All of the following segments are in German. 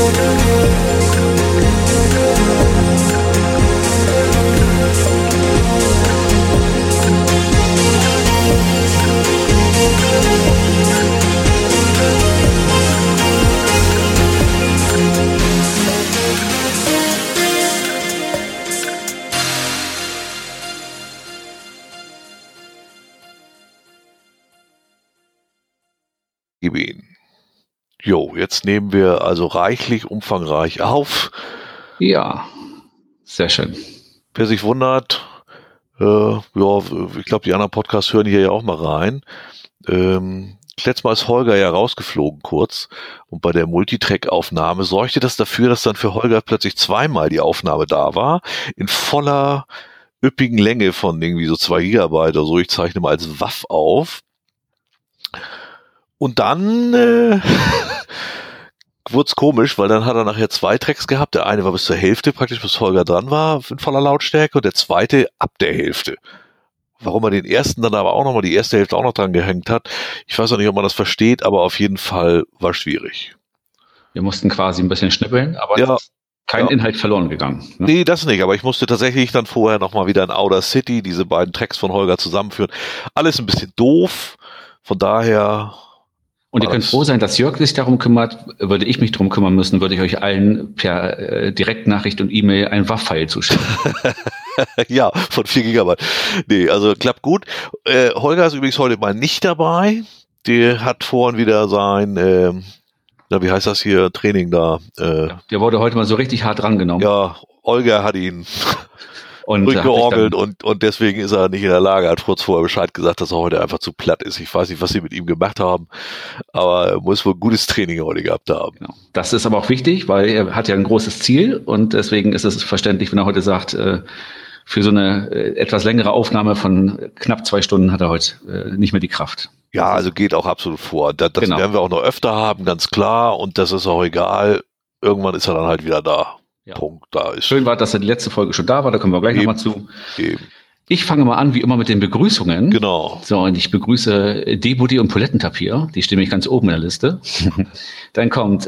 Jo, jetzt nehmen wir also reichlich umfangreich auf. Ja, sehr schön. Wer sich wundert, ja, ich glaube, die anderen Podcasts hören hier ja auch mal rein. Letztes Mal ist Holger ja rausgeflogen kurz und bei der Multitrack-Aufnahme sorgte das dafür, dass dann für Holger plötzlich zweimal die Aufnahme da war, in voller üppigen Länge von irgendwie so 2 Gigabyte oder so. Ich zeichne mal als WAV auf. Und dann wurde es komisch, weil dann hat er nachher 2 Tracks gehabt. Der eine war bis zur Hälfte, praktisch bis Holger dran war, in voller Lautstärke, und der zweite ab der Hälfte. Warum er den ersten dann aber auch nochmal die erste Hälfte auch noch dran gehängt hat, ich weiß auch nicht, ob man das versteht, aber auf jeden Fall war schwierig. Wir mussten quasi ein bisschen schnippeln, aber ja, kein Inhalt verloren gegangen. Ne? Nee, das nicht, aber ich musste tatsächlich dann vorher nochmal wieder in Outer City diese beiden Tracks von Holger zusammenführen. Alles ein bisschen doof, von daher... Und ihr könnt froh sein, dass Jörg sich darum kümmert. Würde ich mich darum kümmern müssen, würde ich euch allen per Direktnachricht und E-Mail ein WAV-File zuschicken. Ja, von 4 Gigabyte. Nee, also klappt gut. Holger ist übrigens heute mal nicht dabei. Der hat vorhin wieder sein, wie heißt das hier, Training da. Der wurde heute mal so richtig hart rangenommen. Ja, Holger hat ihn rückgeorgelt und deswegen ist er nicht in der Lage. Er hat kurz vorher Bescheid gesagt, dass er heute einfach zu platt ist. Ich weiß nicht, was sie mit ihm gemacht haben, aber er muss wohl gutes Training heute gehabt haben. Genau. Das ist aber auch wichtig, weil er hat ja ein großes Ziel und deswegen ist es verständlich, wenn er heute sagt, für so eine etwas längere Aufnahme von knapp 2 Stunden hat er heute nicht mehr die Kraft. Ja, also geht auch absolut vor. Das genau. werden wir auch noch öfter haben, ganz klar, und das ist auch egal. Irgendwann ist er dann halt wieder da. Ja. Punkt. Da ist schön war, dass er die letzte Folge schon da war, da kommen wir gleich nochmal zu. Eben. Ich fange mal an, wie immer, mit den Begrüßungen. Genau. So, und ich begrüße Debody und Polettentapier, die stehen nämlich ganz oben in der Liste. Dann kommt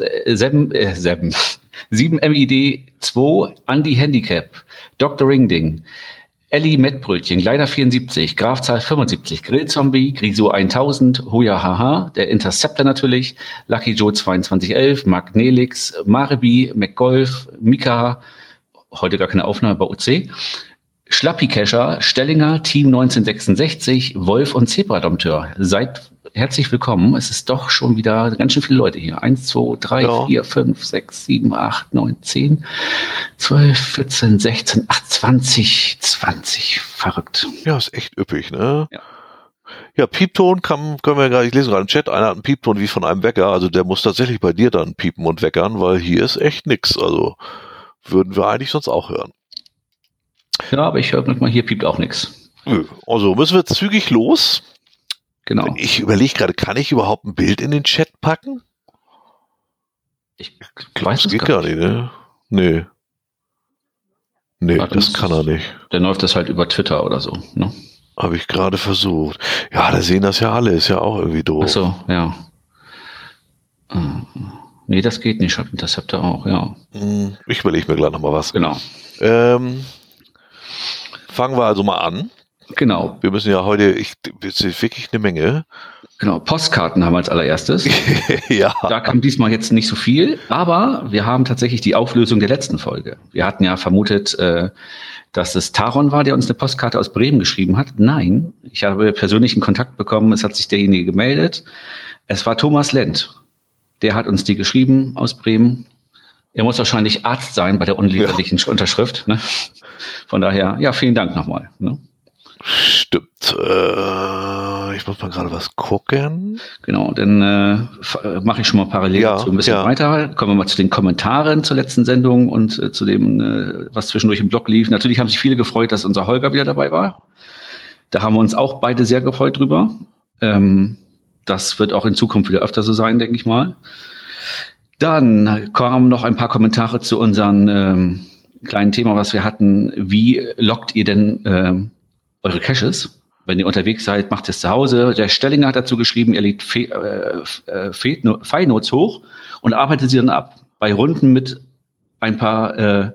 7MID2, Andy Handicap, Dr. Ringding, Ellie Mettbrötchen, Gleiter 74, Grafzahl 75, Grillzombie, Griso 1000, Hoya Haha, der Interceptor natürlich, Lucky Joe 2211, Mark Nelix, Maribi, McGolf, Mika, heute gar keine Aufnahme bei OC, Schlappi Kescher, Stellinger, Team 1966, Wolf und Zebradompteur. Seid herzlich willkommen. Es ist doch schon wieder ganz schön viele Leute hier. 1, 2, 3, 4, 5, 6, 7, 8, 9, 10, 12, 14, 16, 20. Verrückt. Ja, ist echt üppig, ne? Ja. Ja, Piepton können wir gerade, ich lese gerade im Chat, einer hat einen Piepton wie von einem Wecker, also der muss tatsächlich bei dir dann piepen und weckern, weil hier ist echt nix, also würden wir eigentlich sonst auch hören. Ja, aber ich höre mal, hier piept auch nichts. Also müssen wir zügig los. Genau. Ich überlege gerade, kann ich überhaupt ein Bild in den Chat packen? Ich weiß es geht gar nicht, ne? Nee. Nee, das kann er nicht. Dann läuft das halt über Twitter oder so, ne? Habe ich gerade versucht. Ja, da sehen das ja alle, ist ja auch irgendwie doof. Ach so, ja. Nee, das geht nicht, schreibt Interceptor auch, ja. Ich überlege mir gleich nochmal was. Genau. Fangen wir also mal an. Genau. Wir müssen ja heute, es ist wirklich eine Menge. Genau, Postkarten haben wir als allererstes. Ja. Da kam diesmal jetzt nicht so viel, aber wir haben tatsächlich die Auflösung der letzten Folge. Wir hatten ja vermutet, dass es Taron war, der uns eine Postkarte aus Bremen geschrieben hat. Nein, ich habe persönlichen Kontakt bekommen, es hat sich derjenige gemeldet. Es war Thomas Lent. Der hat uns die geschrieben aus Bremen. Er muss wahrscheinlich Arzt sein bei der unleserlichen Unterschrift. Ne? Von daher, ja, vielen Dank nochmal. Ne? Stimmt. Ich muss mal gerade was gucken. Genau, dann mache ich schon mal parallel so ein bisschen weiter. Kommen wir mal zu den Kommentaren zur letzten Sendung und zu dem, was zwischendurch im Blog lief. Natürlich haben sich viele gefreut, dass unser Holger wieder dabei war. Da haben wir uns auch beide sehr gefreut drüber. Das wird auch in Zukunft wieder öfter so sein, denke ich mal. Dann kamen noch ein paar Kommentare zu unserem kleinen Thema, was wir hatten. Wie loggt ihr denn eure Caches? Wenn ihr unterwegs seid, macht es zu Hause. Der Stellinger hat dazu geschrieben, er legt File-Notes hoch und arbeitet sie dann ab. bei Runden mit ein paar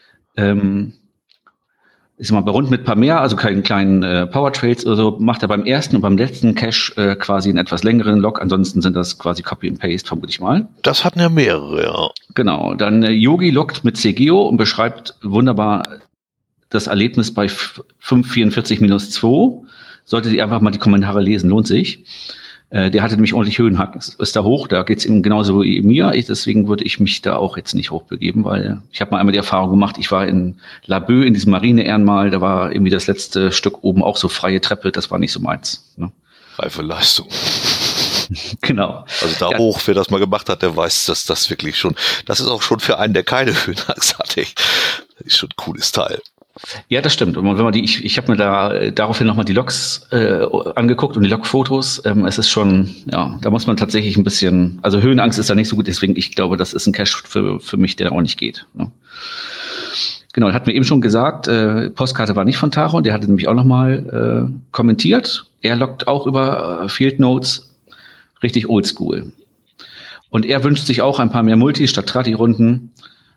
bei Runden mit ein paar mehr, also keinen kleinen Power Trades oder so, macht er beim ersten und beim letzten Cache quasi einen etwas längeren Log. Ansonsten sind das quasi Copy and Paste, vermute ich mal. Das hatten ja mehrere, ja. Genau. Dann Yogi loggt mit CGO und beschreibt wunderbar das Erlebnis bei 544-2. Solltet ihr einfach mal die Kommentare lesen, lohnt sich. Der hatte nämlich ordentlich Höhenhaken, ist da hoch, da geht's ihm genauso wie mir. Deswegen würde ich mich da auch jetzt nicht hochbegeben, weil ich habe mal einmal die Erfahrung gemacht, ich war in Laboe in diesem Marine-Ehrenmal, da war irgendwie das letzte Stück oben auch so freie Treppe, das war nicht so meins. Ne? Reife Leistung. Genau. Also da hoch, wer das mal gemacht hat, der weiß, dass das wirklich schon, das ist auch schon für einen, der keine Höhenangst hatte, ist schon ein cooles Teil. Ja, das stimmt. Und wenn man ich habe mir daraufhin nochmal die Logs angeguckt und die Logfotos. Es ist schon, ja, da muss man tatsächlich ein bisschen, also Höhenangst ist da nicht so gut, deswegen ich glaube, das ist ein Cache für mich, der auch nicht geht. Ne? Genau, er hat mir eben schon gesagt, Postkarte war nicht von Taron, der hatte nämlich auch nochmal kommentiert. Er loggt auch über Field Notes, richtig oldschool. Und er wünscht sich auch ein paar mehr Multis statt Trati-Runden.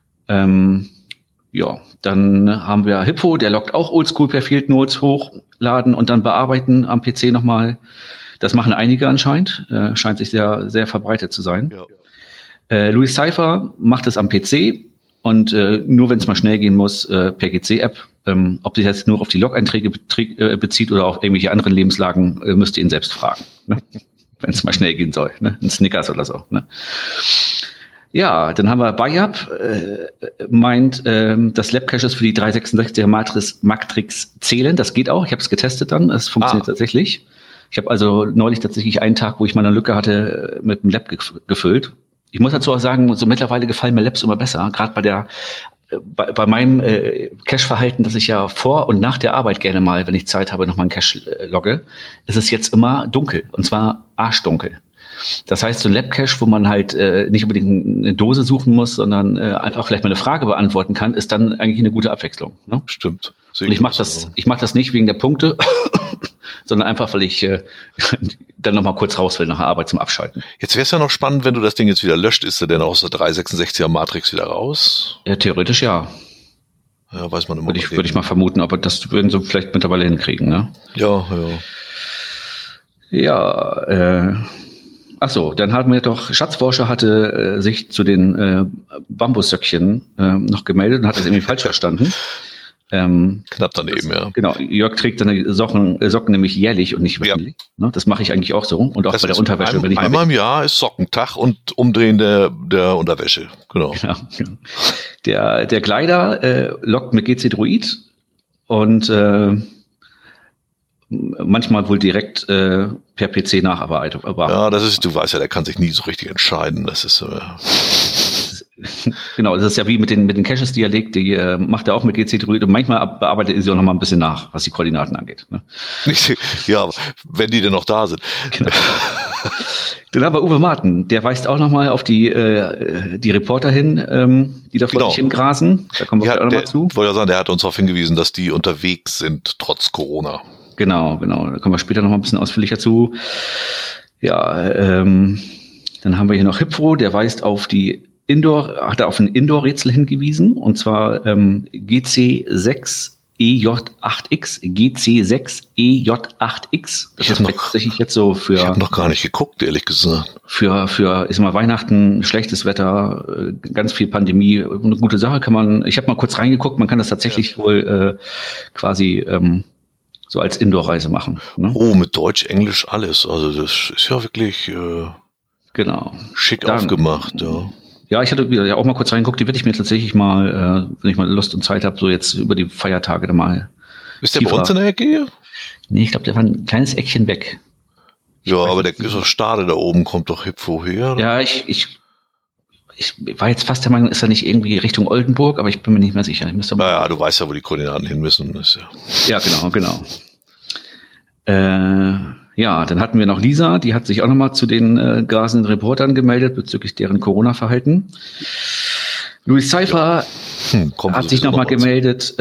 Ja, dann haben wir Hippo, der loggt auch oldschool per Field Notes hochladen und dann bearbeiten am PC nochmal. Das machen einige anscheinend, scheint sich sehr, sehr verbreitet zu sein. Ja. Louis Cypher macht es am PC und nur wenn es mal schnell gehen muss, per GC-App. Ob sich jetzt nur auf die Log-Einträge bezieht oder auf irgendwelche anderen Lebenslagen, müsst ihr ihn selbst fragen. Ne? Wenn es mal schnell gehen soll, ne? Ein Snickers oder so. Ne? Ja, dann haben wir Bayab, meint, dass Lab-Caches für die 366er Matrix zählen. Das geht auch. Ich habe es getestet dann. Es funktioniert tatsächlich. Ich habe also neulich tatsächlich einen Tag, wo ich mal eine Lücke hatte, mit dem Lab gefüllt. Ich muss dazu auch sagen, so mittlerweile gefallen mir Labs immer besser. Gerade bei meinem Cache-Verhalten, dass ich ja vor und nach der Arbeit gerne mal, wenn ich Zeit habe, nochmal einen Cache logge, ist es jetzt immer dunkel. Und zwar arschdunkel. Das heißt, so ein Lab-Cache, wo man halt nicht unbedingt eine Dose suchen muss, sondern einfach vielleicht mal eine Frage beantworten kann, ist dann eigentlich eine gute Abwechslung. Ne? Stimmt. Und ich mache das nicht wegen der Punkte, sondern einfach, weil ich dann nochmal kurz raus will nach der Arbeit zum Abschalten. Jetzt wäre es ja noch spannend, wenn du das Ding jetzt wieder löscht. Ist er denn aus der 366er Matrix wieder raus? Ja, theoretisch ja. Ja, weiß man immer. Würde ich mal vermuten, aber das würden sie vielleicht mittlerweile hinkriegen, ne? Ja. Ja, ach so, dann hatten wir doch, Schatzforscher hatte sich zu den Bambussöckchen noch gemeldet und hat das irgendwie falsch verstanden. Knapp daneben, ja. Genau, Jörg trägt seine Socken nämlich jährlich und nicht wöchentlich. Ja. Ne, das mache ich eigentlich auch so. Und auch das bei der Unterwäsche. Wenn ich einmal im Jahr ist Sockentag und Umdrehen der Unterwäsche. Genau. Ja. Der Kleider loggt mit GC Druid und manchmal wohl direkt per PC nacharbeitet. Ja, du weißt ja, der kann sich nie so richtig entscheiden. Das ist genau, das ist ja wie mit den Caches, die er legt, die macht er auch mit GC Druid und manchmal bearbeitet er sie auch noch mal ein bisschen nach, was die Koordinaten angeht. Ne? Ja, wenn die denn noch da sind. Genau. Dann haben wir Uwe Martin, der weist auch noch mal auf die Reporter hin, die da vor sich hingrasen. Da kommen wir auch noch mal zu. Ich wollte ja sagen, der hat uns darauf hingewiesen, dass die unterwegs sind, trotz Corona. Genau. Da kommen wir später noch mal ein bisschen ausführlicher zu. Ja, dann haben wir hier noch Hipfro, der weist auf hat er auf ein Indoor-Rätsel hingewiesen, und zwar GC6EJ8X. GC6EJ8X. Das ist tatsächlich jetzt so für... Ich habe noch gar nicht geguckt, ehrlich gesagt. Für ist mal Weihnachten, schlechtes Wetter, ganz viel Pandemie, eine gute Sache ich habe mal kurz reingeguckt, man kann das tatsächlich wohl quasi so als Indoor-Reise machen. Ne? Oh, mit Deutsch, Englisch, alles. Also das ist ja wirklich genau. Schick aufgemacht, ja. Ja, ich hatte ja auch mal kurz reingeguckt, die werde ich mir tatsächlich mal, wenn ich mal Lust und Zeit habe, so jetzt über die Feiertage dann mal. Ist der bei uns in der Ecke hier? Nee, ich glaube, der war ein kleines Eckchen weg. Ja, aber der ist doch Stade da oben, kommt doch Hipfo her. Ja, ich war jetzt fast der Meinung, ist er nicht irgendwie Richtung Oldenburg, aber ich bin mir nicht mehr sicher. Ja, du weißt ja, wo die Koordinaten hin müssen. Ja, genau. Ja, dann hatten wir noch Lisa, die hat sich auch nochmal zu den grasenden Reportern gemeldet bezüglich deren Corona-Verhalten. Louis Cypher hat sich nochmal gemeldet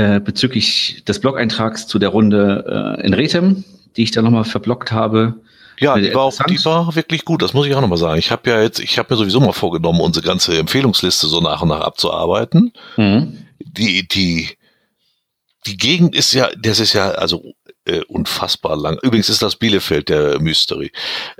bezüglich des Blog-Eintrags zu der Runde in Rethem, die ich da nochmal verblockt habe. Ja, die war wirklich gut, das muss ich auch nochmal sagen. Ich habe mir sowieso mal vorgenommen, unsere ganze Empfehlungsliste so nach und nach abzuarbeiten. Die Gegend ist ja, das ist ja also unfassbar lang. Übrigens ist das Bielefeld der Mystery.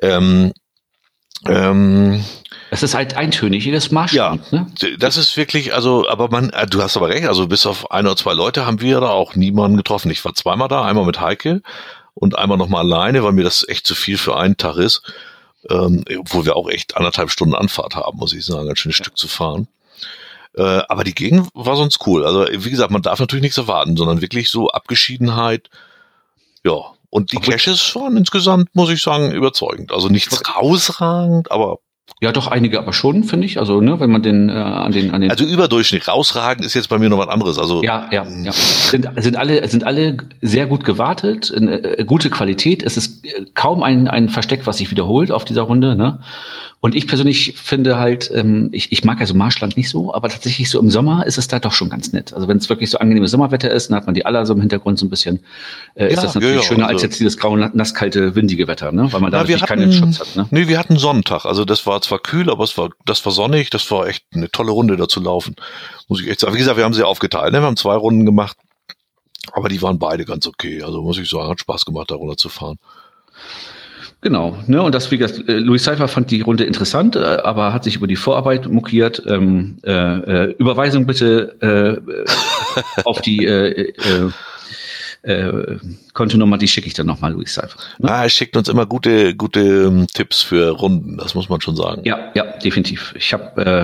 Das ist halt eintönig, jedes Marschland. Ja, ne? Das ist wirklich, also, aber du hast aber recht, also bis auf 1 oder 2 Leute haben wir da auch niemanden getroffen. Ich war zweimal da, einmal mit Heike und einmal nochmal alleine, weil mir das echt zu viel für einen Tag ist. Obwohl wir auch echt 1,5 Stunden Anfahrt haben, muss ich sagen, ein schönes Stück zu fahren. Aber die Gegend war sonst cool. Also, wie gesagt, man darf natürlich nichts erwarten, sondern wirklich so Abgeschiedenheit. Ja. Und die Caches waren insgesamt, muss ich sagen, überzeugend. Also nichts rausragend, aber ja, doch einige aber schon, finde ich. Also, ne, wenn man den an den also überdurchschnittlich rausragen ist jetzt bei mir noch was anderes. Also ja. Sind alle sehr gut gewartet, gute Qualität. Es ist kaum ein Versteck, was sich wiederholt auf dieser Runde, ne? Und ich persönlich finde halt, ich mag also Marschland nicht so, aber tatsächlich so im Sommer ist es da doch schon ganz nett. Also wenn es wirklich so angenehmes Sommerwetter ist, dann hat man die Aller so im Hintergrund so ein bisschen, ist das natürlich schöner als jetzt dieses graue, nasskalte, windige Wetter, ne? Weil man da natürlich keinen Schutz hat. Ne? Nee, wir hatten Sonnentag. Also das war zwar kühl, aber das war sonnig. Das war echt eine tolle Runde da zu laufen. Muss ich echt sagen. Wie gesagt, wir haben sie aufgeteilt. Ne? Wir haben 2 Runden gemacht, aber die waren beide ganz okay. Also muss ich sagen, hat Spaß gemacht, da runter zu fahren. Genau, ne, und das, wie gesagt, Louis Seifer fand die Runde interessant, aber hat sich über die Vorarbeit mokiert. Überweisung bitte auf die Kontonummer, die schicke ich dann nochmal, Louis Seifer. Ne? Er schickt uns immer gute Tipps für Runden, das muss man schon sagen. Ja, definitiv. Ich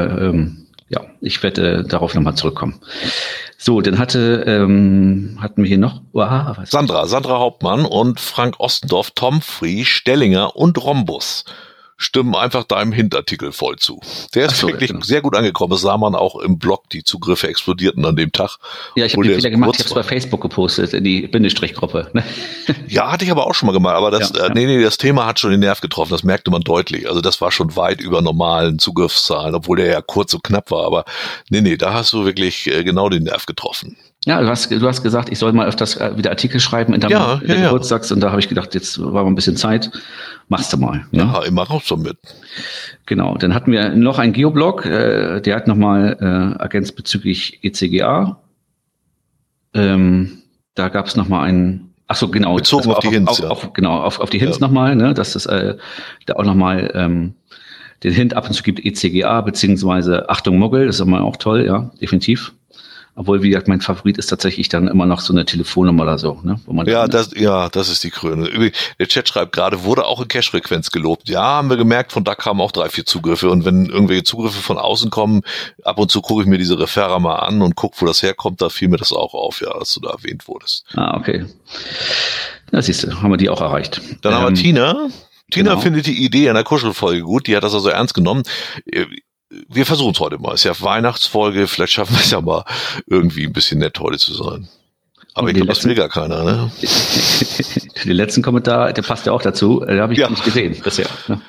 werde darauf nochmal zurückkommen. So, dann hatten wir hier noch Sandra Hauptmann und Frank Ostendorf, Tom Free, Stellinger und Rhombus stimmen einfach deinem Hintartikel voll zu. Der ist wirklich sehr gut angekommen. Das sah man auch im Blog, die Zugriffe explodierten an dem Tag. Ja, ich habe den Fehler gemacht, ich habe es bei Facebook gepostet, in die Bindestrichgruppe. Ja, hatte ich aber auch schon mal gemacht, aber das Thema hat schon den Nerv getroffen, das merkte man deutlich. Also das war schon weit über normalen Zugriffszahlen, obwohl der ja kurz und knapp war, aber da hast du wirklich genau den Nerv getroffen. Ja, du hast gesagt, ich soll mal öfters wieder Artikel schreiben in der Geburtstags, und da habe ich gedacht, jetzt war mal ein bisschen Zeit, machst du mal. Ne? Ja, ich mache auch so mit. Genau, dann hatten wir noch einen Geoblog, der hat nochmal ergänzt bezüglich ECGA. Da gab es nochmal einen, genau. Bezogen auf die Hints, auf die Hints nochmal, ne, dass das da auch nochmal den Hint ab und zu gibt, ECGA, beziehungsweise Achtung Muggel, das ist immer auch toll, ja, definitiv. Obwohl, wie gesagt, mein Favorit ist tatsächlich dann immer noch so eine Telefonnummer oder so, ne? Wo man das ist die Krone. Übrigens, der Chat schreibt gerade, wurde auch in Cache-Frequenz gelobt. Ja, haben wir gemerkt, von da kamen auch 3, 4 Zugriffe. Und wenn irgendwelche Zugriffe von außen kommen, ab und zu gucke ich mir diese Referrer mal an und gucke, wo das herkommt, da fiel mir das auch auf, ja, als du da erwähnt wurdest. Okay. Na, siehst du, haben wir die auch erreicht. Dann haben wir Tina. Tina findet die Idee einer Kuschelfolge gut, die hat das also ernst genommen. Wir versuchen es heute mal. Es ist ja Weihnachtsfolge, vielleicht schaffen wir es ja mal irgendwie ein bisschen nett heute zu sein. Aber ich glaube, das will gar keiner, ne? Den letzten Kommentar, der passt ja auch dazu, den habe ich nicht gesehen bisher. Ne?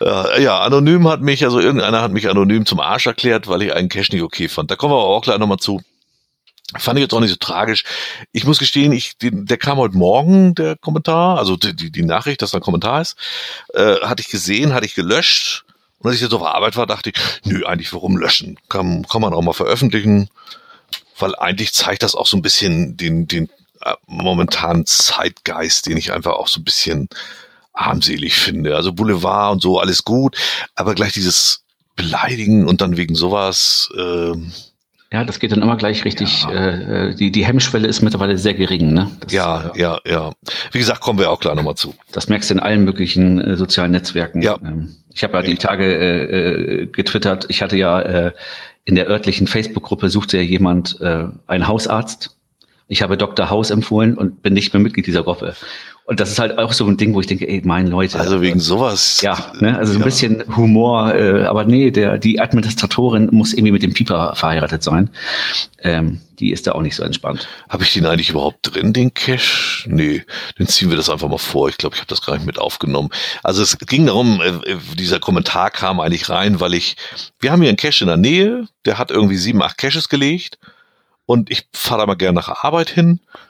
Irgendeiner hat mich anonym zum Arsch erklärt, weil ich einen Cache nicht okay fand. Da kommen wir aber auch gleich nochmal zu. Fand ich jetzt auch nicht so tragisch. Ich muss gestehen, der kam heute Morgen, der Kommentar, also die Nachricht, dass da ein Kommentar ist, hatte ich gesehen, hatte ich gelöscht. Und als ich jetzt auf Arbeit war, dachte ich, eigentlich warum löschen? Kann man auch mal veröffentlichen, weil eigentlich zeigt das auch so ein bisschen den momentanen Zeitgeist, den ich einfach auch so ein bisschen armselig finde. Also Boulevard und so, alles gut, aber gleich dieses Beleidigen und dann wegen sowas. Ja, das geht dann immer gleich richtig. Ja. Die Hemmschwelle ist mittlerweile sehr gering, ne? Ja. Wie gesagt, kommen wir auch gleich nochmal zu. Das merkst du in allen möglichen sozialen Netzwerken. Ja. Ich habe ja die Tage getwittert. Ich hatte ja in der örtlichen Facebook-Gruppe suchte ja jemand einen Hausarzt. Ich habe Dr. Haus empfohlen und bin nicht mehr Mitglied dieser Gruppe. Und das ist halt auch so ein Ding, wo ich denke, meine Leute. Also wegen sowas. Ja, ne, also so ein bisschen Humor, aber nee, die Administratorin muss irgendwie mit dem Pieper verheiratet sein. Die ist da auch nicht so entspannt. Habe ich den eigentlich überhaupt drin, den Cache? Nee, dann ziehen wir das einfach mal vor. Ich glaube, ich habe das gar nicht mit aufgenommen. Also es ging darum, dieser Kommentar kam eigentlich rein, weil wir haben hier einen Cache in der Nähe, der hat irgendwie 7, 8 Caches gelegt und ich fahre da mal gerne nach Arbeit hin.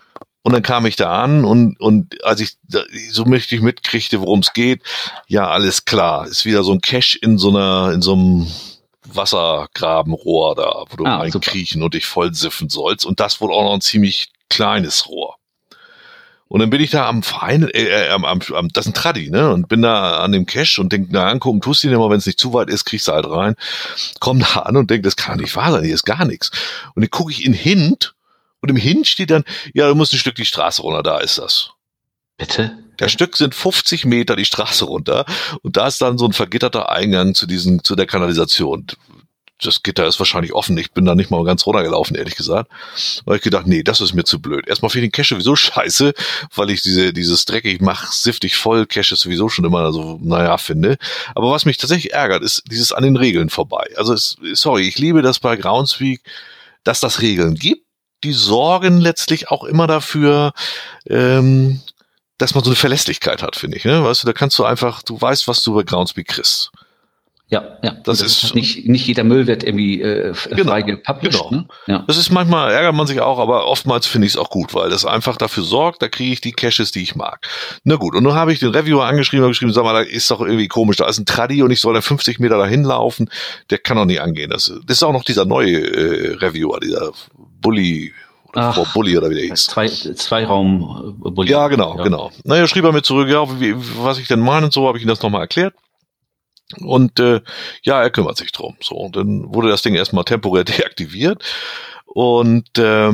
Und dann kam ich da an und als ich so richtig mitkriegte, worum es geht, ja, alles klar, ist wieder so ein Cache in so einem Wassergrabenrohr da, wo du reinkriechen und dich voll siffen sollst. Und das wohl auch noch ein ziemlich kleines Rohr. Und dann bin ich da das ist ein Traddi, ne? Und bin da an dem Cache und denk, na, angucken, tust du ihn immer, wenn es nicht zu weit ist, kriegst du halt rein. Komm da an und denk, das kann nicht wahr sein, hier ist gar nichts. Und dann gucke ich in Hint und im Hint steht dann, ja, du musst ein Stück die Straße runter, da ist das. Bitte? Das Stück sind 50 Meter die Straße runter und da ist dann so ein vergitterter Eingang zu der Kanalisation. Das Gitter ist wahrscheinlich offen. Ich bin da nicht mal ganz runtergelaufen, ehrlich gesagt. Da habe ich gedacht, nee, das ist mir zu blöd. Erstmal finde ich den Cache sowieso scheiße, weil ich dieses dreckig mach, siftig voll Cache sowieso schon immer so, naja, finde. Aber was mich tatsächlich ärgert, ist dieses an den Regeln vorbei. Also, sorry, ich liebe das bei Groundspeak, dass das Regeln gibt. Die sorgen letztlich auch immer dafür, dass man so eine Verlässlichkeit hat, finde ich. Ne? Weißt du, da kannst du einfach, du weißt, was du bei Groundspeak kriegst. Ja. Das ist nicht jeder Müll wird irgendwie frei gepublished. Genau. Ne? Ja. Das ist manchmal, ärgert man sich auch, aber oftmals finde ich es auch gut, weil das einfach dafür sorgt, da kriege ich die Caches, die ich mag. Na gut, und nun habe ich den Reviewer angeschrieben, sag mal, da ist doch irgendwie komisch, da ist ein Traddi und ich soll da 50 Meter dahin laufen, der kann doch nicht angehen. Das ist auch noch dieser neue Reviewer, dieser Bully, oder Bully oder wie der hieß. Zweiraum-Bully. Ja, genau. Naja, schrieb er mir zurück, ja, was ich denn meine und so, habe ich ihm das nochmal erklärt. Und ja, er kümmert sich drum. So, und dann wurde das Ding erstmal temporär deaktiviert. Und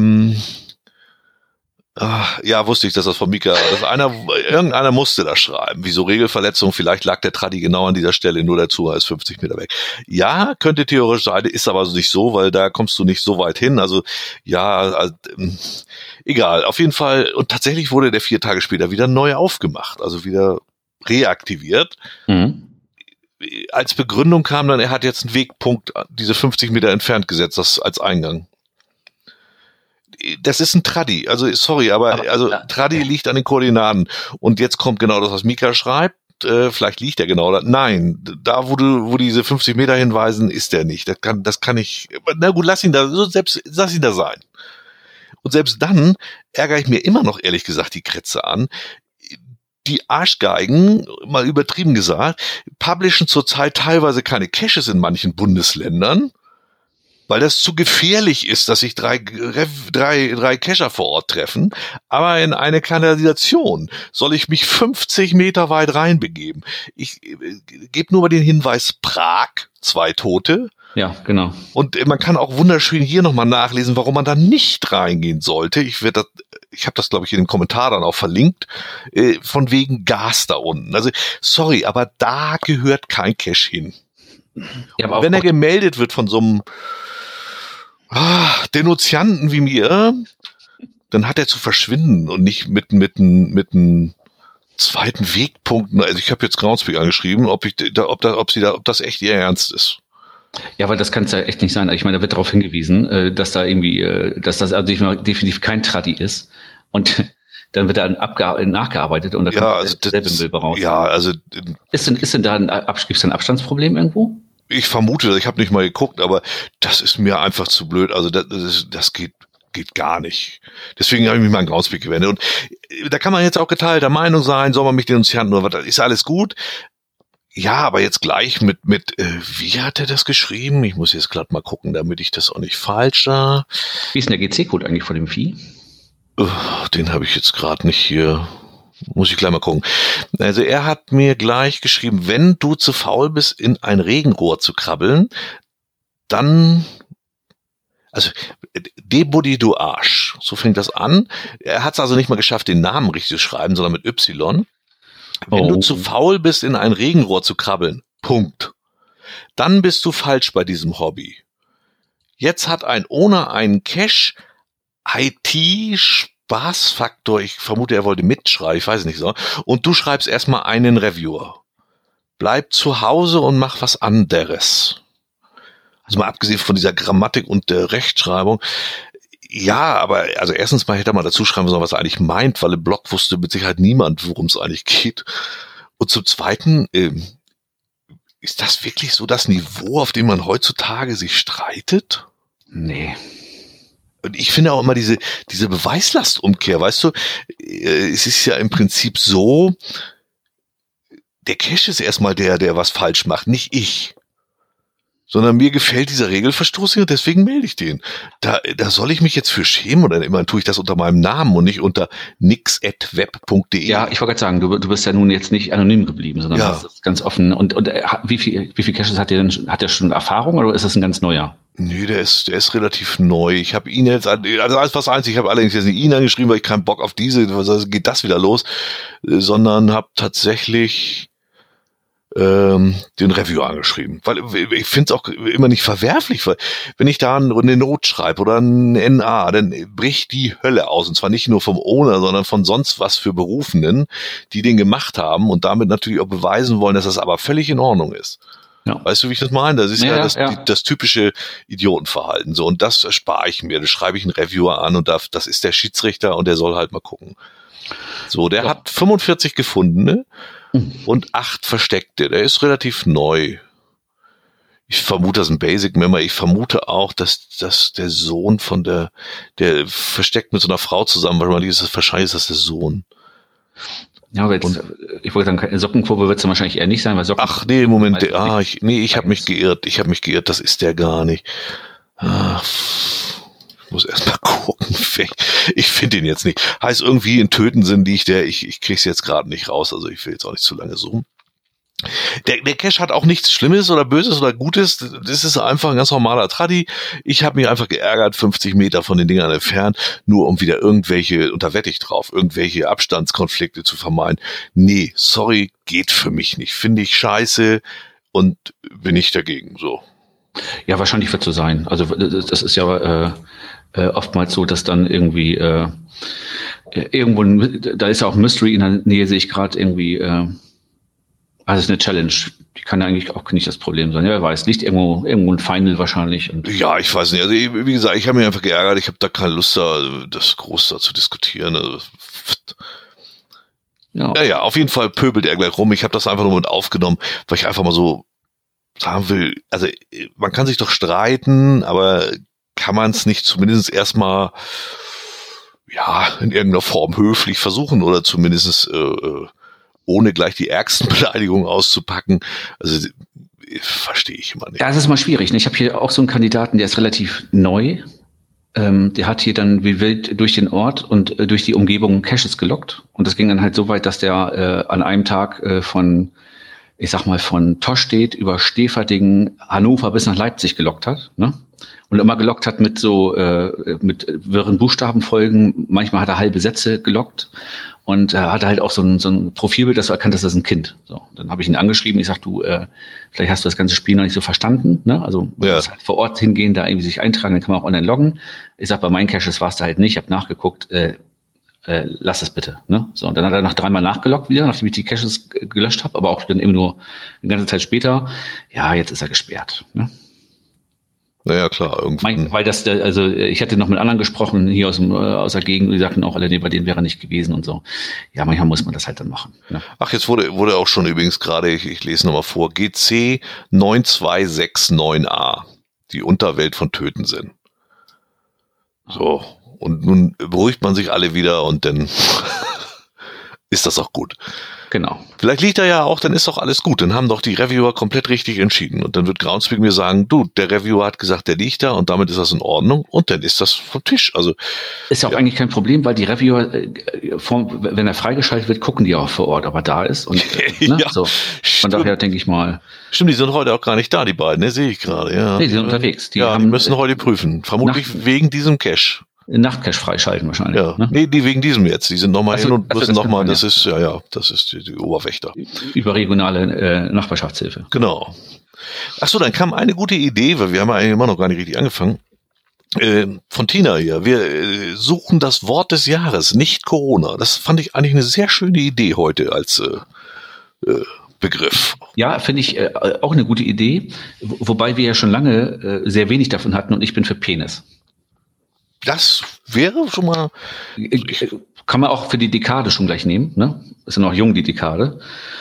wusste ich, dass das von Mika, irgendeiner musste das schreiben. Wieso Regelverletzung? Vielleicht lag der Traddi genau an dieser Stelle, nur der Zuhörer ist 50 Meter weg. Ja, könnte theoretisch sein, ist aber nicht so, weil da kommst du nicht so weit hin. Also egal, auf jeden Fall. Und tatsächlich wurde der 4 Tage später wieder neu aufgemacht, also wieder reaktiviert. Mhm. Als Begründung kam dann, er hat jetzt einen Wegpunkt diese 50 Meter entfernt gesetzt, das als Eingang. Das ist ein Traddi, also sorry, aber Traddi liegt an den Koordinaten. Und jetzt kommt genau das, was Mika schreibt. Vielleicht liegt er genau da. Nein, da wo diese 50 Meter hinweisen, ist der nicht. Das kann ich. Na gut, lass ihn da sein. Und selbst dann ärgere ich mir immer noch, ehrlich gesagt, die Kretze an. Die Arschgeigen, mal übertrieben gesagt, publishen zurzeit teilweise keine Caches in manchen Bundesländern, weil das zu gefährlich ist, dass sich drei Cacher vor Ort treffen. Aber in eine Kanalisation soll ich mich 50 Meter weit reinbegeben. Ich gebe nur mal den Hinweis Prag, 2 Tote. Ja, genau. Und man kann auch wunderschön hier nochmal nachlesen, warum man da nicht reingehen sollte. Ich habe das, glaube ich, in den Kommentaren dann auch verlinkt, von wegen Gas da unten. Also, sorry, aber da gehört kein Cache hin. Ja, aber wenn er gemeldet wird von so einem Denunzianten wie mir, dann hat er zu verschwinden und nicht mit einem zweiten Wegpunkt. Also ich habe jetzt Groundspeak angeschrieben, ob das echt ihr Ernst ist. Ja, weil das kann es ja echt nicht sein. Ich meine, da wird darauf hingewiesen, dass da irgendwie, dass das also definitiv kein Traddi ist. Und dann wird dann nachgearbeitet und da kommt derselbe Müll raus. Ja, also ist denn da gibt's ein Abstandsproblem irgendwo? Ich vermute, ich habe nicht mal geguckt, aber das ist mir einfach zu blöd. Also das geht gar nicht. Deswegen habe ich mich mal an Groundspeak gewendet. Und da kann man jetzt auch geteilter Meinung sein, soll man mich denunzieren oder was, ist alles gut. Ja, aber jetzt gleich mit wie hat er das geschrieben? Ich muss jetzt glatt mal gucken, damit ich das auch nicht falsch da. Wie ist denn der GC-Code eigentlich von dem Vieh? Den habe ich jetzt gerade nicht hier. Muss ich gleich mal gucken. Also er hat mir gleich geschrieben, wenn du zu faul bist, in ein Regenrohr zu krabbeln, dann, also Debuddy du Arsch. So fängt das an. Er hat es also nicht mal geschafft, den Namen richtig zu schreiben, sondern mit Y. Wenn du zu faul bist, in ein Regenrohr zu krabbeln, Punkt. Dann bist du falsch bei diesem Hobby. Jetzt hat ohne einen Cache IT-Spaßfaktor, ich vermute, er wollte mitschreiben, ich weiß nicht so, und du schreibst erstmal einen Reviewer. Bleib zu Hause und mach was anderes. Also mal abgesehen von dieser Grammatik und der Rechtschreibung. Ja, aber also erstens mal hätte er mal dazu schreiben sollen, was er eigentlich meint, weil im Blog wusste mit Sicherheit niemand, worum es eigentlich geht. Und zum Zweiten, ist das wirklich so das Niveau, auf dem man heutzutage sich streitet? Nee. Und ich finde auch immer diese Beweislastumkehr, weißt du, es ist ja im Prinzip so, der Cache ist erstmal der was falsch macht, nicht ich. Sondern mir gefällt dieser Regelverstoß und deswegen melde ich den. Da soll ich mich jetzt für schämen oder immerhin tue ich das unter meinem Namen und nicht unter nix@web.de. Ja, ich wollte gerade sagen, du bist ja nun jetzt nicht anonym geblieben, sondern hast es ganz offen. Und wie viel Caches hat er schon Erfahrung oder ist das ein ganz neuer? Nee, der ist relativ neu. Ich habe ihn jetzt, also alles was eins, ich habe allerdings jetzt nicht ihn angeschrieben, weil ich keinen Bock auf geht das wieder los, sondern habe tatsächlich den Reviewer angeschrieben, weil ich finde es auch immer nicht verwerflich, weil wenn ich da eine Not schreibe oder ein NA, dann bricht die Hölle aus und zwar nicht nur vom Owner, sondern von sonst was für Berufenen, die den gemacht haben und damit natürlich auch beweisen wollen, dass das aber völlig in Ordnung ist. Ja. Weißt du, wie ich das meine? Das ist das typische Idiotenverhalten. So, und das erspare ich mir. Das schreibe ich einen Reviewer an und das ist der Schiedsrichter und der soll halt mal gucken. So, der hat 45 gefundene und 8 versteckte. Der ist relativ neu. Ich vermute, das ist ein Basic Member. Ich vermute auch, dass der Sohn von der versteckt mit so einer Frau zusammen, wahrscheinlich ist das der Sohn. Ja, aber jetzt, ich wollte sagen, Sockenkurve wird es wahrscheinlich eher nicht sein, weil Socken. Ach nee, Moment, ich habe mich geirrt. Das ist der gar nicht. Ach, ich muss erst mal gucken. Ich finde ihn jetzt nicht. Heißt irgendwie in Töten sind ich krieg's jetzt gerade nicht raus, also ich will jetzt auch nicht zu lange suchen. Der Cache hat auch nichts Schlimmes oder Böses oder Gutes. Das ist einfach ein ganz normaler Traddy. Ich habe mich einfach geärgert, 50 Meter von den Dingern entfernt, nur um wieder und da wette ich drauf, irgendwelche Abstandskonflikte zu vermeiden. Nee, sorry, geht für mich nicht. Finde ich scheiße und bin ich dagegen, so. Ja, wahrscheinlich wird so sein. Also das ist ja oftmals so, dass dann irgendwie irgendwo, da ist ja auch ein Mystery in der Nähe, sehe ich gerade irgendwie, also es ist eine Challenge, die kann ja eigentlich auch nicht das Problem sein. Ja, wer weiß, liegt irgendwo ein Final wahrscheinlich. Und ja, ich weiß nicht. Also wie gesagt, ich habe mich einfach geärgert. Ich habe da keine Lust, das groß da zu diskutieren. Also, ja, auf jeden Fall pöbelt er gleich rum. Ich habe das einfach nur mit aufgenommen, weil ich einfach mal so sagen will, also man kann sich doch streiten, aber kann man es nicht zumindest erstmal in irgendeiner Form höflich versuchen oder zumindest ohne gleich die ärgsten Beleidigungen auszupacken. Also verstehe ich immer nicht. Ja, das ist mal schwierig. Ne? Ich habe hier auch so einen Kandidaten, der ist relativ neu. Der hat hier dann wie wild durch den Ort und durch die Umgebung Caches gelockt. Und das ging dann halt so weit, dass der an einem Tag von Tostedt über Steferdingen, Hannover bis nach Leipzig gelockt hat. Ne? Und immer gelockt hat mit so mit wirren Buchstabenfolgen. Manchmal hat er halbe Sätze gelockt. Und hatte halt auch so ein Profilbild, das du erkannt hast, das ist ein Kind. So, dann habe ich ihn angeschrieben. Ich sag, du, vielleicht hast du das ganze Spiel noch nicht so verstanden. Ne? Also man muss halt vor Ort hingehen, da irgendwie sich eintragen, dann kann man auch online loggen. Ich sag, bei meinen Caches war es da halt nicht. Ich habe nachgeguckt, lass es bitte. Ne? So, und dann hat er noch 3-mal nachgeloggt wieder, nachdem ich die Caches gelöscht habe, aber auch dann eben nur eine ganze Zeit später. Ja, jetzt ist er gesperrt. Ne? Naja, klar, irgendwie. Weil ich hatte noch mit anderen gesprochen, hier aus der Gegend, die sagten auch alle, nee, bei denen wäre er nicht gewesen und so. Ja, manchmal muss man das halt dann machen. Ne? Ach, jetzt wurde auch schon übrigens gerade, ich lese nochmal vor, GC 9269A, die Unterwelt von Tötensinn. So, und nun beruhigt man sich alle wieder und dann ist das auch gut. Genau. Vielleicht liegt er ja auch, dann ist doch alles gut. Dann haben doch die Reviewer komplett richtig entschieden. Und dann wird Groundspeak mir sagen, du, der Reviewer hat gesagt, der liegt da und damit ist das in Ordnung. Und dann ist das vom Tisch. Also ist ja auch eigentlich kein Problem, weil die Reviewer, wenn er freigeschaltet wird, gucken die auch vor Ort, ob er da ist. Und, ne? Ja, so. Von daher denke ich mal. Stimmt, die sind heute auch gar nicht da, die beiden, ne? Sehe ich gerade. Ja. Nee, die sind unterwegs. Die müssen heute prüfen. Vermutlich wegen diesem Cache. Nachtcache freischalten wahrscheinlich. Ja, ne? Nee, die wegen diesem jetzt. Die sind nochmal hin und müssen nochmal, das ist die Oberwächter. Überregionale Nachbarschaftshilfe. Genau. Ach so, dann kam eine gute Idee, weil wir haben ja eigentlich immer noch gar nicht richtig angefangen. Von Tina hier. Wir suchen das Wort des Jahres, nicht Corona. Das fand ich eigentlich eine sehr schöne Idee heute als Begriff. Ja, finde ich auch eine gute Idee. Wobei wir ja schon lange sehr wenig davon hatten und ich bin für Penis. Das wäre schon mal. Kann man auch für die Dekade schon gleich nehmen, ne? Ist ja noch jung, die Dekade.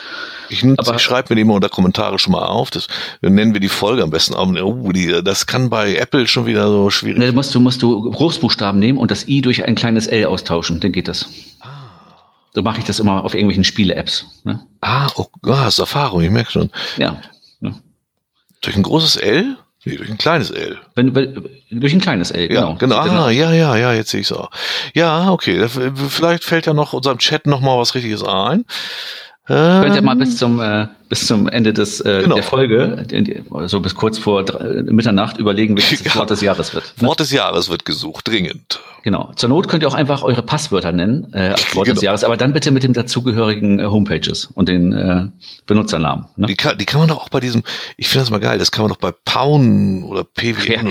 Ich schreibe mir die immer unter Kommentare schon mal auf. Das nennen wir die Folge am besten. Das kann bei Apple schon wieder so schwierig sein. Musst du Großbuchstaben nehmen und das I durch ein kleines L austauschen. Dann geht das. So mache ich das immer auf irgendwelchen Spiele-Apps. Ne? Hast Erfahrung, ich merke schon. Ja. Durch ein großes L? Nee, durch ein kleines L. Durch ein kleines L, genau. Ja, jetzt sehe ich es auch. Ja, okay. Vielleicht fällt ja noch unserem Chat noch mal was Richtiges ein. Könnt ihr mal bis zum Ende der Folge, also bis kurz vor Mitternacht überlegen, welches das Wort des Jahres wird. Wort des Jahres wird gesucht, dringend. Genau. Zur Not könnt ihr auch einfach eure Passwörter nennen als Wort des Jahres, aber dann bitte mit den dazugehörigen Homepages und den Benutzernamen. Ne? Die kann man doch auch bei diesem, ich finde das mal geil, das kann man doch bei Paun oder PWN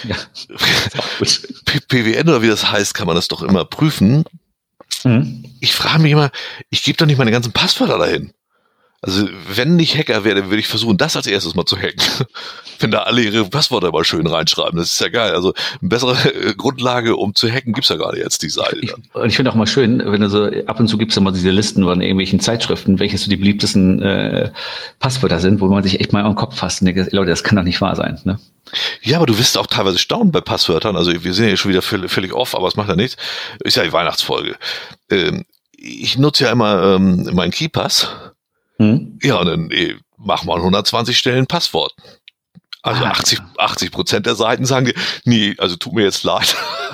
PWN oder wie das heißt, kann man das doch immer prüfen. Ich frage mich immer, ich gebe doch nicht meine ganzen Passwörter dahin. Also wenn ich Hacker wäre, dann würde ich versuchen, das als erstes mal zu hacken. Wenn da alle ihre Passwörter mal schön reinschreiben, das ist ja geil. Also eine bessere Grundlage, um zu hacken, gibt's ja gar nicht jetzt die Seite. Und ich finde auch mal schön, wenn du so ab und zu gibst du mal diese Listen von irgendwelchen Zeitschriften, welches so die beliebtesten Passwörter sind, wo man sich echt mal am Kopf fasst und denkt, Leute, das kann doch nicht wahr sein. Ne? Ja, aber du wirst auch teilweise staunen bei Passwörtern. Also wir sind ja schon wieder völlig off, aber es macht ja nichts. Ist ja die Weihnachtsfolge. Ich nutze ja immer meinen KeyPass. Ja, und dann mach mal 120 Stellen Passwort. Also 80% der Seiten sagen dir, nee, also tut mir jetzt leid.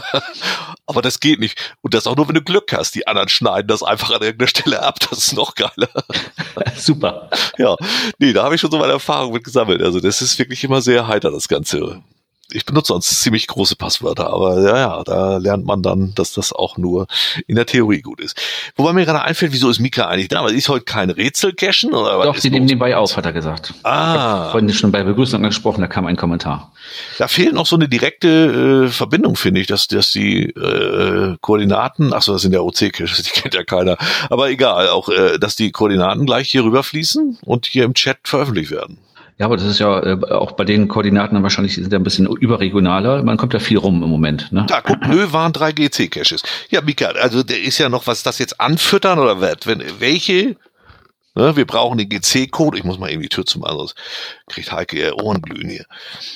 Aber das geht nicht. Und das auch nur, wenn du Glück hast. Die anderen schneiden das einfach an irgendeiner Stelle ab. Das ist noch geiler. Super. Ja, nee, da habe ich schon so meine Erfahrung mit gesammelt. Also das ist wirklich immer sehr heiter, das Ganze. Ich benutze sonst ziemlich große Passwörter, aber ja, da lernt man dann, dass das auch nur in der Theorie gut ist. Wobei mir gerade einfällt, wieso ist Mika eigentlich da? Weil ist heute kein Rätsel-Cachen? Doch, die nehmen nebenbei auf, hat er gesagt. Ich habe vorhin schon bei Begrüßung angesprochen, da kam ein Kommentar. Da fehlt noch so eine direkte Verbindung, finde ich, dass die Koordinaten, das sind ja OC-Caches, die kennt ja keiner, aber egal, auch, dass die Koordinaten gleich hier rüberfließen und hier im Chat veröffentlicht werden. Ja, aber das ist ja auch bei den Koordinaten dann wahrscheinlich sind ja ein bisschen überregionaler. Man kommt ja viel rum im Moment. Ne? Ja, guck, waren 3 GC-Caches. Ja, Mika, also der ist ja noch, was das jetzt anfüttern oder was? Welche? Ne, wir brauchen den GC-Code. Ich muss mal irgendwie die Tür zum anderes. Kriegt Heike ihr Ohrenglühen hier.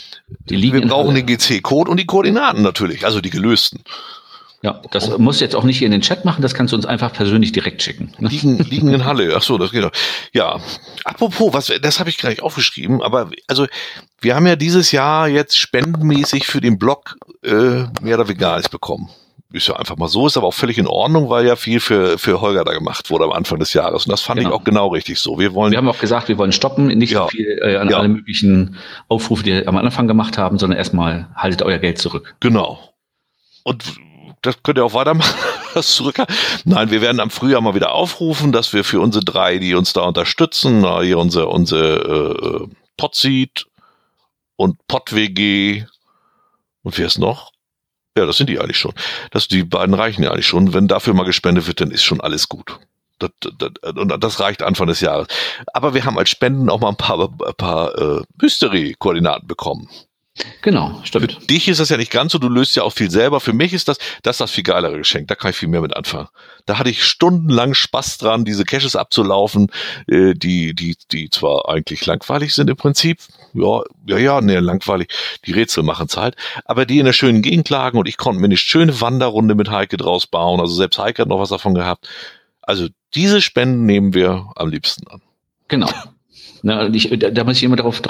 Wir brauchen den GC-Code und die Koordinaten natürlich, also die gelösten. Ja, das musst du jetzt auch nicht hier in den Chat machen, das kannst du uns einfach persönlich direkt schicken. Ne? Liegen in Halle, ach so, das geht doch. Ja, apropos, das habe ich gar nicht aufgeschrieben, aber also wir haben ja dieses Jahr jetzt spendenmäßig für den Blog mehr oder weniger alles bekommen. Ist ja einfach mal so, ist aber auch völlig in Ordnung, weil ja viel für Holger da gemacht wurde am Anfang des Jahres. Und das fand ich auch genau richtig so. Wir haben auch gesagt, wir wollen stoppen, nicht so viel an alle möglichen Aufrufe, die wir am Anfang gemacht haben, sondern erstmal haltet euer Geld zurück. Genau. Und das könnt ihr auch weitermachen, das zurück. Nein, wir werden am Frühjahr mal wieder aufrufen, dass wir für unsere 3, die uns da unterstützen, hier unsere Podseed und PodWG und wer ist noch? Ja, das sind die eigentlich schon. Die beiden reichen ja eigentlich schon. Wenn dafür mal gespendet wird, dann ist schon alles gut. Und das reicht Anfang des Jahres. Aber wir haben als Spenden auch mal ein paar Mystery-Koordinaten bekommen. Genau, stimmt. Für dich ist das ja nicht ganz so, du löst ja auch viel selber. Für mich ist das viel geilere Geschenk, da kann ich viel mehr mit anfangen. Da hatte ich stundenlang Spaß dran, diese Caches abzulaufen, die zwar eigentlich langweilig sind im Prinzip, langweilig, die Rätsel machen's halt, aber die in der schönen Gegend lagen und ich konnte mir eine schöne Wanderrunde mit Heike draus bauen, also selbst Heike hat noch was davon gehabt. Also diese Spenden nehmen wir am liebsten an. Genau. Da muss ich immer darauf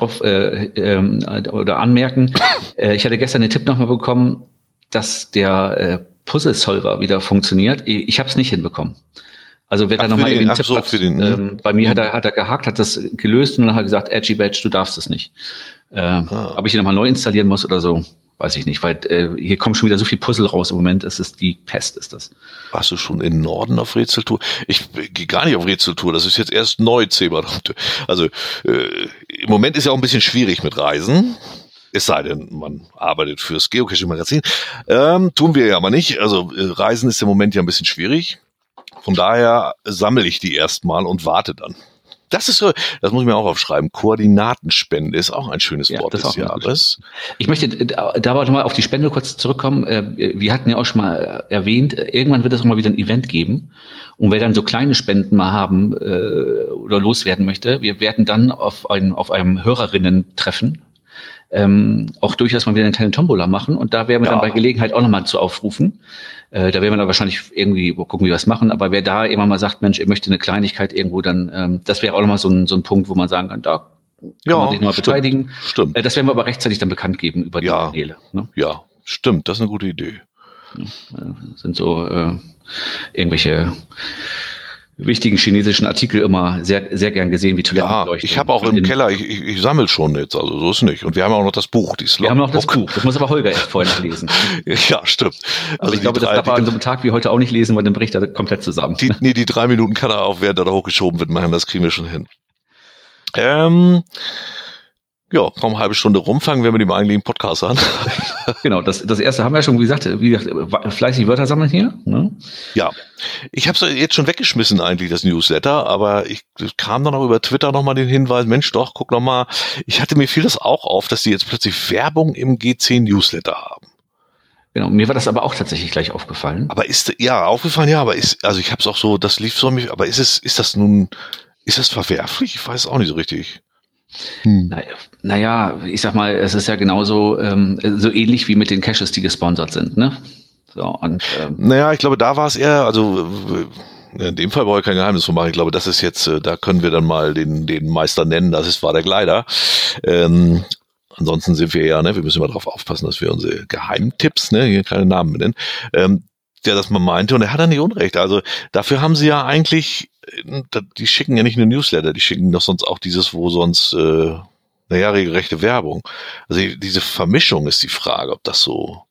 oder anmerken, ich hatte gestern den Tipp nochmal bekommen, dass der Puzzle-Solver wieder funktioniert. Ich habe es nicht hinbekommen. Also wer da nochmal den Tipp hat, bei mir hat er gehakt, hat das gelöst und dann hat er gesagt, Edgy Badge, du darfst es nicht. Ob ich ihn nochmal neu installieren muss oder so, weiß ich nicht, weil hier kommen schon wieder so viel Puzzle raus im Moment, es ist die Pest, ist das. Warst du schon in Norden auf Rätseltour? Ich gehe gar nicht auf Rätseltour, das ist jetzt erst neu, Zebra. Also im Moment ist ja auch ein bisschen schwierig mit Reisen, es sei denn, man arbeitet fürs Geocaching-Magazin. Tun wir ja aber nicht, also Reisen ist im Moment ja ein bisschen schwierig, von daher sammle ich die erstmal und warte dann. Das ist so, das muss ich mir auch aufschreiben. Koordinatenspende ist auch ein schönes Wort das des ist auch Jahres. Ich möchte da aber noch mal auf die Spende kurz zurückkommen. Wir hatten ja auch schon mal erwähnt, irgendwann wird es auch mal wieder ein Event geben. Und wer dann so kleine Spenden mal haben oder loswerden möchte, wir werden dann auf einem Hörerinnen-Treffen auch durchaus mal wieder eine kleine Tombola machen. Und da werden wir dann bei Gelegenheit auch nochmal zu aufrufen. Da werden wir dann wahrscheinlich irgendwie gucken, wie wir es machen. Aber wer da immer mal sagt, Mensch, ihr möchte eine Kleinigkeit irgendwo, dann das wäre auch nochmal so ein Punkt, wo man sagen kann, da kann man sich nochmal beteiligen. Stimmt. Das werden wir aber rechtzeitig dann bekannt geben über die Kanäle. Ne? Ja, stimmt. Das ist eine gute Idee. Sind so irgendwelche wichtigen chinesischen Artikel immer sehr, sehr gern gesehen, wie Toilettenbeleuchtung. Ja, ich habe auch im Keller, ich sammle schon jetzt, also so ist nicht. Und wir haben auch noch das Buch. Wir haben noch das Buch, das muss aber Holger erst vorher noch lesen. Ja, stimmt. Also ich glaube, das darf er an so einem Tag wie heute auch nicht lesen, weil dann bricht er komplett zusammen. Die 3 Minuten kann er auch, während er da hochgeschoben wird, machen, das kriegen wir schon hin. Ja, kaum eine halbe Stunde rum, fangen wir mit dem eigentlichen Podcast an. Genau, das erste haben wir schon gesagt, fleißig Wörter sammeln hier. Ne? Ja, ich habe es jetzt schon weggeschmissen eigentlich, das Newsletter, aber ich kam dann auch über Twitter nochmal den Hinweis, Mensch doch, guck nochmal, mir fiel das auch auf, dass die jetzt plötzlich Werbung im G10 Newsletter haben. Genau, mir war das aber auch tatsächlich gleich aufgefallen. Aber aufgefallen, aber ich habe es auch so, das lief so, aber ist das verwerflich? Ich weiß auch nicht so richtig. Naja, ich sag mal, es ist ja genauso so ähnlich wie mit den Caches, die gesponsert sind, ne? So, und naja, ich glaube, da war es eher, also in dem Fall brauche ich kein Geheimnis von machen. Ich glaube, das ist jetzt, da können wir dann mal den Meister nennen, war der Gleiter. Ansonsten sind wir ja, ne, wir müssen immer darauf aufpassen, dass wir unsere Geheimtipps, hier keine Namen benennen, der das mal meinte, und er hat da nicht Unrecht. Also dafür haben sie ja eigentlich, die schicken ja nicht nur Newsletter, die schicken doch sonst auch dieses, wo sonst, regelrechte Werbung. Also diese Vermischung ist die Frage, ob das so,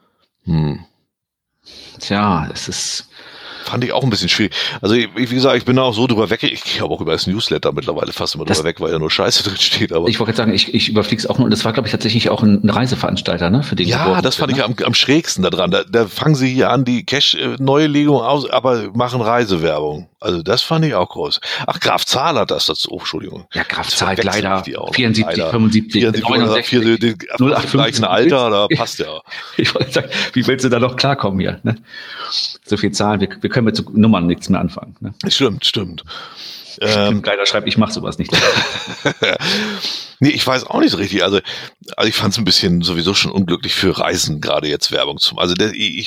Tja, es ist... Fand ich auch ein bisschen schwierig. Also wie gesagt, ich bin da auch so drüber weg. Ich gehe aber auch über das Newsletter mittlerweile fast immer drüber weg, weil ja nur Scheiße drin steht. Aber ich wollte sagen, ich überfliege es auch nur. Und das war, glaube ich, tatsächlich auch ein Reiseveranstalter, ne? Für den das fand ich am schrägsten da dran. Da fangen sie hier an, die Cache-Neulegung aus, aber machen Reisewerbung. Also das fand ich auch groß. Ach, Graf Zahl hat das dazu. Oh, Entschuldigung. Ja, Graf Zahl, leider 74, 75, 69, 08, im gleichen Alter, da passt ja. Ich wollte sagen, wie willst du da noch klarkommen hier? Ne? So viel Zahlen, wir können mit so Nummern nichts mehr anfangen. Ne? Stimmt. Leider schreibt, ich mache sowas nicht. Nee, ich weiß auch nicht so richtig. Also ich fand es ein bisschen sowieso schon unglücklich für Reisen, gerade jetzt Werbung zum. Also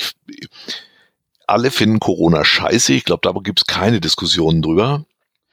alle finden Corona scheiße. Ich glaube, da gibt's keine Diskussionen drüber.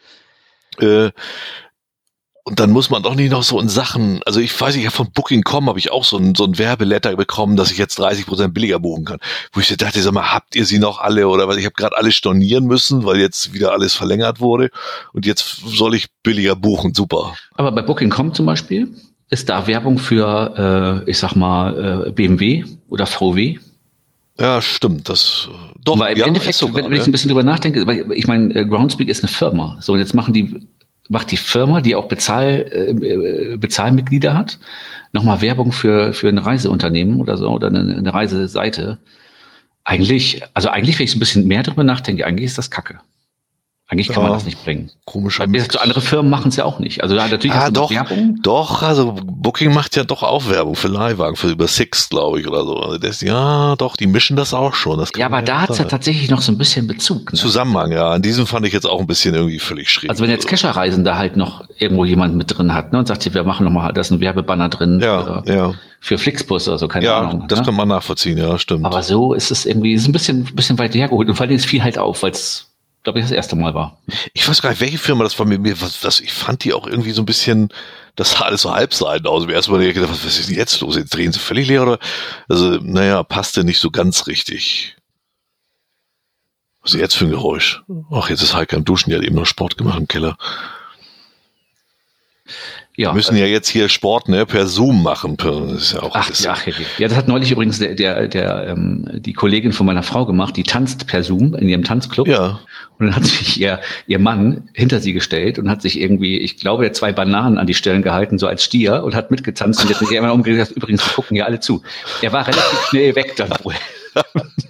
Und dann muss man doch nicht noch so in Sachen, also ich weiß nicht, von Booking.com habe ich auch so ein Werbeletter bekommen, dass ich jetzt 30% billiger buchen kann. Wo ich dachte, sag mal, habt ihr sie noch alle? Oder was? Ich habe gerade alle stornieren müssen, weil jetzt wieder alles verlängert wurde. Und jetzt soll ich billiger buchen. Super. Aber bei Booking.com zum Beispiel, ist da Werbung für, BMW oder VW? Ja, stimmt. Das doch. Weil im Endeffekt, sogar, wenn ich ein bisschen drüber nachdenke, weil ich meine, Groundspeak ist eine Firma. So, und jetzt macht die Firma, die auch Bezahlmitglieder hat, nochmal Werbung für ein Reiseunternehmen oder so, oder eine Reiseseite. Eigentlich, wenn ich so ein bisschen mehr drüber nachdenke, eigentlich ist das Kacke. Eigentlich kann man das nicht bringen. Komischer Mix. Andere Firmen machen es ja auch nicht. Also da natürlich Werbung. Doch, also Booking macht ja doch auch Werbung für Leihwagen, für über Six, glaube ich, oder so. Also die mischen das auch schon. Das aber da hat es ja tatsächlich noch so ein bisschen Bezug. Ne? Zusammenhang, ja. In diesem fand ich jetzt auch ein bisschen irgendwie völlig schräg. Also wenn jetzt Kescherreisen da halt noch irgendwo jemand mit drin hat, ne, und sagt, wir machen nochmal, da ist ein Werbebanner drin für Flixbus oder so, keine Ahnung. Ja, das kann man nachvollziehen, ja, stimmt. Aber so ist es irgendwie, ist ein bisschen weit hergeholt. Und vor allem ist viel halt auf, weil es, glaube ich, das erste Mal war. Ich weiß gar nicht, welche Firma das war mit mir, ich fand die auch irgendwie so ein bisschen, das sah alles so Halbseiten aus. Im ersten Mal gedacht, was ist denn jetzt los? Jetzt drehen sie völlig leer, oder? Also, passte nicht so ganz richtig. Was ist jetzt für ein Geräusch? Ach, jetzt ist Heike am Duschen, die hat eben noch Sport gemacht im Keller. Ja, wir müssen ja jetzt hier Sport, per Zoom machen. Das ist ja auch das hat neulich übrigens die Kollegin von meiner Frau gemacht, die tanzt per Zoom in ihrem Tanzclub. Ja. Und dann hat sich ihr Mann hinter sie gestellt und hat sich irgendwie, ich glaube, er 2 Bananen an die Stirn gehalten, so als Stier, und hat mitgetanzt und jetzt nicht einmal umgedreht, übrigens, wir gucken ja alle zu. Er war relativ schnell weg dann wohl.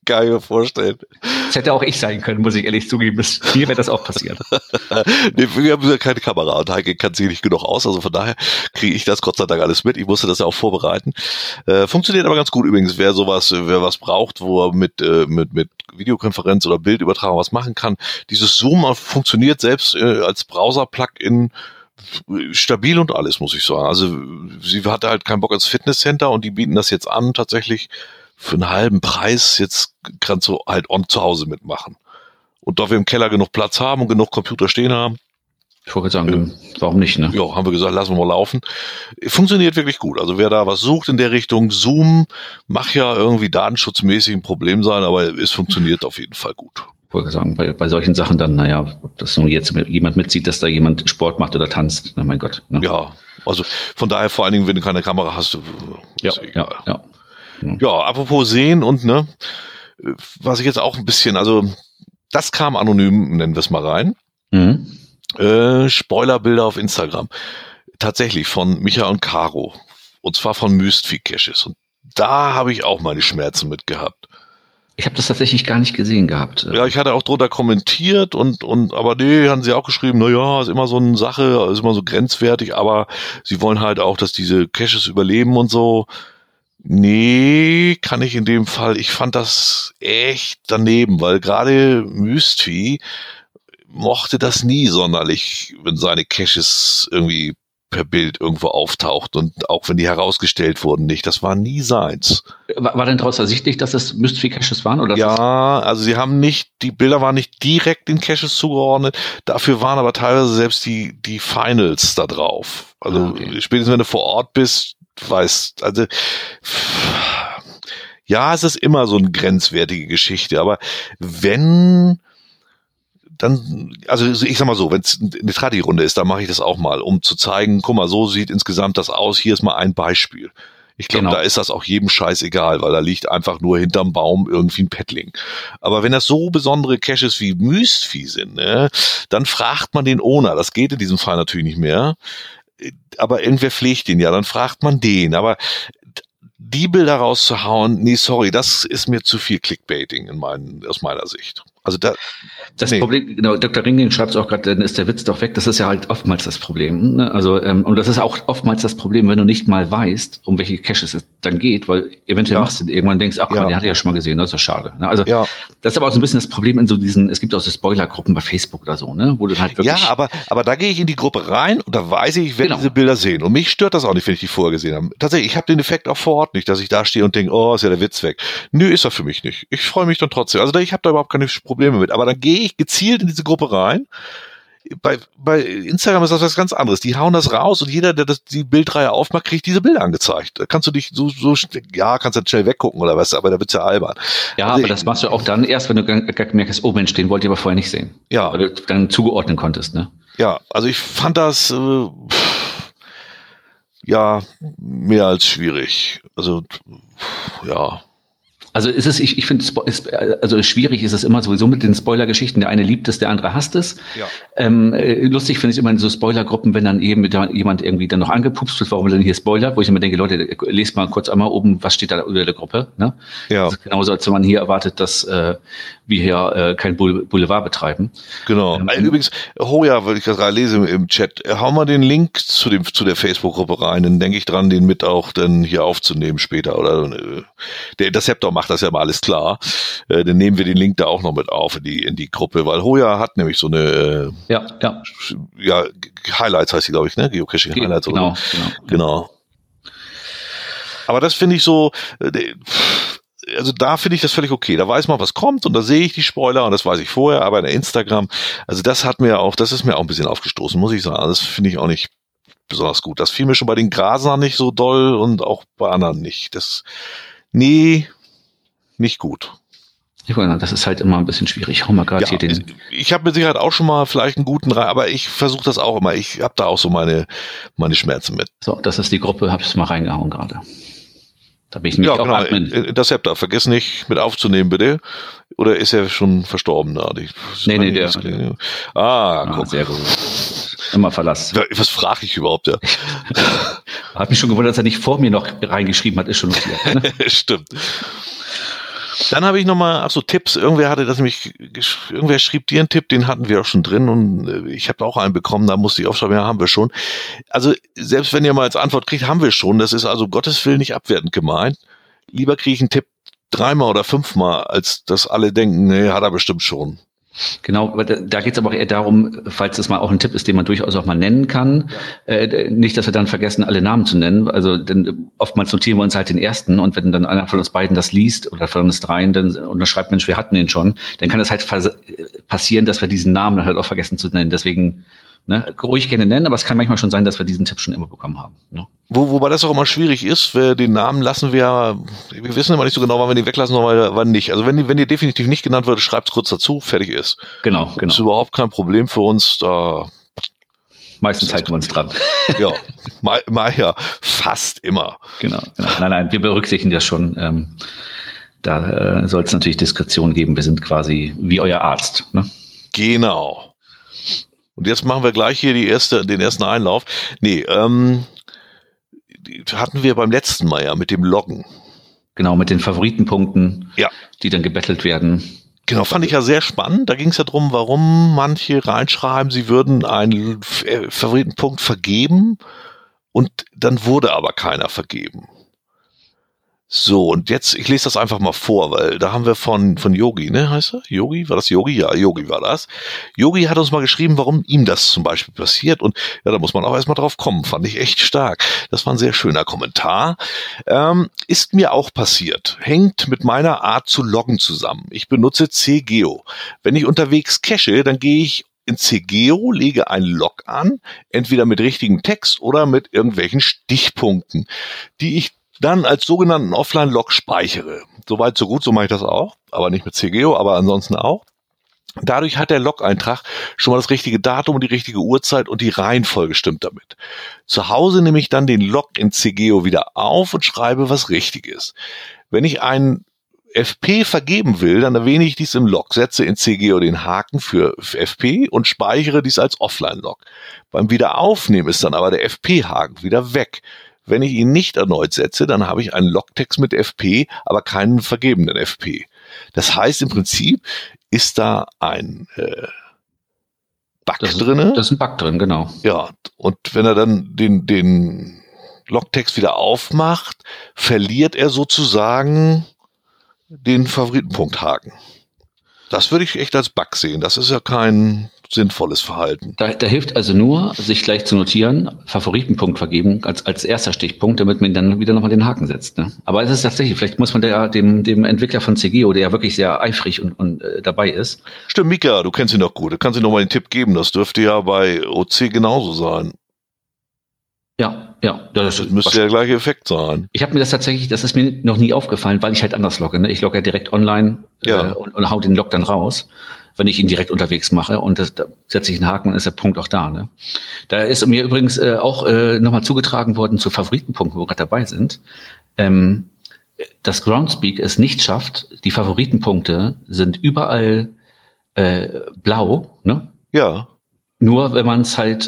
Kann ich mir vorstellen. Das hätte auch ich sein können, muss ich ehrlich zugeben. Mir wäre das auch passiert. Nee, wir haben ja keine Kamera und Heike kann sich nicht genug aus, also von daher kriege ich das Gott sei Dank alles mit. Ich musste das ja auch vorbereiten. Funktioniert aber ganz gut übrigens, wer was braucht, wo er mit Videokonferenz oder Bildübertragung was machen kann. Dieses Zoom funktioniert selbst als Browser-Plugin stabil und alles, muss ich sagen. Also sie hatte halt keinen Bock ins Fitnesscenter und die bieten das jetzt an, tatsächlich für einen halben Preis. Jetzt kannst du halt zu Hause mitmachen. Und da wir im Keller genug Platz haben und genug Computer stehen haben. Ich wollte sagen, warum nicht, ne? Ja, haben wir gesagt, lassen wir mal laufen. Funktioniert wirklich gut. Also wer da was sucht in der Richtung, Zoom mag ja irgendwie datenschutzmäßig ein Problem sein, aber es funktioniert auf jeden Fall gut. Ich wollte sagen, bei solchen Sachen dann, naja, ob das nun jetzt jemand mitzieht, dass da jemand Sport macht oder tanzt, na mein Gott. Ne? Ja, also von daher vor allen Dingen, wenn du keine Kamera hast, ja. Ja, apropos sehen und, ne, was ich jetzt auch ein bisschen, also das kam anonym, nennen wir es mal rein. Mhm. Spoilerbilder auf Instagram. Tatsächlich von Micha und Caro. Und zwar von Mystery-Caches. Und da habe ich auch meine Schmerzen mit gehabt. Ich habe das tatsächlich gar nicht gesehen gehabt. Ja, ich hatte auch drunter kommentiert aber nee, haben sie auch geschrieben, na ja, ist immer so eine Sache, ist immer so grenzwertig, aber sie wollen halt auch, dass diese Caches überleben und so. Nee, kann ich in dem Fall. Ich fand das echt daneben, weil gerade Mystery mochte das nie sonderlich, wenn seine Caches irgendwie per Bild irgendwo auftaucht und auch wenn die herausgestellt wurden nicht. Das war nie seins. War denn daraus ersichtlich, dass es Mystery-Caches waren? Oder ja, also sie haben die Bilder waren nicht direkt den Caches zugeordnet, dafür waren aber teilweise selbst die Finals da drauf. Also okay. Spätestens wenn du vor Ort bist, weißt, also ja, es ist immer so eine grenzwertige Geschichte, aber wenn dann, also ich sag mal so, wenn es eine Tradi-Runde ist, dann mache ich das auch mal, um zu zeigen, guck mal, so sieht insgesamt das aus, hier ist mal ein Beispiel. Ich glaube, Da ist das auch jedem Scheiß egal, weil da liegt einfach nur hinterm Baum irgendwie ein Paddling. Aber wenn das so besondere Caches wie Mystery sind, ne, dann fragt man den Owner, das geht in diesem Fall natürlich nicht mehr, aber irgendwer pflegt den ja, dann fragt man den, aber die Bilder rauszuhauen, nee, sorry, das ist mir zu viel Clickbaiting aus meiner Sicht. Also das Problem, genau, Dr. Ringling schreibt es auch gerade, dann ist der Witz doch weg. Das ist ja halt oftmals das Problem. Ne? Also und das ist auch oftmals das Problem, wenn du nicht mal weißt, um welche Caches es dann geht, weil eventuell machst du irgendwann denkst, ach, den hatte ich ja schon mal gesehen, das ist doch schade. Ne? Also das ist aber auch so ein bisschen das Problem in so es gibt auch so Spoilergruppen bei Facebook oder so, ne, wo du halt wirklich. Ja, aber da gehe ich in die Gruppe rein und da weiß ich werde diese Bilder sehen. Und mich stört das auch nicht, wenn ich die vorher gesehen habe. Tatsächlich, ich habe den Effekt auch vor Ort nicht, dass ich da stehe und denke, oh, ist ja der Witz weg. Nö, ist er für mich nicht. Ich freue mich dann trotzdem. Also ich habe da überhaupt keine Probleme mit. Aber dann gehe ich gezielt in diese Gruppe rein. Bei Instagram ist das was ganz anderes. Die hauen das raus und jeder, der die Bildreihe aufmacht, kriegt diese Bilder angezeigt. Da kannst du dich kannst dann schnell weggucken oder was, aber da wird's ja albern. Ja, also aber das machst du auch dann erst, wenn du gemerkt hast, oh Mensch, den wollte ich aber vorher nicht sehen. Ja. Weil du dann zugeordnen konntest, ne? Ja, also ich fand das mehr als schwierig. Also ja. Also ich finde, also schwierig ist es immer sowieso mit den Spoiler-Geschichten. Der eine liebt es, der andere hasst es. Ja. Lustig finde ich immer in so Spoiler-Gruppen, wenn dann eben jemand irgendwie dann noch angepupst wird, warum denn hier Spoiler? Wo ich immer denke, Leute, lest mal kurz einmal oben, was steht da über der Gruppe. Ne? Ja. Also genauso, als wenn man hier erwartet, dass wir hier kein Boulevard betreiben. Genau. Übrigens, Hoja, weil ich das gerade lese im Chat, hau mal den Link zu der Facebook-Gruppe rein, dann denke ich dran, den mit auch dann hier aufzunehmen später. Oder der Interceptor macht das ja mal alles klar. Dann nehmen wir den Link da auch noch mit auf in die Gruppe, weil Hoja hat nämlich so eine Highlights heißt die, glaube ich, ne? Geocaching Highlights oder so. Genau. Aber das finde ich so, also da finde ich das völlig okay. Da weiß man, was kommt und da sehe ich die Spoiler und das weiß ich vorher, aber in der Instagram, also das ist mir auch ein bisschen aufgestoßen, muss ich sagen. Das finde ich auch nicht besonders gut. Das fiel mir schon bei den Grasern nicht so doll und auch bei anderen nicht. Nicht gut. Das ist halt immer ein bisschen schwierig. Hau mal gerade hier den. Ich habe mit Sicherheit auch schon mal vielleicht einen guten aber ich versuche das auch immer. Ich habe da auch so meine Schmerzen mit. So, das ist die Gruppe, habe ich mal reingehauen gerade. Da bin ich nämlich auch Admin. Interceptor, vergiss nicht mit aufzunehmen, bitte. Oder ist er schon verstorben? Nee, der. Guck. Sehr gut. Immer Verlass. Was frage ich überhaupt, ja? Hat mich schon gewundert, dass er nicht vor mir noch reingeschrieben hat, ist schon notiert. Ne? Stimmt. Dann habe ich nochmal, Tipps, irgendwer schrieb dir einen Tipp, den hatten wir auch schon drin und ich habe auch einen bekommen, da musste ich aufschreiben, ja, haben wir schon. Also selbst wenn ihr mal als Antwort kriegt, haben wir schon, das ist also Gottes Willen nicht abwertend gemeint. Lieber kriege ich einen Tipp 3-mal oder 5-mal, als dass alle denken, nee, hat er bestimmt schon. Genau, aber da geht es aber auch eher darum, falls das mal auch ein Tipp ist, den man durchaus auch mal nennen kann, nicht, dass wir dann vergessen, alle Namen zu nennen, also denn oftmals notieren wir uns halt den ersten und wenn dann einer von uns beiden das liest oder von uns dreien dann, und dann schreibt, Mensch, wir hatten den schon, dann kann es halt passieren, dass wir diesen Namen halt auch vergessen zu nennen. Deswegen ruhig gerne nennen, aber es kann manchmal schon sein, dass wir diesen Tipp schon immer bekommen haben. Ne? Wobei das auch immer schwierig ist, den Namen lassen wir wissen immer nicht so genau, wann wir den weglassen, wann nicht. Also wenn die definitiv nicht genannt wird, schreibt es kurz dazu, fertig ist. Genau. Das ist überhaupt kein Problem für uns. Da meistens halten wir uns dran. Ja, ja, fast immer. Genau. Nein, wir berücksichtigen das schon. Da soll es natürlich Diskretion geben. Wir sind quasi wie euer Arzt. Ne? Genau. Und jetzt machen wir gleich hier den ersten Einlauf. Hatten wir beim letzten Mal ja mit dem Loggen. Genau, mit den Favoritenpunkten, ja, die dann gebettelt werden. Genau, fand ich ja sehr spannend. Da ging es ja drum, warum manche reinschreiben, sie würden einen Favoritenpunkt vergeben und dann wurde aber keiner vergeben. So, und jetzt, ich lese das einfach mal vor, weil da haben wir von Yogi, ne, heißt er? Yogi? War das Yogi? Ja, Yogi war das. Yogi hat uns mal geschrieben, warum ihm das zum Beispiel passiert und ja, da muss man auch erstmal drauf kommen, fand ich echt stark. Das war ein sehr schöner Kommentar. Ist mir auch passiert. Hängt mit meiner Art zu loggen zusammen. Ich benutze CGeo. Wenn ich unterwegs cache, dann gehe ich in CGeo, lege einen Log an, entweder mit richtigem Text oder mit irgendwelchen Stichpunkten, die ich dann als sogenannten Offline-Log speichere. Soweit, so gut, so mache ich das auch, aber nicht mit CGeo, aber ansonsten auch. Dadurch hat der Log-Eintrag schon mal das richtige Datum und die richtige Uhrzeit und die Reihenfolge stimmt damit. Zu Hause nehme ich dann den Log in CGeo wieder auf und schreibe, was richtig ist. Wenn ich einen FP vergeben will, dann erwähne ich dies im Log, setze in CGeo den Haken für FP und speichere dies als Offline-Log. Beim Wiederaufnehmen ist dann aber der FP-Haken wieder weg. Wenn ich ihn nicht erneut setze, dann habe ich einen Logtext mit FP, aber keinen vergebenen FP. Das heißt, im Prinzip ist da ein Bug drin. Das ist ein Bug drin, genau. Ja, und wenn er dann den Logtext wieder aufmacht, verliert er sozusagen den Favoritenpunkthaken. Das würde ich echt als Bug sehen. Das ist ja kein sinnvolles Verhalten. Da hilft also nur, sich gleich zu notieren, Favoritenpunkt vergeben als erster Stichpunkt, damit man dann wieder nochmal den Haken setzt. Ne? Aber es ist tatsächlich, vielleicht muss man dem Entwickler von CGeo, der ja wirklich sehr eifrig und dabei ist. Stimmt, Mika, du kennst ihn doch gut. Du kannst ihm nochmal den Tipp geben. Das dürfte ja bei OC genauso sein. Ja. Das müsste der gleiche Effekt sein. Ich habe mir das ist mir noch nie aufgefallen, weil ich halt anders logge. Ne? Ich logge ja direkt online und hau den Log dann raus, wenn ich ihn direkt unterwegs mache und da setze ich einen Haken und ist der Punkt auch da. Ne? Da ist mir übrigens auch nochmal zugetragen worden zu Favoritenpunkten, wo wir gerade dabei sind, dass Groundspeak es nicht schafft, die Favoritenpunkte sind überall blau, ne? Ja. Nur wenn man es halt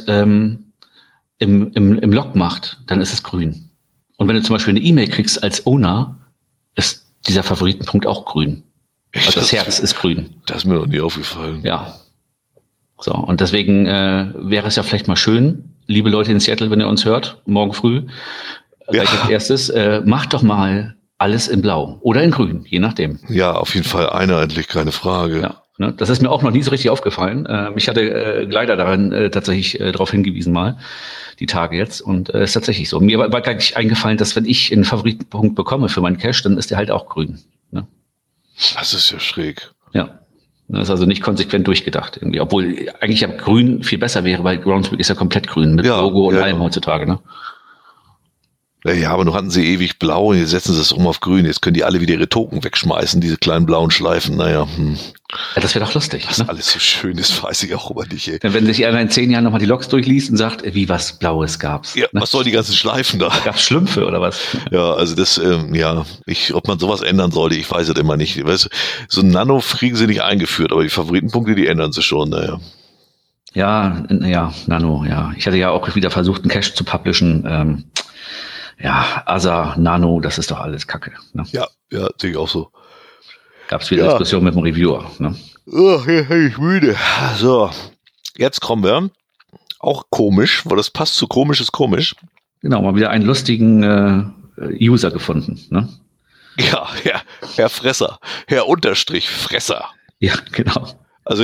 im Log macht, dann ist es grün. Und wenn du zum Beispiel eine E-Mail kriegst als Owner, ist dieser Favoritenpunkt auch grün. Also das Herz ist grün. Das ist mir noch nie aufgefallen. Ja. So, und deswegen wäre es ja vielleicht mal schön, liebe Leute in Seattle, wenn ihr uns hört, morgen früh, gleich als erstes, macht doch mal alles in Blau oder in Grün, je nachdem. Ja, auf jeden Fall einheitlich, keine Frage. Ja. Ne, das ist mir auch noch nie so richtig aufgefallen. Mich hatte Gleider daran tatsächlich darauf hingewiesen mal, die Tage jetzt. Und ist tatsächlich so. Mir war gleich eingefallen, dass wenn ich einen Favoritenpunkt bekomme für meinen Cache, dann ist der halt auch grün. Ne? Das ist ja schräg. Ja. Das ist also nicht konsequent durchgedacht irgendwie. Obwohl eigentlich ja grün viel besser wäre, weil Groundspeak ist ja komplett grün mit Logo und allem heutzutage. Ne? Ja, aber nur hatten sie ewig blau und jetzt setzen sie es auf grün. Jetzt können die alle wieder ihre Token wegschmeißen, diese kleinen blauen Schleifen. Naja. Ja, das wäre doch lustig. Was alles so schön ist, weiß ich auch immer nicht. Ey. Wenn sich einer in 10 Jahren nochmal die Logs durchliest und sagt, wie was Blaues gab's. Ja, ne? Was soll die ganzen Schleifen da? Gab's Schlümpfe oder was? Ja, also das, ob man sowas ändern sollte, ich weiß es immer nicht. Weißt, so ein Nano kriegen sie nicht eingeführt, aber die Favoritenpunkte, die ändern sie schon, naja. Ja, Nano, ja. Ich hatte ja auch wieder versucht, einen Cache zu publishen. Asa, Nano, das ist doch alles Kacke. Ne? Ja, sehe ich auch so. Gab es wieder Diskussion mit dem Reviewer. Ne? Oh, hier bin ich müde. So, jetzt kommen wir. Auch komisch, weil das passt zu komisch ist komisch. Genau, mal wieder einen lustigen User gefunden. Ne? Ja, Herr Fresser. Herr Unterstrich Fresser. Ja, genau. Also,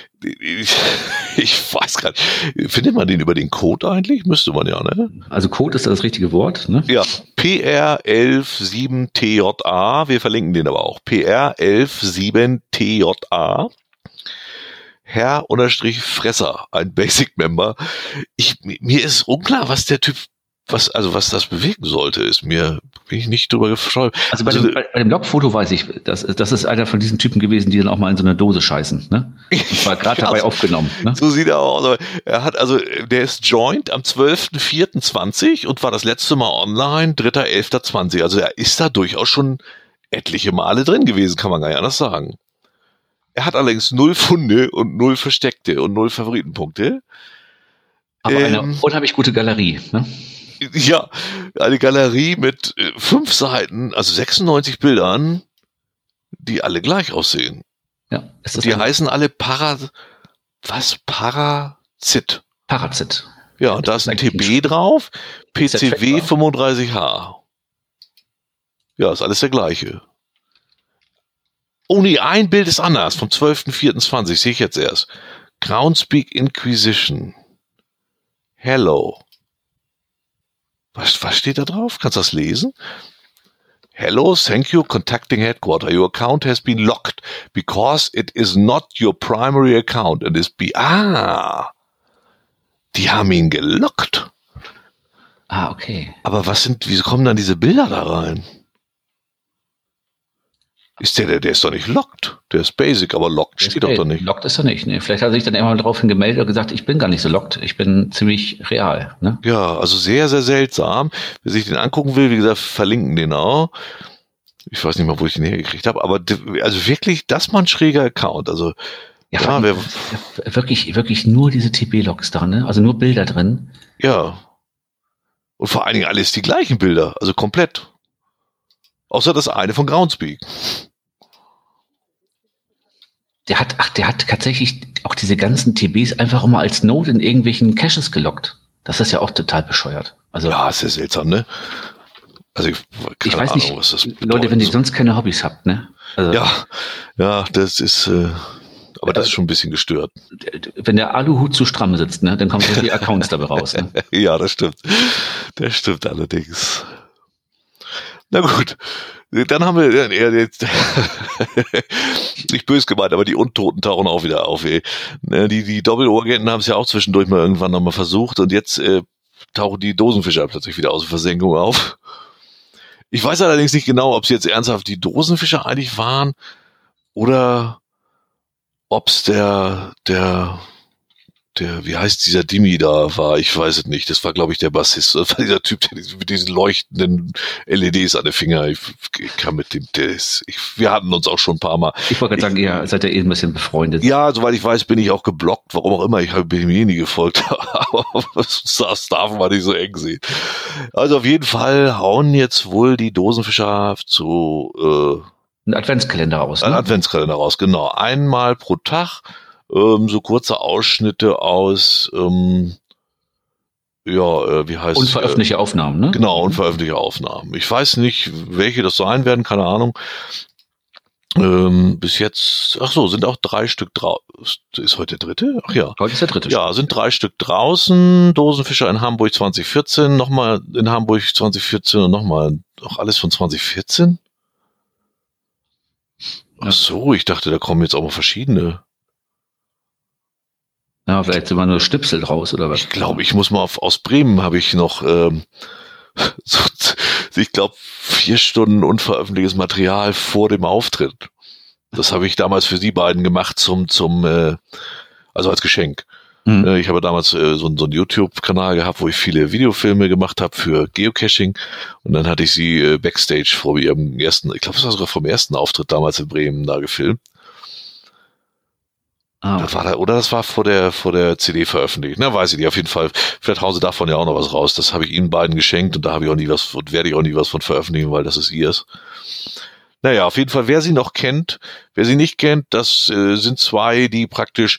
ich weiß gar nicht. Findet man den über den Code eigentlich? Müsste man ja, ne? Also Code ist das richtige Wort, ne? Ja, PR117TJA. Wir verlinken den aber auch. PR117TJA. Herr-Fresser, ein Basic-Member. Mir ist unklar, was der Typ, was das bewegen sollte, bin ich nicht drüber gefreut. Also bei dem Logfoto weiß ich, das ist einer von diesen Typen gewesen, die dann auch mal in so eine Dose scheißen, ne? Ich war gerade dabei aufgenommen, ne? So sieht er aus. Der ist joined am 12.04.20 und war das letzte Mal online, 3.11.20. Also er ist da durchaus schon etliche Male drin gewesen, kann man gar nicht anders sagen. Er hat allerdings 0 Funde und 0 Versteckte und 0 Favoritenpunkte. Aber eine unheimlich gute Galerie, ne? Ja, eine Galerie mit 5 Seiten, also 96 Bildern, die alle gleich aussehen. Ja, die heißen alle Parazit. Parazit. Ja, und da ist ein TB drauf, PCW 35H. Ja, ist alles der gleiche. Oh nee, ein Bild ist anders, vom 12.04.20, sehe ich jetzt erst. Groundspeak Inquisition. Hello. Was steht da drauf? Kannst du das lesen? Hello, thank you, contacting headquarter. Your account has been locked because it is not your primary account and is die haben ihn gelockt. Ah, okay. Aber wieso kommen dann diese Bilder da rein? Der ist doch nicht locked. Der ist basic, aber locked steht doch nicht. Locked ist er nicht, ne. Vielleicht hat er sich dann immer daraufhin gemeldet und gesagt, ich bin gar nicht so locked, ich bin ziemlich real, ne. Ja, also sehr, sehr seltsam. Wer sich den angucken will, wie gesagt, verlinken den auch. Ich weiß nicht mal, wo ich den hergekriegt habe, aber also wirklich, das mal ein schräger Account. Also ja, wirklich nur diese TB-Logs da, ne? Also nur Bilder drin. Ja. Und vor allen Dingen alles die gleichen Bilder, also komplett. Außer das eine von Groundspeak. Der hat tatsächlich auch diese ganzen TBs einfach immer als Node in irgendwelchen Caches gelockt. Das ist ja auch total bescheuert. Also, ja, ist ja seltsam, ne? Also ich weiß nicht, was das bedeutet. Leute, wenn ihr sonst keine Hobbys habt, ne? Also, ja, das ist, aber das ist schon ein bisschen gestört. Wenn der Aluhut zu stramm sitzt, ne, dann kommen so die Accounts dabei raus. Ne? Ja, das stimmt. Das stimmt allerdings. Na gut, dann haben wir jetzt nicht böse gemeint, aber die Untoten tauchen auch wieder auf. Ey. Die Doppelagenten haben es ja auch zwischendurch mal irgendwann nochmal versucht und jetzt tauchen die Dosenfischer plötzlich wieder aus der Versenkung auf. Ich weiß allerdings nicht genau, ob es jetzt ernsthaft die Dosenfischer eigentlich waren oder ob es der wie heißt dieser Dimi da war, ich weiß es nicht. Das war, glaube ich, der Bassist. Das war dieser Typ, der mit diesen leuchtenden LEDs an den Finger. Ich kann mit dem, wir hatten uns auch schon ein paar Mal. Ich wollte gerade sagen, ihr seid ja ein bisschen befreundet. Ja, soweit ich weiß, bin ich auch geblockt, warum auch immer. Ich bin ihm nie gefolgt, aber das darf man nicht so eng sehen. Also auf jeden Fall hauen jetzt wohl die Dosenfischer zu ein Adventskalender raus. Ne? Ein Adventskalender raus, genau. Einmal pro Tag. So kurze Ausschnitte aus, wie heißt es? Unveröffentlichte Aufnahmen, ne? Genau, unveröffentlichte Aufnahmen. Ich weiß nicht, welche das sein werden, keine Ahnung. Bis jetzt, sind auch 3 Stück draußen. Ist heute der 3.? Ach ja. Heute ist der 3. Ja, sind 3 Stück draußen. Dosenfischer in Hamburg 2014, nochmal in Hamburg 2014 und nochmal, auch alles von 2014? Ach so, ich dachte, da kommen jetzt auch mal verschiedene. Ja, vielleicht sind wir nur Schnipsel draus, oder was? Ich glaube, ich muss mal aus Bremen habe ich noch, ich glaube, 4 Stunden unveröffentlichtes Material vor dem Auftritt. Das habe ich damals für die beiden gemacht also als Geschenk. Mhm. Ich habe damals so einen YouTube-Kanal gehabt, wo ich viele Videofilme gemacht habe für Geocaching. Und dann hatte ich sie Backstage vor ihrem ersten, ich glaube, das war sogar vom ersten Auftritt damals in Bremen da gefilmt. Das war vor der CD veröffentlicht. Na, weiß ich nicht, auf jeden Fall. Vielleicht hauen sie davon ja auch noch was raus. Das habe ich ihnen beiden geschenkt und da habe ich auch nie was, und werde ich auch nie was von veröffentlichen, weil das ist ihrs. Naja, auf jeden Fall, wer sie noch kennt, wer sie nicht kennt, das sind zwei, die praktisch,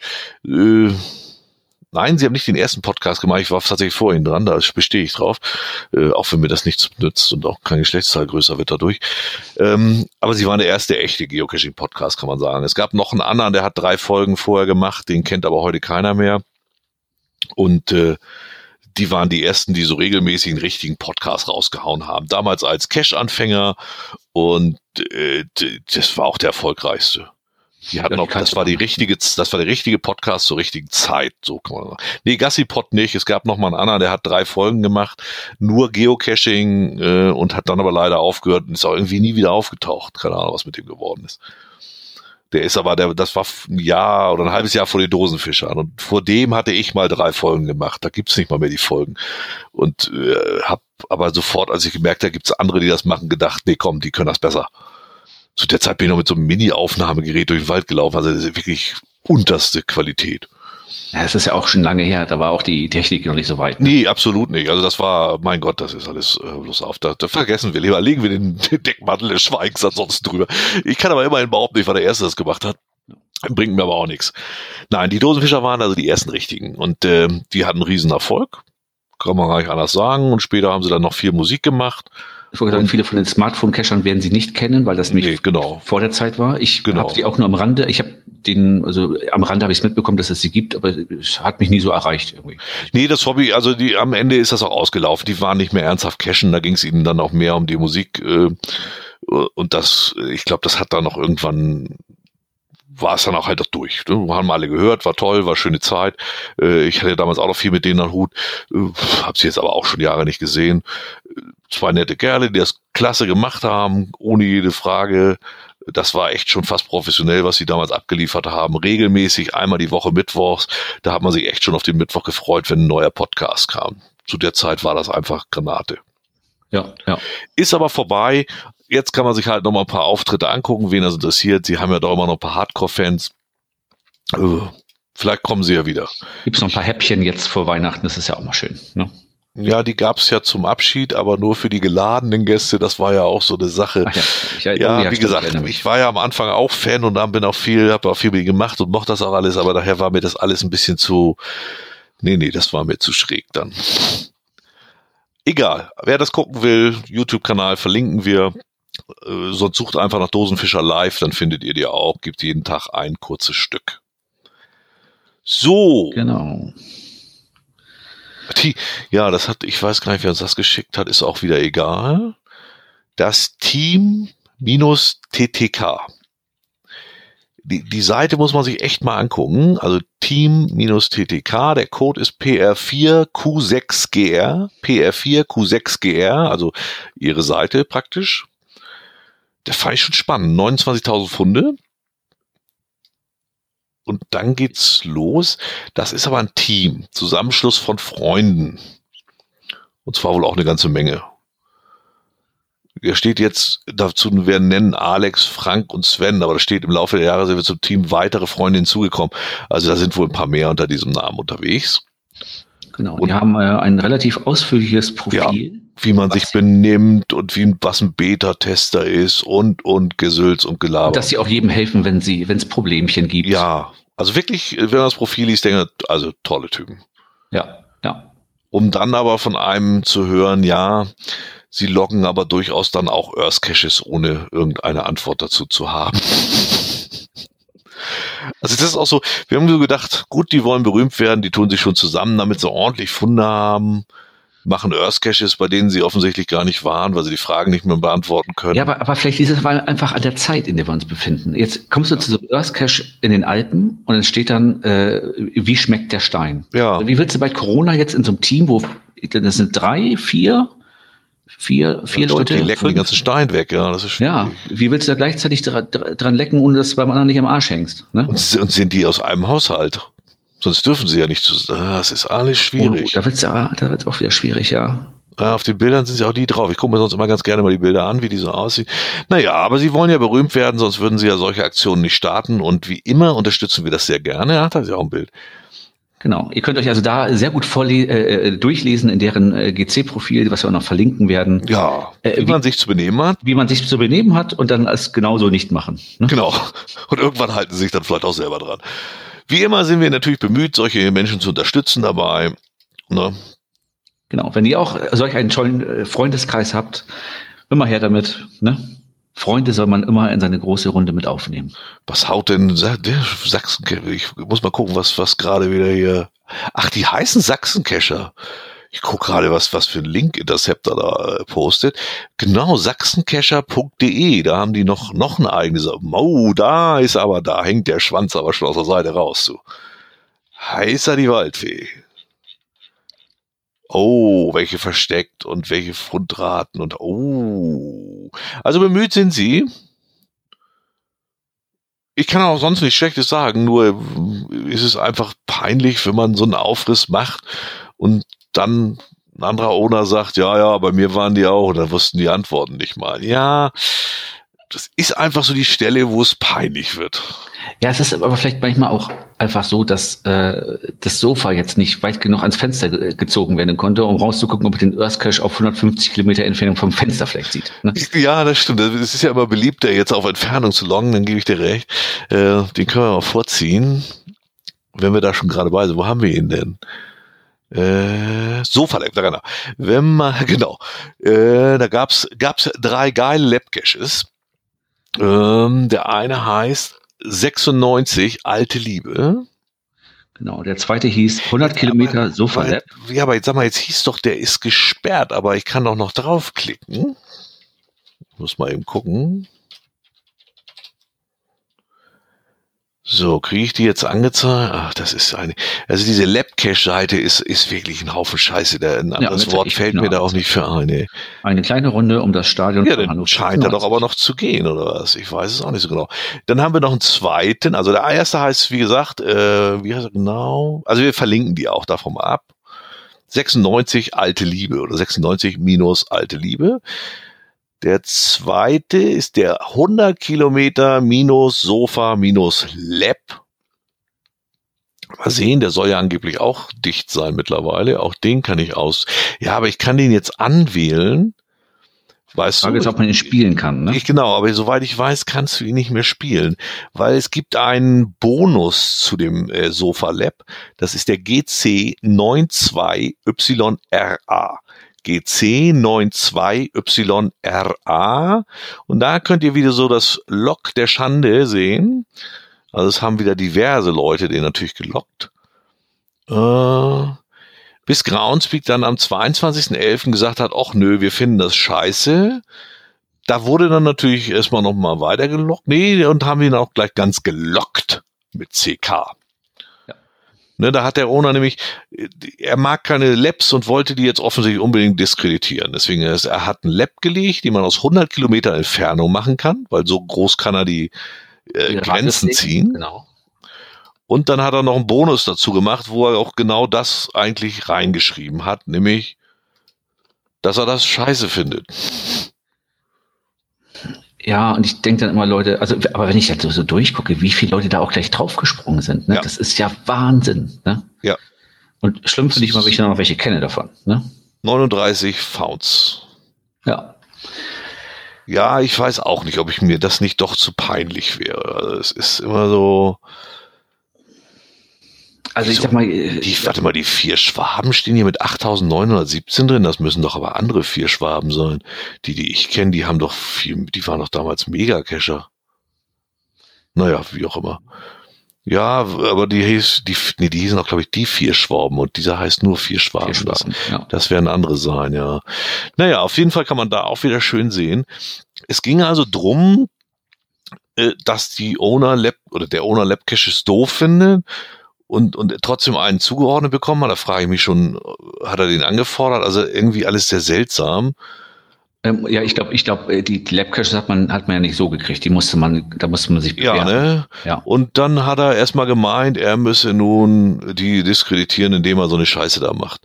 nein, sie haben nicht den ersten Podcast gemacht, ich war tatsächlich vor ihnen dran, da bestehe ich drauf, auch wenn mir das nichts nützt und auch kein Geschlechtszahl größer wird dadurch. Aber sie waren der erste echte Geocaching-Podcast, kann man sagen. Es gab noch einen anderen, der hat 3 Folgen vorher gemacht, den kennt aber heute keiner mehr. Und die waren die ersten, die so regelmäßig einen richtigen Podcast rausgehauen haben. Damals als Cache-Anfänger und das war auch der erfolgreichste. Die hatten auch, das war der richtige Podcast zur richtigen Zeit, so kann man sagen. Nee, Gassipod nicht. Es gab noch mal einen anderen, der hat 3 Folgen gemacht, nur Geocaching und hat dann aber leider aufgehört und ist auch irgendwie nie wieder aufgetaucht. Keine Ahnung, was mit dem geworden ist. Der ist aber, das war ein Jahr oder ein halbes Jahr vor den Dosenfischern. Und vor dem hatte ich mal 3 Folgen gemacht. Da gibt's nicht mal mehr die Folgen. Und hab aber sofort, als ich gemerkt habe, gibt's andere, die das machen, gedacht, nee, komm, die können das besser. Zu der Zeit bin ich noch mit so einem Mini-Aufnahmegerät durch den Wald gelaufen. Also das ist wirklich unterste Qualität. Ja, das ist ja auch schon lange her. Da war auch die Technik noch nicht so weit. Ne? Nee, absolut nicht. Also das war, mein Gott, das ist alles bloß auf. Da vergessen wir lieber. Legen wir den Deckmantel des Schweigens ansonsten drüber. Ich kann aber immerhin behaupten, ich war der Erste, der das gemacht hat. Bringt mir aber auch nichts. Nein, die Dosenfischer waren also die ersten richtigen. Und die hatten einen riesen Erfolg. Kann man gar nicht anders sagen. Und später haben sie dann noch viel Musik gemacht. Ich wollte sagen, viele von den Smartphone-Cachern werden sie nicht kennen, weil das nicht vor der Zeit war. Ich habe sie auch nur am Rande. Am Rande habe ich es mitbekommen, dass es sie gibt, aber es hat mich nie so erreicht irgendwie. Nee, das Hobby, also am Ende ist das auch ausgelaufen. Die waren nicht mehr ernsthaft cachen, da ging es ihnen dann auch mehr um die Musik. Und ich glaube, das hat dann noch irgendwann, war es dann auch halt durch. Wir haben alle gehört, war toll, war schöne Zeit. Ich hatte damals auch noch viel mit denen am Hut, habe sie jetzt aber auch schon Jahre nicht gesehen. 2 nette Kerle, die das klasse gemacht haben, ohne jede Frage. Das war echt schon fast professionell, was sie damals abgeliefert haben. Regelmäßig, einmal die Woche mittwochs. Da hat man sich echt schon auf den Mittwoch gefreut, wenn ein neuer Podcast kam. Zu der Zeit war das einfach Granate. Ja. Ist aber vorbei. Jetzt kann man sich halt noch mal ein paar Auftritte angucken, wen das interessiert. Sie haben ja doch immer noch ein paar Hardcore-Fans. Vielleicht kommen sie ja wieder. Gibt's noch ein paar Häppchen jetzt vor Weihnachten, das ist ja auch mal schön, ne? Ja, die gab's ja zum Abschied, aber nur für die geladenen Gäste. Das war ja auch so eine Sache. Ach ja, wie gesagt, ich war ja am Anfang auch Fan und dann habe auch viel mit ihm gemacht und mochte das auch alles, aber daher war mir das alles ein bisschen zu, nee, das war mir zu schräg dann. Egal, wer das gucken will, YouTube-Kanal verlinken wir. Sonst sucht einfach nach Dosenfischer Live, dann findet ihr die auch. Gibt jeden Tag ein kurzes Stück. So. Genau. Ja, ich weiß gar nicht, wer uns das geschickt hat, ist auch wieder egal. Das Team-TTK. Die Seite muss man sich echt mal angucken. Also Team-TTK, der Code ist PR4Q6GR. PR4Q6GR, also ihre Seite praktisch. Der fand ich schon spannend. 29.000 Pfunde. Und dann geht's los. Das ist aber ein Team. Zusammenschluss von Freunden. Und zwar wohl auch eine ganze Menge. Er steht jetzt, dazu werden nennen Alex, Frank und Sven, aber da steht im Laufe der Jahre sind wir zum Team weitere Freunde hinzugekommen. Also da sind wohl ein paar mehr unter diesem Namen unterwegs. Genau, und die haben ein relativ ausführliches Profil. Ja, wie man sich benimmt und was ein Beta-Tester ist und Gesülz und Gelaber. Und dass sie auch jedem helfen, wenn es Problemchen gibt. Ja, also wirklich, wenn man das Profil liest, denke ich, also tolle Typen. Ja. Um dann aber von einem zu hören, ja, sie loggen aber durchaus dann auch Earth Caches, ohne irgendeine Antwort dazu zu haben. Also das ist auch so, wir haben so gedacht, gut, die wollen berühmt werden, die tun sich schon zusammen, damit sie ordentlich Funde haben, machen Earth Caches, bei denen sie offensichtlich gar nicht waren, weil sie die Fragen nicht mehr beantworten können. Ja, aber vielleicht ist es einfach an der Zeit, in der wir uns befinden. Jetzt kommst du zu so einem Earth Cache in den Alpen und dann steht dann, wie schmeckt der Stein? Ja. Wie willst du bei Corona jetzt in so einem Team, wo das sind 3, 4 Leute. Die lecken den ganzen Stein weg, ja. Das ist schwierig. Ja, wie willst du da gleichzeitig dran lecken, ohne dass du beim anderen nicht am Arsch hängst? Ne? Und sind die aus einem Haushalt? Sonst dürfen sie ja nicht zusammen. Das ist alles schwierig. Da wird's auch wieder schwierig, ja. Ja, auf den Bildern sind sie auch die drauf. Ich gucke mir sonst immer ganz gerne mal die Bilder an, wie die so aussehen. Naja, aber sie wollen ja berühmt werden, sonst würden sie ja solche Aktionen nicht starten. Und wie immer unterstützen wir das sehr gerne. Ja, da ist ja auch ein Bild. Genau. Ihr könnt euch also da sehr gut durchlesen in deren GC-Profil, was wir auch noch verlinken werden. Ja, wie man sich zu benehmen hat. Wie man sich zu benehmen hat und dann es genauso nicht machen. Ne? Genau. Und irgendwann halten sie sich dann vielleicht auch selber dran. Wie immer sind wir natürlich bemüht, solche Menschen zu unterstützen dabei. Ne? Genau. Wenn ihr auch solch einen tollen Freundeskreis habt, immer her damit. Ne? Freunde soll man immer in seine große Runde mit aufnehmen. Was haut denn der Sachsen-Kescher? Ich muss mal gucken, was gerade wieder hier. Ach, die heißen Sachsen-Kescher. Ich gucke gerade, was für ein Link Interceptor da postet. Genau, sachsenkescher.de. Da haben die noch ein eigenes. Oh, da hängt der Schwanz aber schon aus der Seite raus. So. Heißer die Waldfee. Oh, welche versteckt und welche Fundraten und also bemüht sind sie. Ich kann auch sonst nichts Schlechtes sagen, nur ist es einfach peinlich, wenn man so einen Aufriss macht und dann ein anderer Owner sagt, ja, bei mir waren die auch, und dann wussten die Antworten nicht mal. Ja, das ist einfach so die Stelle, wo es peinlich wird. Ja, es ist aber vielleicht manchmal auch einfach so, dass das Sofa jetzt nicht weit genug ans Fenster gezogen werden konnte, um rauszugucken, ob man den Earth Cache auf 150 Kilometer Entfernung vom Fenster vielleicht sieht. Ne? Ja, das stimmt. Es ist ja immer beliebter, jetzt auf Entfernung zu loggen, dann gebe ich dir recht. Den können wir mal vorziehen, wenn wir da schon gerade bei sind. Wo haben wir ihn denn? Sofa-Lab, da genau. Wenn man, genau. Da gab's 3 geile Lab-Caches. Der eine heißt 96 Alte Liebe. Genau, der zweite hieß 100 Kilometer Sofa-Lab. Ja, aber jetzt sag mal, jetzt hieß doch, der ist gesperrt, aber ich kann doch noch draufklicken. Ich muss mal eben gucken. So, kriege ich die jetzt angezeigt? Ach, das ist also diese Lab-Cache-Seite ist wirklich ein Haufen Scheiße. Ein anderes Wort fällt mir da auch nicht für ein. Eine kleine Runde um das Stadion. Ja, dann scheint er doch aber noch zu gehen, oder was? Ich weiß es auch nicht so genau. Dann haben wir noch einen zweiten, also der erste heißt, wie gesagt, wie heißt er genau? Also wir verlinken die auch davon mal ab. 96 Alte Liebe oder 96 minus Alte Liebe. Der zweite ist der 100 Kilometer minus Sofa minus Lab. Mal sehen, der soll ja angeblich auch dicht sein mittlerweile. Auch den kann ich Ja, aber ich kann den jetzt anwählen. Weißt du? Ob man ihn spielen kann, ne? Genau, aber soweit ich weiß, kannst du ihn nicht mehr spielen. Weil es gibt einen Bonus zu dem Sofa Lab. Das ist der GC92YRA. GC92YRA und da könnt ihr wieder so das Log der Schande sehen. Also es haben wieder diverse Leute den natürlich gelockt. Bis Groundspeak dann am 22.11. gesagt hat, ach nö, wir finden das scheiße. Da wurde dann natürlich erstmal nochmal weiter gelockt. Nee, und haben ihn auch gleich ganz gelockt mit CK. Ne, da hat der Owner nämlich, er mag keine Labs und wollte die jetzt offensichtlich unbedingt diskreditieren. Deswegen, er hat ein Lab gelegt, die man aus 100 Kilometer Entfernung machen kann, weil so groß kann er die Grenzen ziehen. Genau. Und dann hat er noch einen Bonus dazu gemacht, wo er auch genau das eigentlich reingeschrieben hat, nämlich, dass er das scheiße findet. Ja, und ich denke dann immer, Leute, aber wenn ich jetzt so durchgucke, wie viele Leute da auch gleich draufgesprungen sind, ne? Ja. Das ist ja Wahnsinn, ne? Ja. Und schlimm finde ich mal, wenn ich dann noch welche kenne davon, ne? 39 Founds. Ja. Ja, ich weiß auch nicht, ob ich mir das nicht doch zu peinlich wäre. Also es ist immer so. Also ich sag mal, die 4 Schwaben stehen hier mit 8.917 drin. Das müssen doch aber andere 4 Schwaben sein. Die ich kenne, die waren doch damals Mega-Cacher. Naja, wie auch immer. Ja, aber die hießen auch, glaube ich, die 4 Schwaben und dieser heißt nur 4 Schwaben. Das werden andere sein, ja. Naja, auf jeden Fall kann man da auch wieder schön sehen. Es ging also drum, dass der Owner Lab Caches doof findet und trotzdem einen zugeordnet bekommen hat. Da frage ich mich schon, hat er den angefordert? Also irgendwie alles sehr seltsam. Ja, ich glaube, die Lab-Caches hat man ja nicht so gekriegt. Da musste man sich bewerben. Ja, ne? Ja. Und dann hat er erstmal gemeint, er müsse nun die diskreditieren, indem er so eine Scheiße da macht.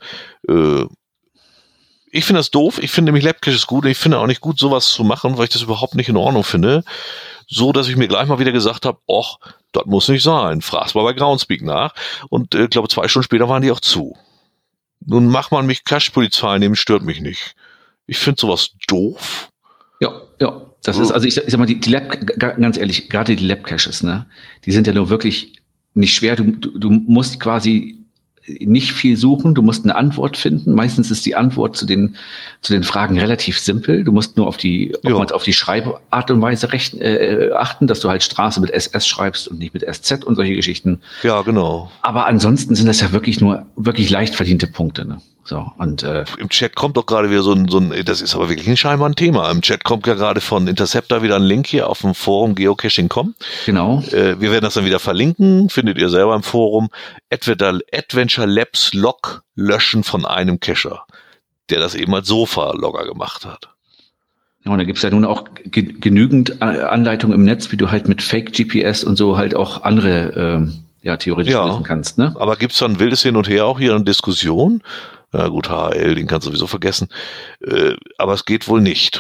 Ich finde das doof. Ich finde nämlich Lab-Caches gut. Und ich finde auch nicht gut, sowas zu machen, weil ich das überhaupt nicht in Ordnung finde. So, dass ich mir gleich mal wieder gesagt habe, Das muss nicht sein. Frag's mal bei Groundspeak nach. Und ich glaube, 2 Stunden später waren die auch zu. Nun macht man mich Cache-Polizei nehmen, stört mich nicht. Ich finde sowas doof. Ja. Das ist, also ich sag mal, die Lab, ganz ehrlich, gerade die Lab-Caches, ne, die sind ja nur wirklich nicht schwer. Du musst quasi nicht viel suchen, du musst eine Antwort finden. Meistens ist die Antwort zu den Fragen relativ simpel. Du musst nur auf die Schreibart und Weise achten, dass du halt Straße mit SS schreibst und nicht mit SZ und solche Geschichten. Ja, genau. Aber ansonsten sind das ja wirklich leicht verdiente Punkte, ne? So, und im Chat kommt doch gerade wieder so ein, das ist aber wirklich scheinbar ein Thema. Im Chat kommt ja gerade von Interceptor wieder ein Link hier auf dem Forum geocaching.com. Genau. Wir werden das dann wieder verlinken, findet ihr selber im Forum. Adventure Labs Log löschen von einem Cacher, der das eben als Sofa-Logger gemacht hat. Ja, und da gibt's ja nun auch genügend Anleitungen im Netz, wie du halt mit Fake-GPS und so halt auch andere theoretisch lösen kannst. Ne? Aber gibt's dann wildes Hin und Her auch hier eine Diskussion? Na gut, HL, den kannst du sowieso vergessen. Aber es geht wohl nicht.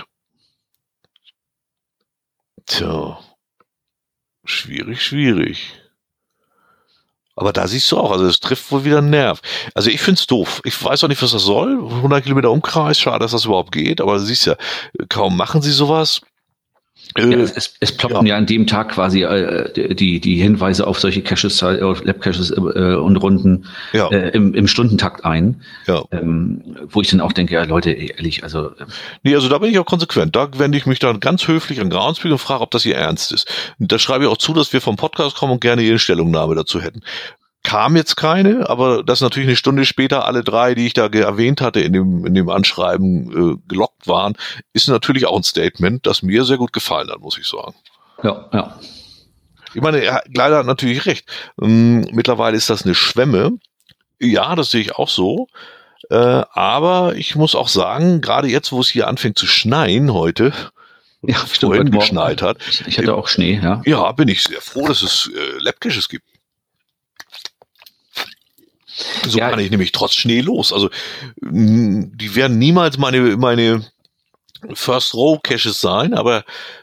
Tja. Schwierig. Aber da siehst du auch, also es trifft wohl wieder einen Nerv. Also ich find's doof. Ich weiß auch nicht, was das soll. 100 Kilometer Umkreis, schade, dass das überhaupt geht. Aber du siehst ja, kaum machen sie sowas. Es ploppen ja an dem Tag quasi die Hinweise auf solche Caches, auf Lab-Caches und Runden im Stundentakt ein. Ja. Wo ich dann auch denke, ja Leute, ehrlich, also... Nee, also da bin ich auch konsequent. Da wende ich mich dann ganz höflich an Groundspeak und frage, ob das hier ernst ist. Und da schreibe ich auch zu, dass wir vom Podcast kommen und gerne Ihre Stellungnahme dazu hätten. Kam jetzt keine, aber dass natürlich eine Stunde später alle 3, die ich da erwähnt hatte in dem Anschreiben gelockt waren, ist natürlich auch ein Statement, das mir sehr gut gefallen hat, muss ich sagen. Ja. Ich meine, leider hat natürlich recht. Mittlerweile ist das eine Schwemme. Ja, das sehe ich auch so. Aber ich muss auch sagen, gerade jetzt, wo es hier anfängt zu schneien heute, vorhin geschneit hat. Ich hatte auch Schnee, ja. Ja, bin ich sehr froh, dass es Lab-Caches gibt. So kann ich nämlich trotz Schnee los. Also die werden niemals meine First Row Caches sein, aber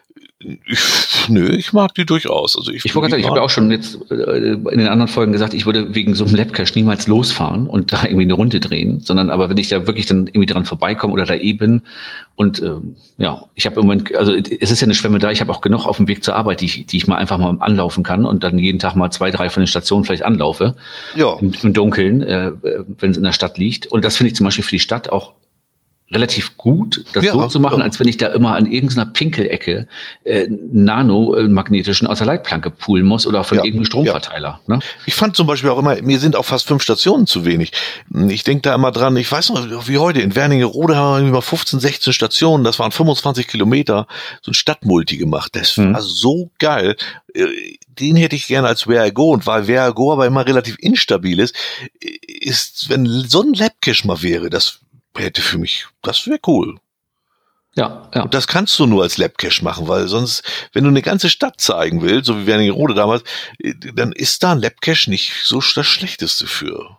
ich mag die durchaus. Also ich wollte sagen, ich habe ja auch schon jetzt in den anderen Folgen gesagt, ich würde wegen so einem Lab-Cache niemals losfahren und da irgendwie eine Runde drehen, sondern aber wenn ich da wirklich dann irgendwie dran vorbeikomme oder da bin und ich habe im Moment, also es ist ja eine Schwemme da, ich habe auch genug auf dem Weg zur Arbeit, die ich mal einfach mal anlaufen kann und dann jeden Tag mal 2, 3 von den Stationen vielleicht anlaufe, im Dunkeln, wenn es in der Stadt liegt. Und das finde ich zum Beispiel für die Stadt auch relativ gut, das so zu machen, als wenn ich da immer an irgendeiner Pinkelecke nanomagnetischen aus der Leitplanke poolen muss oder von irgendeinem Stromverteiler. Ne? Ich fand zum Beispiel auch immer, mir sind auch fast 5 Stationen zu wenig. Ich denke da immer dran, ich weiß noch, wie heute, in Wernigerode haben wir über 15, 16 Stationen, das waren 25 Kilometer, so ein Stadtmulti gemacht. Das war so geil. Den hätte ich gerne als Where I Go, und weil Where I Go aber immer relativ instabil ist, wenn so ein Lab-Cache mal wäre, das hätte für mich, das wäre cool. Ja. Und das kannst du nur als Lab-Cache machen, weil sonst, wenn du eine ganze Stadt zeigen willst, so wie Wernigerode damals, dann ist da ein Lab-Cache nicht so das Schlechteste für.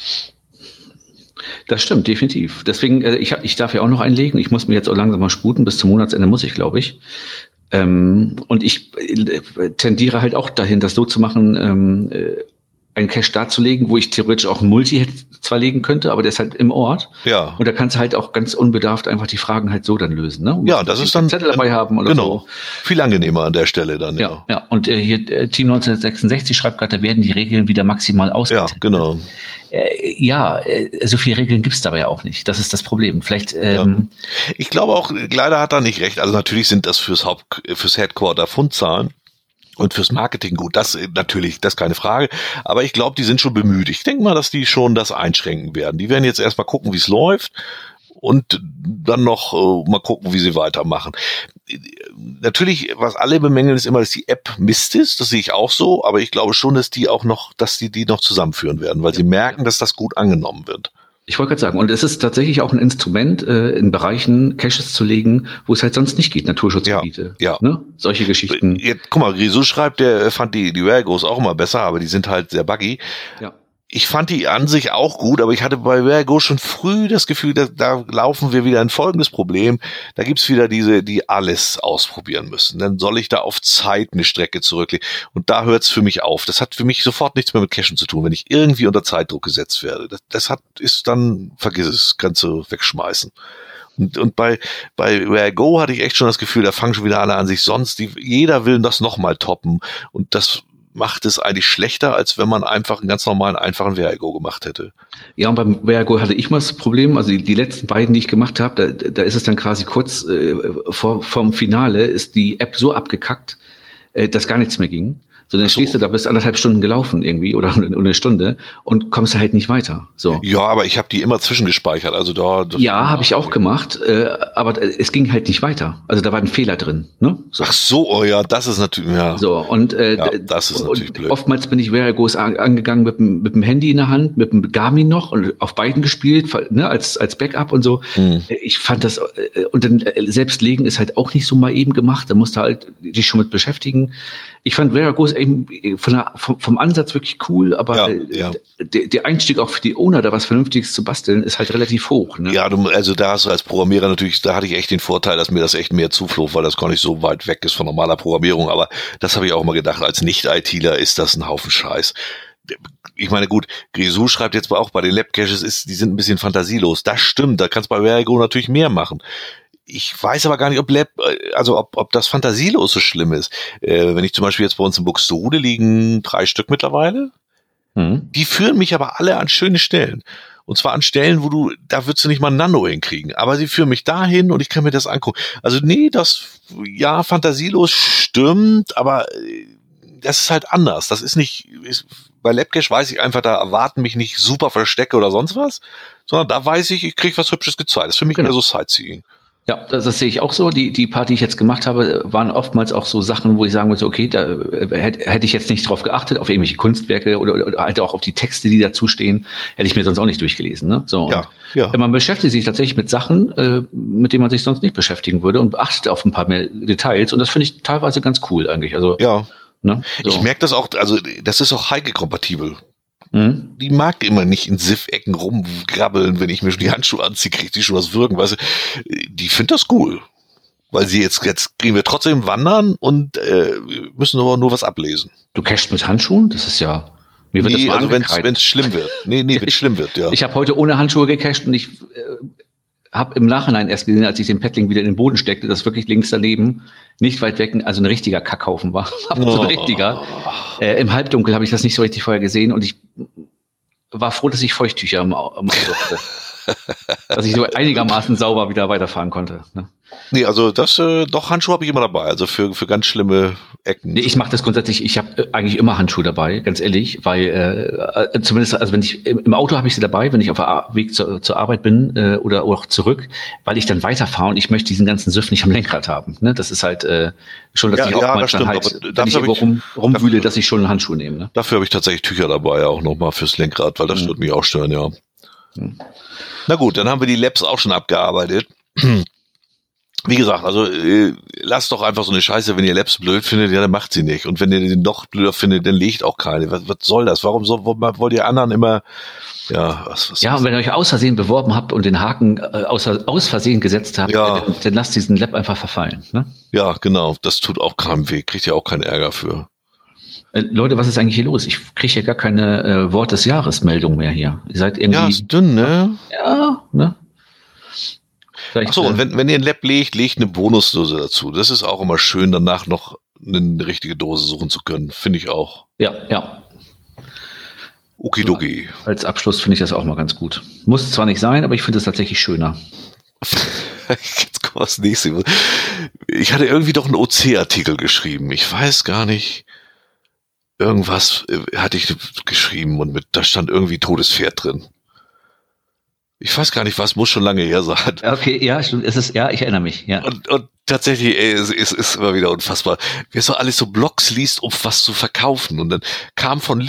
Das stimmt, definitiv. Deswegen, ich darf ja auch noch einlegen. Ich muss mir jetzt auch langsam mal sputen. Bis zum Monatsende muss ich, glaube ich. Und ich tendiere halt auch dahin, das so zu machen, einen Cache darzulegen, wo ich theoretisch auch ein Multi zwar legen könnte, aber der ist halt im Ort. Ja. Und da kannst du halt auch ganz unbedarft einfach die Fragen halt so dann lösen. Ne? Ja, das ist dann Zettel dabei haben oder so. Viel angenehmer an der Stelle dann. Ja. Und hier Team 1966 schreibt gerade, da werden die Regeln wieder maximal ausgetestet. Ja, genau. So viele Regeln gibt's dabei ja auch nicht. Das ist das Problem. Vielleicht. Ich glaube auch, leider hat er nicht recht. Also natürlich sind das fürs Headquarter Fundzahlen. Und fürs Marketing gut, das natürlich, das ist keine Frage. Aber ich glaube, die sind schon bemüht. Ich denke mal, dass die schon das einschränken werden. Die werden jetzt erstmal gucken, wie es läuft und dann noch mal gucken, wie sie weitermachen. Natürlich, was alle bemängeln, ist immer, dass die App Mist ist. Das sehe ich auch so. Aber ich glaube schon, dass die noch zusammenführen werden, weil sie merken, dass das gut angenommen wird. Ich wollte gerade sagen, und es ist tatsächlich auch ein Instrument, in Bereichen Caches zu legen, wo es halt sonst nicht geht, Naturschutzgebiete. Ja. Ne? Solche Geschichten. Jetzt, guck mal, Grisou schreibt, der fand die Vergos auch immer besser, aber die sind halt sehr buggy. Ja. Ich fand die an sich auch gut, aber ich hatte bei Vergo schon früh das Gefühl, da laufen wir wieder in folgendes Problem. Da gibt's wieder diese, die alles ausprobieren müssen. Dann soll ich da auf Zeit eine Strecke zurücklegen. Und da hört's für mich auf. Das hat für mich sofort nichts mehr mit Cashen zu tun, wenn ich irgendwie unter Zeitdruck gesetzt werde. Ist dann, vergiss es, kannst du wegschmeißen. Und bei Vergo hatte ich echt schon das Gefühl, da fangen schon wieder alle an sich jeder will das nochmal toppen. Und das macht es eigentlich schlechter, als wenn man einfach einen ganz normalen, einfachen Vergo gemacht hätte. Ja, und beim Vergo hatte ich mal das Problem, also die letzten beiden, die ich gemacht habe, da ist es dann quasi kurz vom Finale, ist die App so abgekackt, dass gar nichts mehr ging. So, dann stehst du da, bist 1,5 Stunden gelaufen irgendwie oder eine Stunde und kommst halt nicht weiter. So. Ja, aber ich habe die immer zwischengespeichert. Also ja, habe ich auch gemacht, aber es ging halt nicht weiter. Also da war ein Fehler drin. Ne? So. Ach so, oh ja, das ist natürlich, ja. So, und das ist natürlich blöd. Oftmals bin ich Vergos angegangen mit dem Handy in der Hand, mit dem Garmin noch und auf beiden gespielt, ne, als Backup und so. Ich fand das, und dann selbst legen ist halt auch nicht so mal eben gemacht. Da musst du halt dich schon mit beschäftigen. Ich fand Vergos eben vom Ansatz wirklich cool, aber der Einstieg auch für die Owner, da was Vernünftiges zu basteln, ist halt relativ hoch. Ne? Ja, also da hast du als Programmierer natürlich, da hatte ich echt den Vorteil, dass mir das echt mehr zuflog, weil das gar nicht so weit weg ist von normaler Programmierung. Aber das habe ich auch mal gedacht, als Nicht-ITler ist das ein Haufen Scheiß. Ich meine, gut, Grisou schreibt jetzt auch bei den Lab-Caches, die sind ein bisschen fantasielos. Das stimmt, da kannst du bei Vergo natürlich mehr machen. Ich weiß aber gar nicht, ob das fantasielos so schlimm ist. Wenn ich zum Beispiel jetzt bei uns in Buxtehude liegen 3 Stück mittlerweile, die führen mich aber alle an schöne Stellen. Und zwar an Stellen, da würdest du nicht mal ein Nano hinkriegen. Aber sie führen mich dahin und ich kann mir das angucken. Also nee, fantasielos stimmt, aber das ist halt anders. Das ist nicht, bei Labcache weiß ich einfach, da erwarten mich nicht super Verstecke oder sonst was, sondern da weiß ich krieg was Hübsches gezeigt. Das ist für mich mehr so Sightseeing. Ja, das sehe ich auch so. Die paar, die ich jetzt gemacht habe, waren oftmals auch so Sachen, wo ich sagen würde, okay, da hätte ich jetzt nicht drauf geachtet, auf irgendwelche Kunstwerke oder halt auch auf die Texte, die dazu stehen, hätte ich mir sonst auch nicht durchgelesen. Ne? So, ja. Man beschäftigt sich tatsächlich mit Sachen, mit denen man sich sonst nicht beschäftigen würde und beachtet auf ein paar mehr Details. Und das finde ich teilweise ganz cool eigentlich. Also, ja. Ne? So. Ich merke das auch, also das ist auch Heike-kompatibel. Die mag immer nicht in Siff-Ecken rumgrabbeln, wenn ich mir schon die Handschuhe anziehe, kriegt die schon was wirken, weißt du. Die findet das cool. Weil sie jetzt kriegen wir trotzdem wandern und müssen aber nur was ablesen. Du cachst mit Handschuhen? Das ist ja... Mir wird das mal also wenn es schlimm wird. Nee, wenn es schlimm wird, ja. Ich habe heute ohne Handschuhe gecached und ich habe im Nachhinein erst gesehen, als ich den Paddling wieder in den Boden steckte, dass wirklich links daneben, nicht weit weg, also ein richtiger Kackhaufen war. So ein richtiger. Im Halbdunkel habe ich das nicht so richtig vorher gesehen und ich war froh, dass ich Feuchttücher am Auto hatte. Dass ich so einigermaßen sauber wieder weiterfahren konnte. Ne? Nee, also doch Handschuhe habe ich immer dabei, also für ganz schlimme Ecken. Nee, ich mache das grundsätzlich, ich habe eigentlich immer Handschuhe dabei, ganz ehrlich, weil zumindest, also wenn ich im Auto habe ich sie dabei, wenn ich auf dem Weg zur Arbeit bin oder auch zurück, weil ich dann weiterfahre und ich möchte diesen ganzen Süff nicht am Lenkrad haben. Ne? Das ist halt schon, dass ich auch manchmal halt, wenn ich irgendwo rumwühle, dass ich schon einen Handschuh nehme. Ne? Dafür habe ich tatsächlich Tücher dabei, auch nochmal fürs Lenkrad, weil das würde mich auch stören, ja. Na gut, dann haben wir die Labs auch schon abgearbeitet. Wie gesagt, also lasst doch einfach so eine Scheiße, wenn ihr Labs blöd findet, ja, dann macht sie nicht. Und wenn ihr den noch blöder findet, dann legt auch keine. Was soll das? Warum wollt ihr anderen immer, was ja, und wenn ihr euch aus Versehen beworben habt und den Haken aus Versehen gesetzt habt, dann lasst diesen Lab einfach verfallen. Ne? Ja, genau, das tut auch keinem weh, kriegt ihr auch keinen Ärger für. Leute, was ist eigentlich hier los? Ich kriege ja gar keine Wort des Jahres Meldung mehr hier. Ihr seid irgendwie. Ja, ist dünn, ne? Ja, ne? Ach so, und wenn ihr ein Lab legt eine Bonusdose dazu. Das ist auch immer schön, danach noch eine richtige Dose suchen zu können. Finde ich auch. Ja. Okidoki. Als Abschluss finde ich das auch mal ganz gut. Muss zwar nicht sein, aber ich finde es tatsächlich schöner. Jetzt kommt das nächste. Ich hatte irgendwie doch einen OC-Artikel geschrieben. Ich weiß gar nicht. Irgendwas hatte ich geschrieben und da stand irgendwie Todespferd drin. Ich weiß gar nicht was, muss schon lange her sein. Okay, ja, stimmt. Ich erinnere mich, ja. Und tatsächlich, es ist immer wieder unfassbar. Wer so alles so Blogs liest, um was zu verkaufen. Und dann kam von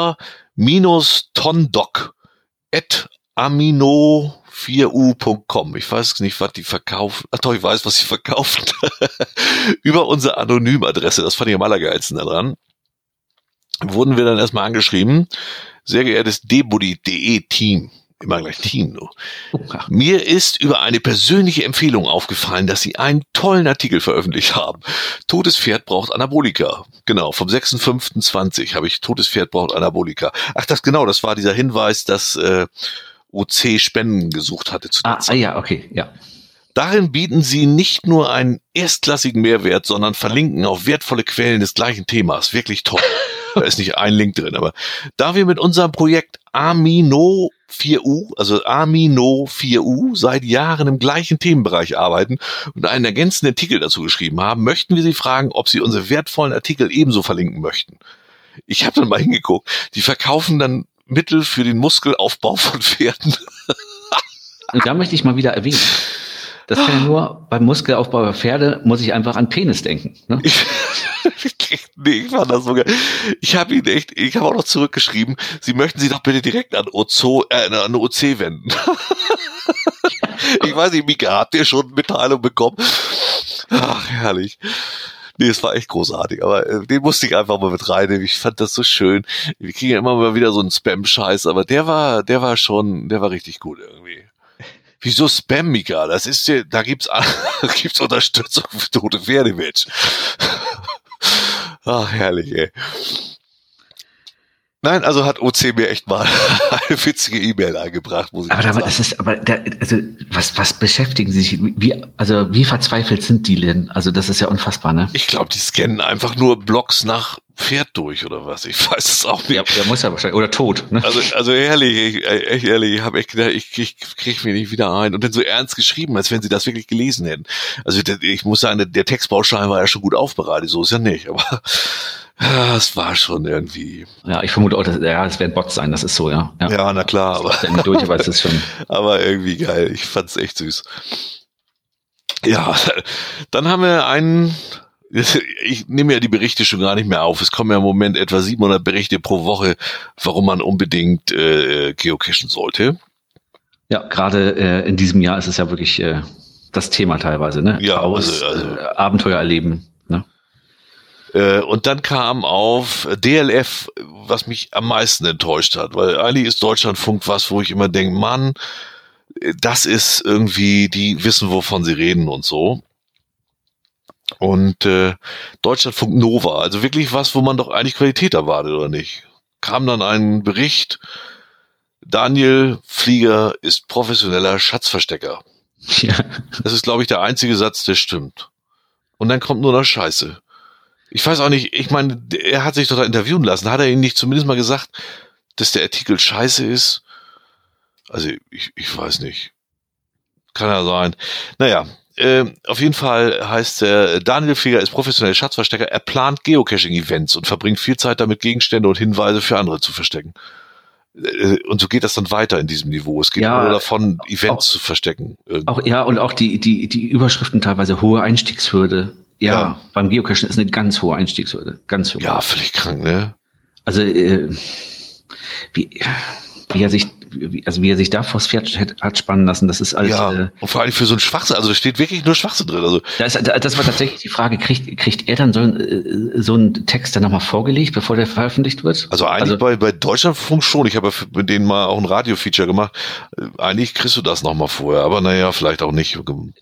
Lisa-Tondoc@amino4u.com. Ich weiß nicht, was die verkaufen. Ach doch, ich weiß, was sie verkaufen. Über unsere Anonymadresse. Das fand ich am allergeilsten daran. wurden wir dann erstmal angeschrieben, sehr geehrtes debuddy.de Team, immer gleich Team, nur. Mir ist über eine persönliche Empfehlung aufgefallen, dass Sie einen tollen Artikel veröffentlicht haben. Totes Pferd braucht Anabolika. Genau, vom 6.5.20 habe ich Totes Pferd braucht Anabolika. Ach, das war dieser Hinweis, dass OC Spenden gesucht hatte zu der Zeit. Ja, okay, ja. Darin bieten Sie nicht nur einen erstklassigen Mehrwert, sondern verlinken auf wertvolle Quellen des gleichen Themas. Wirklich toll. Da ist nicht ein Link drin, aber da wir mit unserem Projekt Amino 4U seit Jahren im gleichen Themenbereich arbeiten und einen ergänzenden Artikel dazu geschrieben haben, möchten wir Sie fragen, ob Sie unsere wertvollen Artikel ebenso verlinken möchten. Ich habe dann mal hingeguckt, die verkaufen dann Mittel für den Muskelaufbau von Pferden. Und da möchte ich mal wieder erwähnen, das kann ja nur beim Muskelaufbau der Pferde, muss ich einfach an Penis denken. Ne? Ich fand das sogar. Ich habe auch noch zurückgeschrieben, Sie möchten sich doch bitte direkt an OC wenden. Ich weiß nicht, Mika, habt ihr schon Mitteilung bekommen? Ach, herrlich. Nee, es war echt großartig, aber den musste ich einfach mal mit reinnehmen. Ich fand das so schön. Wir kriegen ja immer mal wieder so einen Spam-Scheiß, aber der war richtig gut irgendwie. Wieso Spam, Mika? Das ist ja, da gibt's Unterstützung für tote Pferde, Mensch. Ach, herrlich, ey. Nein, also hat OC mir echt mal eine witzige E-Mail eingebracht, muss ich sagen. Was beschäftigen Sie sich, wie verzweifelt sind die denn? Also das ist ja unfassbar, ne? Ich glaube, die scannen einfach nur Blogs nach Pferd durch oder was. Ich weiß es auch nicht. Ja, der muss ja wahrscheinlich, oder tot, ne? Also ehrlich, ich habe echt gedacht, ich krieg mich nicht wieder ein. Und dann so ernst geschrieben, als wenn sie das wirklich gelesen hätten. Also ich muss sagen, der Textbaustein war ja schon gut aufbereitet, so ist ja nicht, aber ja, es war schon irgendwie. Ja, ich vermute auch, es werden Bots sein, das ist so, ja. Ja, na klar, aber durch, aber es ist schon. Aber irgendwie geil, ich fand's echt süß. Ja, dann haben wir ich nehme ja die Berichte schon gar nicht mehr auf. Es kommen ja im Moment etwa 700 Berichte pro Woche, warum man unbedingt geocachen sollte. Ja, gerade in diesem Jahr ist es ja wirklich das Thema teilweise, ne? Ja, Abenteuer erleben, ne? Und dann kam auf DLF, was mich am meisten enttäuscht hat, weil eigentlich ist Deutschlandfunk was, wo ich immer denke, Mann, das ist irgendwie, die wissen, wovon sie reden und so. Und Deutschlandfunk Nova, also wirklich was, wo man doch eigentlich Qualität erwartet, oder nicht? Kam dann ein Bericht, Daniel Flieger ist professioneller Schatzverstecker. Ja. Das ist, glaube ich, der einzige Satz, der stimmt. Und dann kommt nur noch Scheiße. Ich weiß auch nicht, ich meine, er hat sich doch da interviewen lassen. Hat er Ihnen nicht zumindest mal gesagt, dass der Artikel scheiße ist? Also, ich weiß nicht. Kann ja sein. Naja, auf jeden Fall heißt Daniel Flieger ist professioneller Schatzverstecker. Er plant Geocaching-Events und verbringt viel Zeit damit, Gegenstände und Hinweise für andere zu verstecken. Und so geht das dann weiter in diesem Niveau. Es geht nur davon, Events zu verstecken. Und auch die Überschriften teilweise hohe Einstiegshürde. Ja, beim Geocachen ist eine ganz hohe Einstiegshürde. Ganz hoch. Ja, völlig krank, ne? Also, wie er sich da vors Pferd hat spannen lassen, das ist alles. Ja, und vor allem für so einen Schwachsinn, also da steht wirklich nur Schwachsinn drin. Also das war tatsächlich die Frage, kriegt er dann so einen Text dann nochmal vorgelegt, bevor der veröffentlicht wird? Also eigentlich bei Deutschlandfunk schon, ich habe ja mit denen mal auch ein Radio-Feature gemacht, eigentlich kriegst du das nochmal vorher, aber naja, vielleicht auch nicht.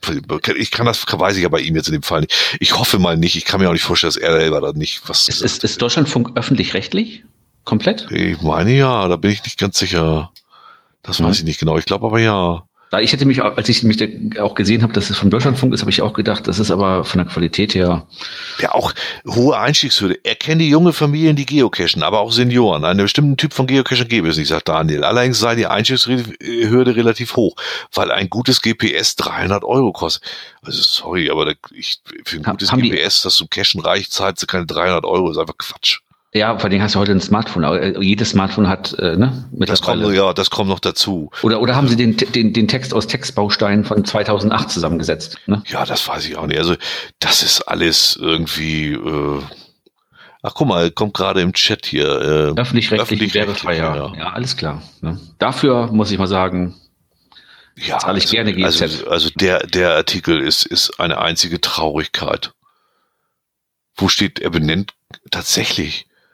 Weiß ich ja bei ihm jetzt in dem Fall nicht. Ich hoffe mal nicht, ich kann mir auch nicht vorstellen, dass er selber da nicht was ist Deutschlandfunk öffentlich-rechtlich? Komplett? Ich meine ja, da bin ich nicht ganz sicher. Das weiß ich nicht genau. Ich glaube aber ja. Ich hätte mich, als ich mich auch gesehen habe, dass es vom Deutschlandfunk ist, habe ich auch gedacht, das ist aber von der Qualität her. Ja, auch hohe Einstiegshürde. Erkenne junge Familien, die geocachen, aber auch Senioren. Einen bestimmten Typ von Geocachern gäbe es nicht, sagt Daniel. Allerdings sei die Einstiegshürde relativ hoch, weil ein gutes GPS 300 € kostet. Also sorry, aber für ein gutes GPS, das zum Cachen reicht, zahlt sie keine 300 €. Das ist einfach Quatsch. Ja, vor allem hast du heute ein Smartphone. Jedes Smartphone hat, das kommt noch dazu. Oder haben sie den Text aus Textbausteinen von 2008 zusammengesetzt? Ne? Ja, das weiß ich auch nicht. Also das ist alles irgendwie. Ach, guck mal, kommt gerade im Chat hier. Öffentlich-rechtlich werbefrei. Ja, alles klar. Ne? Dafür muss ich mal sagen. Ja, zahle ich gerne GZ. Also der Artikel ist eine einzige Traurigkeit. Wo steht, er benennt tatsächlich.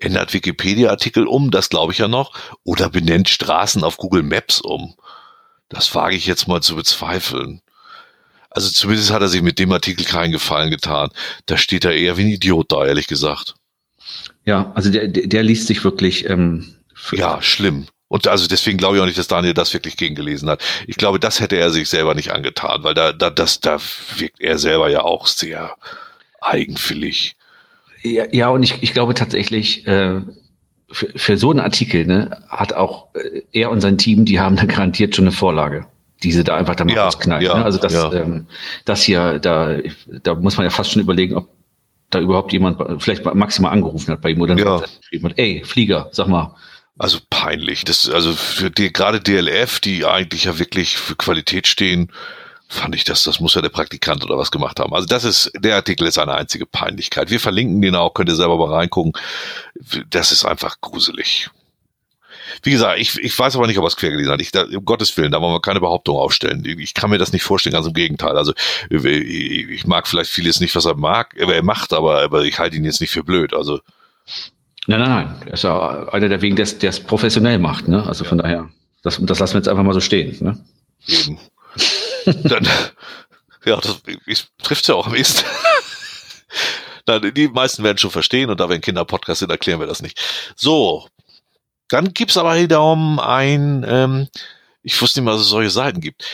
ändert Wikipedia-Artikel um, das glaube ich ja noch, oder benennt Straßen auf Google Maps um. Das wage ich jetzt mal zu bezweifeln. Also zumindest hat er sich mit dem Artikel keinen Gefallen getan. Da steht er eher wie ein Idiot da, ehrlich gesagt. Ja, also der liest sich wirklich... ja, schlimm. Und also deswegen glaube ich auch nicht, dass Daniel das wirklich gegengelesen hat. Ich glaube, das hätte er sich selber nicht angetan, weil da wirkt er selber ja auch sehr eigenwillig. Ja, und ich glaube tatsächlich, für so einen Artikel, ne, hat auch er und sein Team, die haben da garantiert schon eine Vorlage, die sie da einfach dann mal rausknallen. Ja, ne? Also das hier, da muss man ja fast schon überlegen, ob da überhaupt jemand vielleicht maximal angerufen hat bei ihm oder geschrieben hat, ey, Flieger, sag mal. Also peinlich. Also für gerade DLF, die eigentlich ja wirklich für Qualität stehen, fand ich, das muss ja der Praktikant oder was gemacht haben. Also der Artikel ist eine einzige Peinlichkeit. Wir verlinken den auch, könnt ihr selber mal reingucken. Das ist einfach gruselig. Wie gesagt, ich weiß aber nicht, ob er es quer gelesen hat. Um Gottes Willen, da wollen wir keine Behauptung aufstellen. Ich kann mir das nicht vorstellen, ganz im Gegenteil. Also ich mag vielleicht vieles nicht, was er macht, aber ich halte ihn jetzt nicht für blöd. Also Nein. Er ist ja einer der wegen, der es professionell macht, ne? Also von daher, das lassen wir jetzt einfach mal so stehen, ne? Eben. Dann, ja, das trifft's ja auch am ehesten. Die meisten werden schon verstehen und da wir ein Kinderpodcast sind, erklären wir das nicht. So. Dann gibt's aber wiederum ich wusste nicht mal, dass es solche Seiten gibt.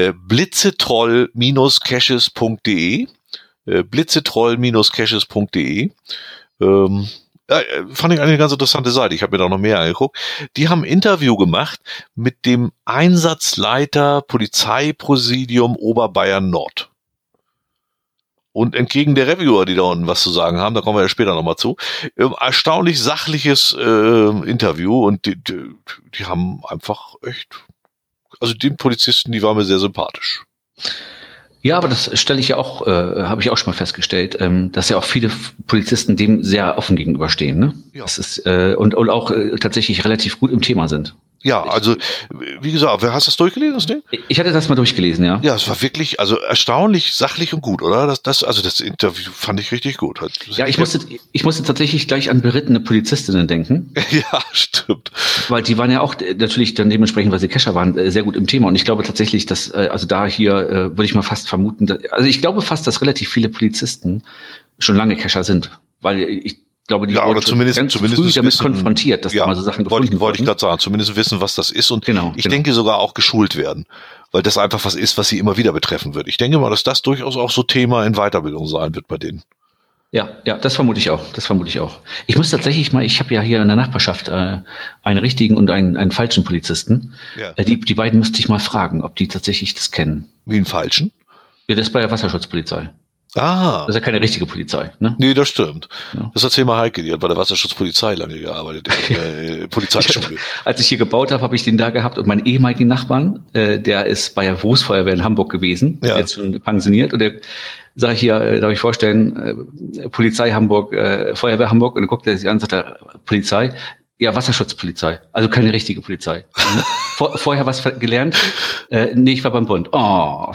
Blitzetroll-caches.de Blitzetroll-caches.de fand ich eine ganz interessante Seite. Ich habe mir da noch mehr angeguckt. Die haben ein Interview gemacht mit dem Einsatzleiter Polizeipräsidium Oberbayern Nord. Und entgegen der Reviewer, die da unten was zu sagen haben, da kommen wir ja später nochmal zu, erstaunlich sachliches Interview und die haben einfach echt, also den Polizisten, die waren mir sehr sympathisch. Ja, aber das stelle ich ja auch, habe ich auch schon mal festgestellt, dass ja auch viele Polizisten dem sehr offen gegenüberstehen, ne? Ja. Das ist und auch tatsächlich relativ gut im Thema sind. Ja, also wie gesagt, hast du das durchgelesen, das Ding? Ich hatte das mal durchgelesen, ja. Ja, es war wirklich, also erstaunlich sachlich und gut, oder? Das Interview fand ich richtig gut. Ja, ich musste tatsächlich gleich an berittene Polizistinnen denken. Ja, stimmt. Weil die waren ja auch natürlich dann dementsprechend, weil sie Kescher waren, sehr gut im Thema. Und ich glaube tatsächlich, dass, also da hier würde ich mal fast vermuten, also ich glaube fast, dass relativ viele Polizisten schon lange Kescher sind. Weil ich glaube, die oder zumindest früh damit konfrontiert, dass da mal so Sachen gefunden wurden. Wollte ich gerade sagen, zumindest wissen, was das ist und genau. denke sogar auch geschult werden, weil das einfach was ist, was sie immer wieder betreffen wird. Ich denke mal, dass das durchaus auch so Thema in Weiterbildung sein wird bei denen. Ja, das vermute ich auch. Ich muss tatsächlich mal, ich habe ja hier in der Nachbarschaft einen richtigen und einen falschen Polizisten. Ja. Die beiden müsste ich mal fragen, ob die tatsächlich das kennen. Wie einen falschen? Ja, das ist bei der Wasserschutzpolizei. Ah. Das ist ja keine richtige Polizei, ne? Nee, das stimmt. Ja. Das erzähl mal Heike, die hat bei der Wasserschutzpolizei lange gearbeitet, Polizeischule. Als ich hier gebaut habe ich den da gehabt und meinen ehemaligen Nachbarn, der ist bei der Berufsfeuerwehr in Hamburg gewesen, jetzt schon pensioniert und der sag ich hier, darf ich vorstellen, Polizei Hamburg, Feuerwehr Hamburg und dann guckt er sich an und sagt er, Polizei, ja, Wasserschutzpolizei, also keine richtige Polizei. Vorher was gelernt? Nee, ich war beim Bund. Oh.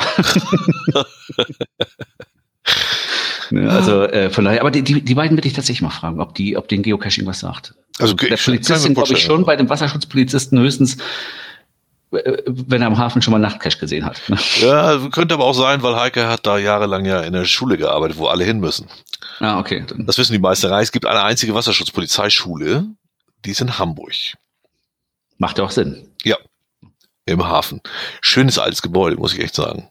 Also von daher, aber die beiden will ich tatsächlich mal fragen, ob den Geocaching was sagt. Also der Polizistin glaube ich schon, bei dem Wasserschutzpolizisten höchstens, wenn er am Hafen schon mal Nachtcache gesehen hat. Ne? Ja, könnte aber auch sein, weil Heike hat da jahrelang ja in der Schule gearbeitet, wo alle hin müssen. Ah, okay. Das wissen die meisten. Es gibt eine einzige Wasserschutzpolizeischule, die ist in Hamburg. Macht ja auch Sinn. Ja, im Hafen. Schönes altes Gebäude, muss ich echt sagen.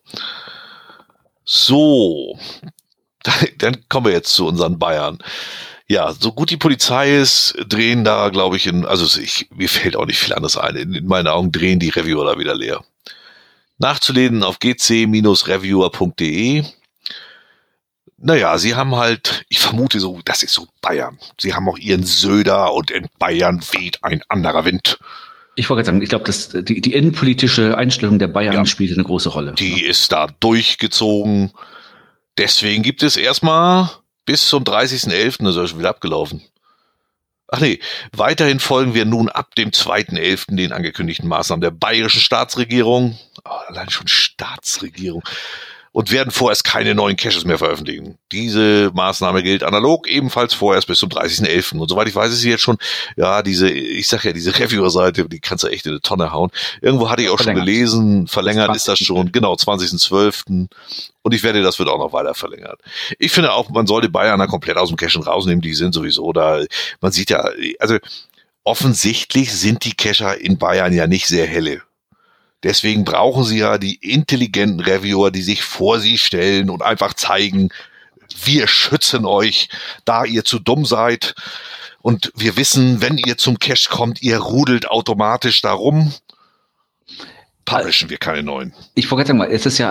So, dann kommen wir jetzt zu unseren Bayern. Ja, so gut die Polizei ist, drehen da, glaube ich, mir fällt auch nicht viel anderes ein. In meinen Augen drehen die Reviewer da wieder leer. Nachzulesen auf gc-reviewer.de. Naja, sie haben halt, ich vermute so, das ist so Bayern. Sie haben auch ihren Söder und in Bayern weht ein anderer Wind. Ich wollte gerade sagen, ich glaube, dass die innenpolitische Einstellung der Bayern spielt eine große Rolle. Die ist da durchgezogen. Deswegen gibt es erstmal bis zum 30.11., das ist schon wieder abgelaufen. Ach nee, weiterhin folgen wir nun ab dem 2.11. den angekündigten Maßnahmen der bayerischen Staatsregierung. Oh, allein schon Staatsregierung. und werden vorerst keine neuen Caches mehr veröffentlichen. Diese Maßnahme gilt analog ebenfalls vorerst bis zum 30.11. Und soweit ich weiß, ist sie jetzt schon, ja, diese Reviewer-Seite, die kannst du echt in eine Tonne hauen. Irgendwo hatte ich auch schon gelesen, verlängert ist das schon, genau, 20.12. Und ich werde, das wird auch noch weiter verlängert. Ich finde auch, man sollte Bayern komplett aus dem Cachen rausnehmen, die sind sowieso da. Man sieht ja, also offensichtlich sind die Cacher in Bayern ja nicht sehr helle. Deswegen brauchen sie ja die intelligenten Reviewer, die sich vor sie stellen und einfach zeigen, wir schützen euch, da ihr zu dumm seid. Und wir wissen, wenn ihr zum Cache kommt, ihr rudelt automatisch darum. Publishen wir keine neuen. Ich wollte sagen mal, es ist ja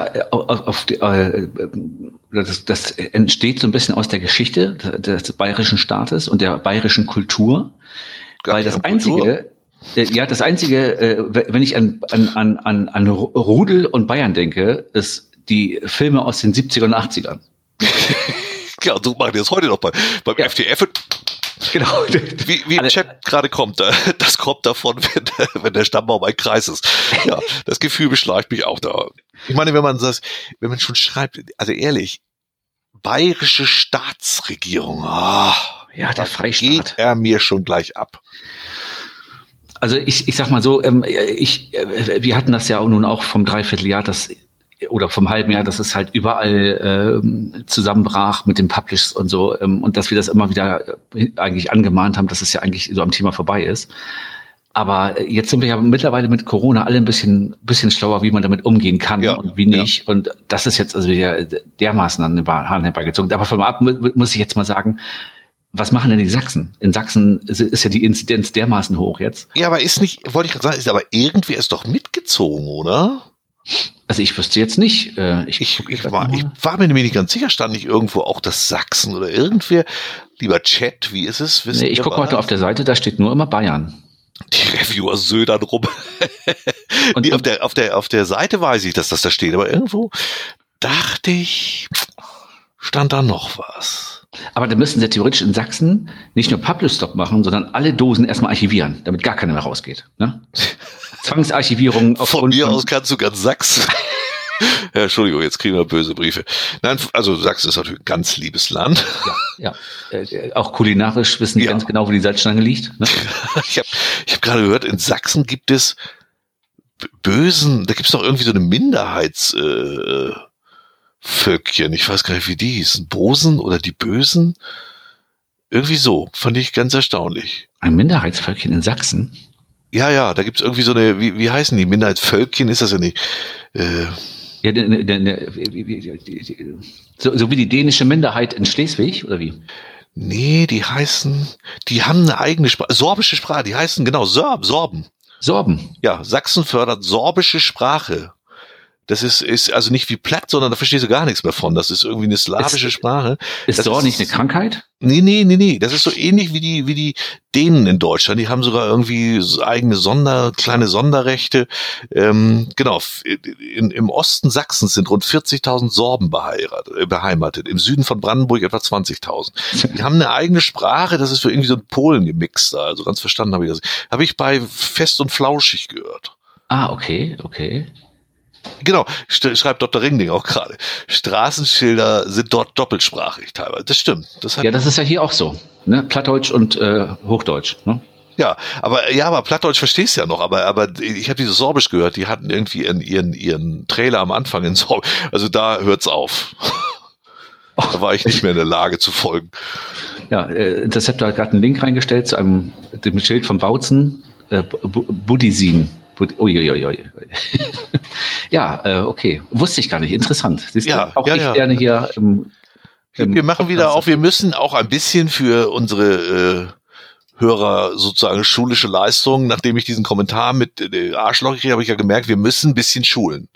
das entsteht so ein bisschen aus der Geschichte des bayerischen Staates und der bayerischen Kultur. Weil das Einzige, wenn ich an Rudel und Bayern denke, ist die Filme aus den 70ern und 80ern. Ja, und so machen die das heute noch beim FTF. Genau. Wie im Chat gerade kommt, das kommt davon, wenn der Stammbaum ein Kreis ist. Ja, das Gefühl beschleicht mich auch da. Ich meine, wenn man schon schreibt, also ehrlich, bayerische Staatsregierung, ja, der Freistaat. Geht er mir schon gleich ab. Also ich sag mal so, wir hatten das ja nun auch vom Dreivierteljahr, oder vom halben Jahr, dass es halt überall zusammenbrach mit den Publishs und so, und dass wir das immer wieder eigentlich angemahnt haben, dass es ja eigentlich so am Thema vorbei ist. Aber jetzt sind wir ja mittlerweile mit Corona alle ein bisschen schlauer, wie man damit umgehen kann und wie nicht. Ja. Und das ist jetzt also wieder dermaßen an den Hahn herbeigezogen. Aber von ab muss ich jetzt mal sagen, was machen denn die Sachsen? In Sachsen ist ja die Inzidenz dermaßen hoch jetzt. Ja, aber wollte ich gerade sagen, ist aber irgendwie ist doch mitgezogen, oder? Also ich wüsste jetzt nicht. Ich war mir nämlich nicht ganz sicher, stand nicht irgendwo auch das Sachsen oder irgendwer. Lieber Chat, wie ist es? Nee, ich gucke heute auf der Seite, da steht nur immer Bayern. Die Reviewer södern rum. Und auf der Seite weiß ich, dass das da steht, aber irgendwo dachte ich, stand da noch was. Aber da müssen sie theoretisch in Sachsen nicht nur Publish-Stop machen, sondern alle Dosen erstmal archivieren, damit gar keiner mehr rausgeht. Ne? Zwangsarchivierung. Von mir aus kannst du ganz Sachsen. Ja, Entschuldigung, jetzt kriegen wir böse Briefe. Nein, also Sachsen ist natürlich ein ganz liebes Land. Ja. Auch kulinarisch wissen die ganz genau, wo die Salzstange liegt. Ne? Ich hab gerade gehört, in Sachsen gibt es da gibt es doch irgendwie so eine Minderheitsvölkchen. Ich weiß gar nicht, wie die hießen. Bosen oder die Bösen? Irgendwie so. Fand ich ganz erstaunlich. Ein Minderheitsvölkchen in Sachsen? Ja, da gibt's irgendwie so eine, wie heißen die? Minderheitsvölkchen ist das ja nicht. So wie die dänische Minderheit in Schleswig, oder wie? Nee, die haben eine eigene Sprache, sorbische Sprache, die heißen genau Sorben. Sorben? Ja, Sachsen fördert sorbische Sprache. Das ist also nicht wie Platt, sondern da verstehst du gar nichts mehr von. Das ist irgendwie eine slawische Sprache. Ist Sor nicht eine Krankheit? Nee. Das ist so ähnlich wie die Dänen in Deutschland. Die haben sogar irgendwie eigene kleine Sonderrechte. Genau. Im Osten Sachsens sind rund 40.000 Sorben beheimatet. Im Süden von Brandenburg etwa 20.000. Die haben eine eigene Sprache. Das ist für irgendwie so ein Polen gemixt. Also ganz verstanden habe ich das. Habe ich bei Fest und Flauschig gehört. Ah, okay. Genau, schreibt Dr. Ringding auch gerade. Straßenschilder sind dort doppelsprachig teilweise. Das stimmt. Das ist ja hier auch so. Ne? Plattdeutsch und Hochdeutsch. Ne? Ja, aber Plattdeutsch verstehst du ja noch. Aber ich habe dieses Sorbisch gehört. Die hatten irgendwie ihren Trailer am Anfang in Sorbisch. Also da hört's auf. Da war ich nicht mehr in der Lage zu folgen. Ja, Interceptor hat gerade einen Link reingestellt zu dem Schild von Bautzen. Budisin. Uiuiui. Ja, okay. Wusste ich gar nicht. Interessant. Siehst du, auch ich gerne hier wir machen wieder auf. Wir müssen auch ein bisschen für unsere Hörer sozusagen schulische Leistungen, nachdem ich diesen Kommentar mit Arschloch gekriegt habe, ich ja gemerkt, wir müssen ein bisschen schulen.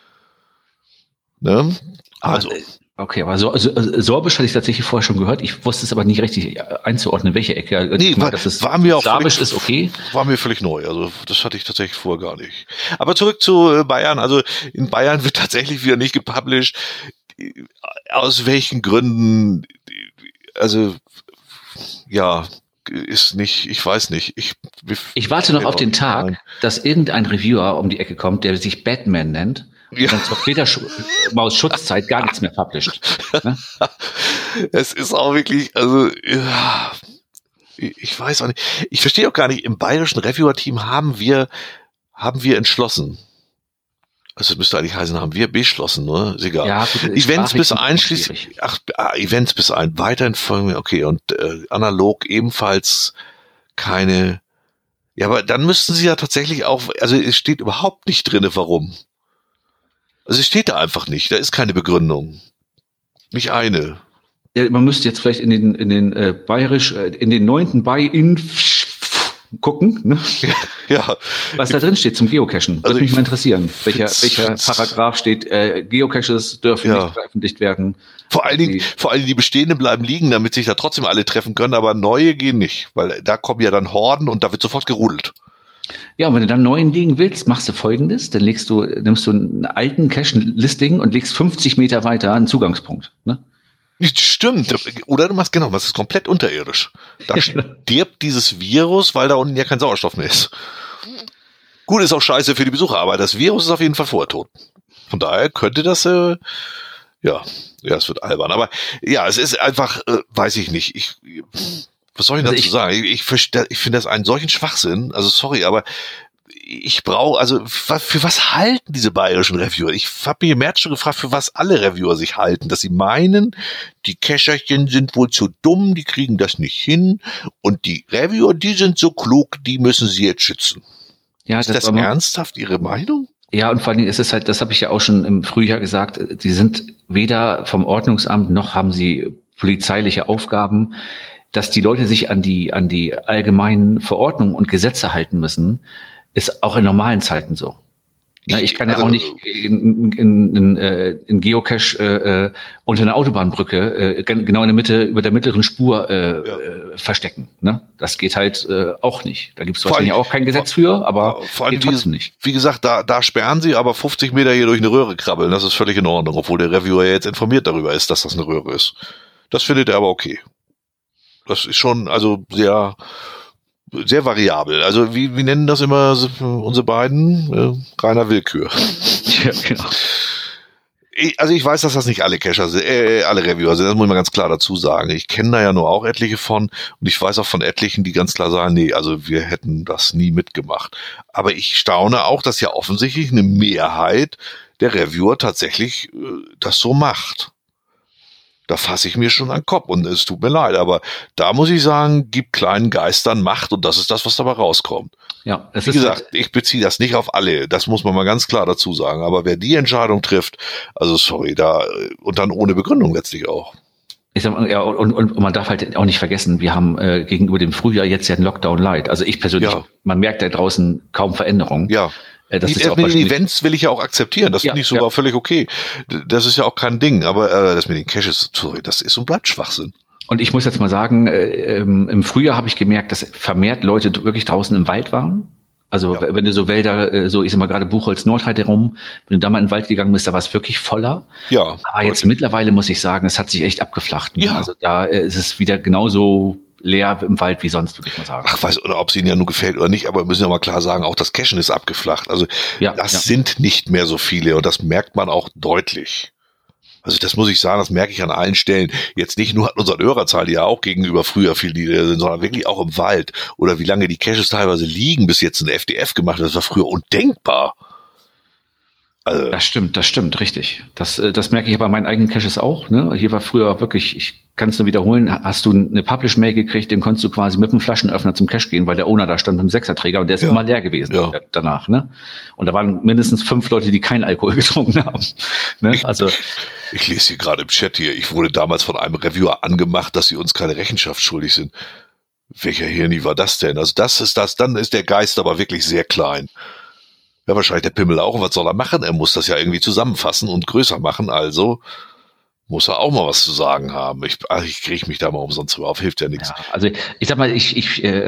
Ne? Also. Okay, aber Sorbisch hatte ich tatsächlich vorher schon gehört. Ich wusste es aber nicht richtig einzuordnen, welche Ecke. Nee, war mir auch Slawisch ist okay. War mir völlig neu. Also das hatte ich tatsächlich vorher gar nicht. Aber zurück zu Bayern. Also in Bayern wird tatsächlich wieder nicht gepublished. Aus welchen Gründen? Also ja, ist nicht. Ich weiß nicht. Ich warte noch auf den Tag, dass irgendein Reviewer um die Ecke kommt, der sich Batman nennt Ja. Und dann zur Fledermaus-Schutzzeit gar nichts mehr published. Ne? Es ist auch wirklich, also, ja, ich weiß auch nicht. Ich verstehe auch gar nicht, im bayerischen Reviewer-Team haben wir entschlossen. Also, das müsste eigentlich heißen, haben wir beschlossen, ne? Ist egal. Ja, Events bis einschließlich, Events bis ein, weiterhin folgen, okay, und analog ebenfalls keine. Ja, aber dann müssten sie ja tatsächlich auch, also es steht überhaupt nicht drinne, warum. Also es steht da einfach nicht, da ist keine Begründung. Nicht eine. Ja, man müsste jetzt vielleicht in den in den 9. Buy-in gucken, ne? Ja. Was da drin steht zum Geocachen. Also Würde mich mal interessieren. Welcher Paragraph steht, Geocaches dürfen nicht veröffentlicht werden. Vor allen Dingen die bestehenden bleiben liegen, damit sich da trotzdem alle treffen können, aber neue gehen nicht, weil da kommen ja dann Horden und da wird sofort gerudelt. Ja, und wenn du dann neuen legen willst, machst du Folgendes, dann nimmst du einen alten Cache-Listing und legst 50 Meter weiter einen Zugangspunkt, ne? Stimmt. Oder du machst es komplett unterirdisch. Da stirbt dieses Virus, weil da unten ja kein Sauerstoff mehr ist. Gut, ist auch scheiße für die Besucher, aber das Virus ist auf jeden Fall vorher tot. Von daher könnte das, es wird albern. Aber ja, es ist einfach, weiß ich nicht. Was soll ich dazu sagen? Ich finde das einen solchen Schwachsinn. Also sorry, aber ich brauche, also für was halten diese bayerischen Reviewer? Ich habe mich im März schon gefragt, für was alle Reviewer sich halten, dass sie meinen, die Cacherchen sind wohl zu dumm, die kriegen das nicht hin und die Reviewer, die sind so klug, die müssen sie jetzt schützen. Ja, ist das ernsthaft Ihre Meinung? Ja, und vor allen Dingen ist es halt, das habe ich ja auch schon im Frühjahr gesagt, die sind weder vom Ordnungsamt noch haben sie polizeiliche Aufgaben, dass die Leute sich an die allgemeinen Verordnungen und Gesetze halten müssen, ist auch in normalen Zeiten so. Ja, ich kann ja auch nicht in Geocache unter einer Autobahnbrücke genau in der Mitte über der mittleren Spur verstecken. Ne? Das geht halt auch nicht. Da gibt es wahrscheinlich auch kein Gesetz für, aber vor allem geht trotzdem nicht. Wie gesagt, da sperren sie, aber 50 Meter hier durch eine Röhre krabbeln, das ist völlig in Ordnung, obwohl der Reviewer jetzt informiert darüber ist, dass das eine Röhre ist. Das findet er aber okay. Das ist schon also sehr variabel. Also wie nennen das immer unsere beiden? Reiner Willkür. Ja, genau. Ich weiß, dass das nicht alle Cacher sind, alle Reviewer sind, das muss ich mal ganz klar dazu sagen. Ich kenne da ja nur auch etliche von und ich weiß auch von etlichen, die ganz klar sagen, nee, also wir hätten das nie mitgemacht. Aber ich staune auch, dass ja offensichtlich eine Mehrheit der Reviewer tatsächlich das so macht. Da fasse ich mir schon an den Kopf und es tut mir leid, aber da muss ich sagen, gibt kleinen Geistern Macht und das ist das, was dabei rauskommt. Ja, wie gesagt, ich beziehe das nicht auf alle, das muss man mal ganz klar dazu sagen, aber wer die Entscheidung trifft, also sorry, und dann ohne Begründung letztlich auch. Ich sag mal, ja, und man darf halt auch nicht vergessen, wir haben gegenüber dem Frühjahr jetzt ja einen Lockdown Light. Also ich persönlich, man merkt da draußen kaum Veränderung. Ja. Das ist mit den Events will ich ja auch akzeptieren, das finde ich sogar völlig okay. Das ist ja auch kein Ding, aber das mit den Caches, sorry, das ist und bleibt Schwachsinn. Und ich muss jetzt mal sagen, im Frühjahr habe ich gemerkt, dass vermehrt Leute wirklich draußen im Wald waren. Also wenn du so Wälder, so ich sag mal gerade Buchholz Nordheide rum, wenn du da mal in den Wald gegangen bist, da war es wirklich voller. Ja. Aber jetzt mittlerweile muss ich sagen, es hat sich echt abgeflacht. Ja. Also da ist es wieder genauso leer im Wald wie sonst, würde ich mal sagen. Ach, oder ob es Ihnen ja nur gefällt oder nicht, aber wir müssen ja mal klar sagen, auch das Cachen ist abgeflacht. Also das sind nicht mehr so viele und das merkt man auch deutlich. Also das muss ich sagen, das merke ich an allen Stellen. Jetzt nicht nur an unseren Hörerzahlen, die ja auch gegenüber früher viel niedriger sind, sondern wirklich auch im Wald. Oder wie lange die Caches teilweise liegen, bis jetzt ein FDF gemacht hat. Das war früher undenkbar. Also, das stimmt, richtig. Das merke ich bei meinen eigenen Caches auch. Ne? Hier war früher wirklich, ich kann es nur wiederholen, hast du eine Publish-Mail gekriegt, den konntest du quasi mit dem Flaschenöffner zum Cache gehen, weil der Owner da stand mit dem Sechserträger und der ist immer leer gewesen danach. Ne? Und da waren mindestens 5 Leute, die keinen Alkohol getrunken haben. Ne? Also ich lese hier gerade im Chat hier, ich wurde damals von einem Reviewer angemacht, dass sie uns keine Rechenschaft schuldig sind. Welcher Hirni war das denn? Also dann ist der Geist aber wirklich sehr klein. Ja, wahrscheinlich der Pimmel auch. Was soll er machen? Er muss das ja irgendwie zusammenfassen und größer machen. Also muss er auch mal was zu sagen haben. Ich kriege mich da mal umsonst drauf. Hilft ja nichts. Ja, also ich sag mal, ich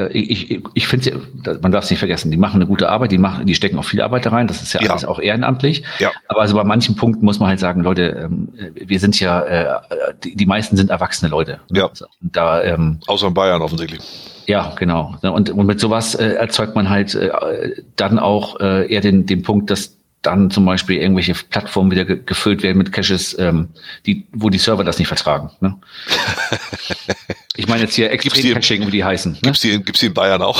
finde, man darf es nicht vergessen, die machen eine gute Arbeit, die stecken auch viel Arbeit da rein. Das ist ja alles auch ehrenamtlich. Ja. Aber also bei manchen Punkten muss man halt sagen, Leute, wir sind ja, die meisten sind erwachsene Leute. Ne? Ja. Also, da, außer in Bayern offensichtlich. Ja, genau. Und mit sowas erzeugt man halt dann auch eher den Punkt, dass dann zum Beispiel irgendwelche Plattformen wieder gefüllt werden mit Caches, wo die Server das nicht vertragen. Ne? Ich meine jetzt hier Extrem-Caching, wie die heißen. Ne? Gibt's die in Bayern auch?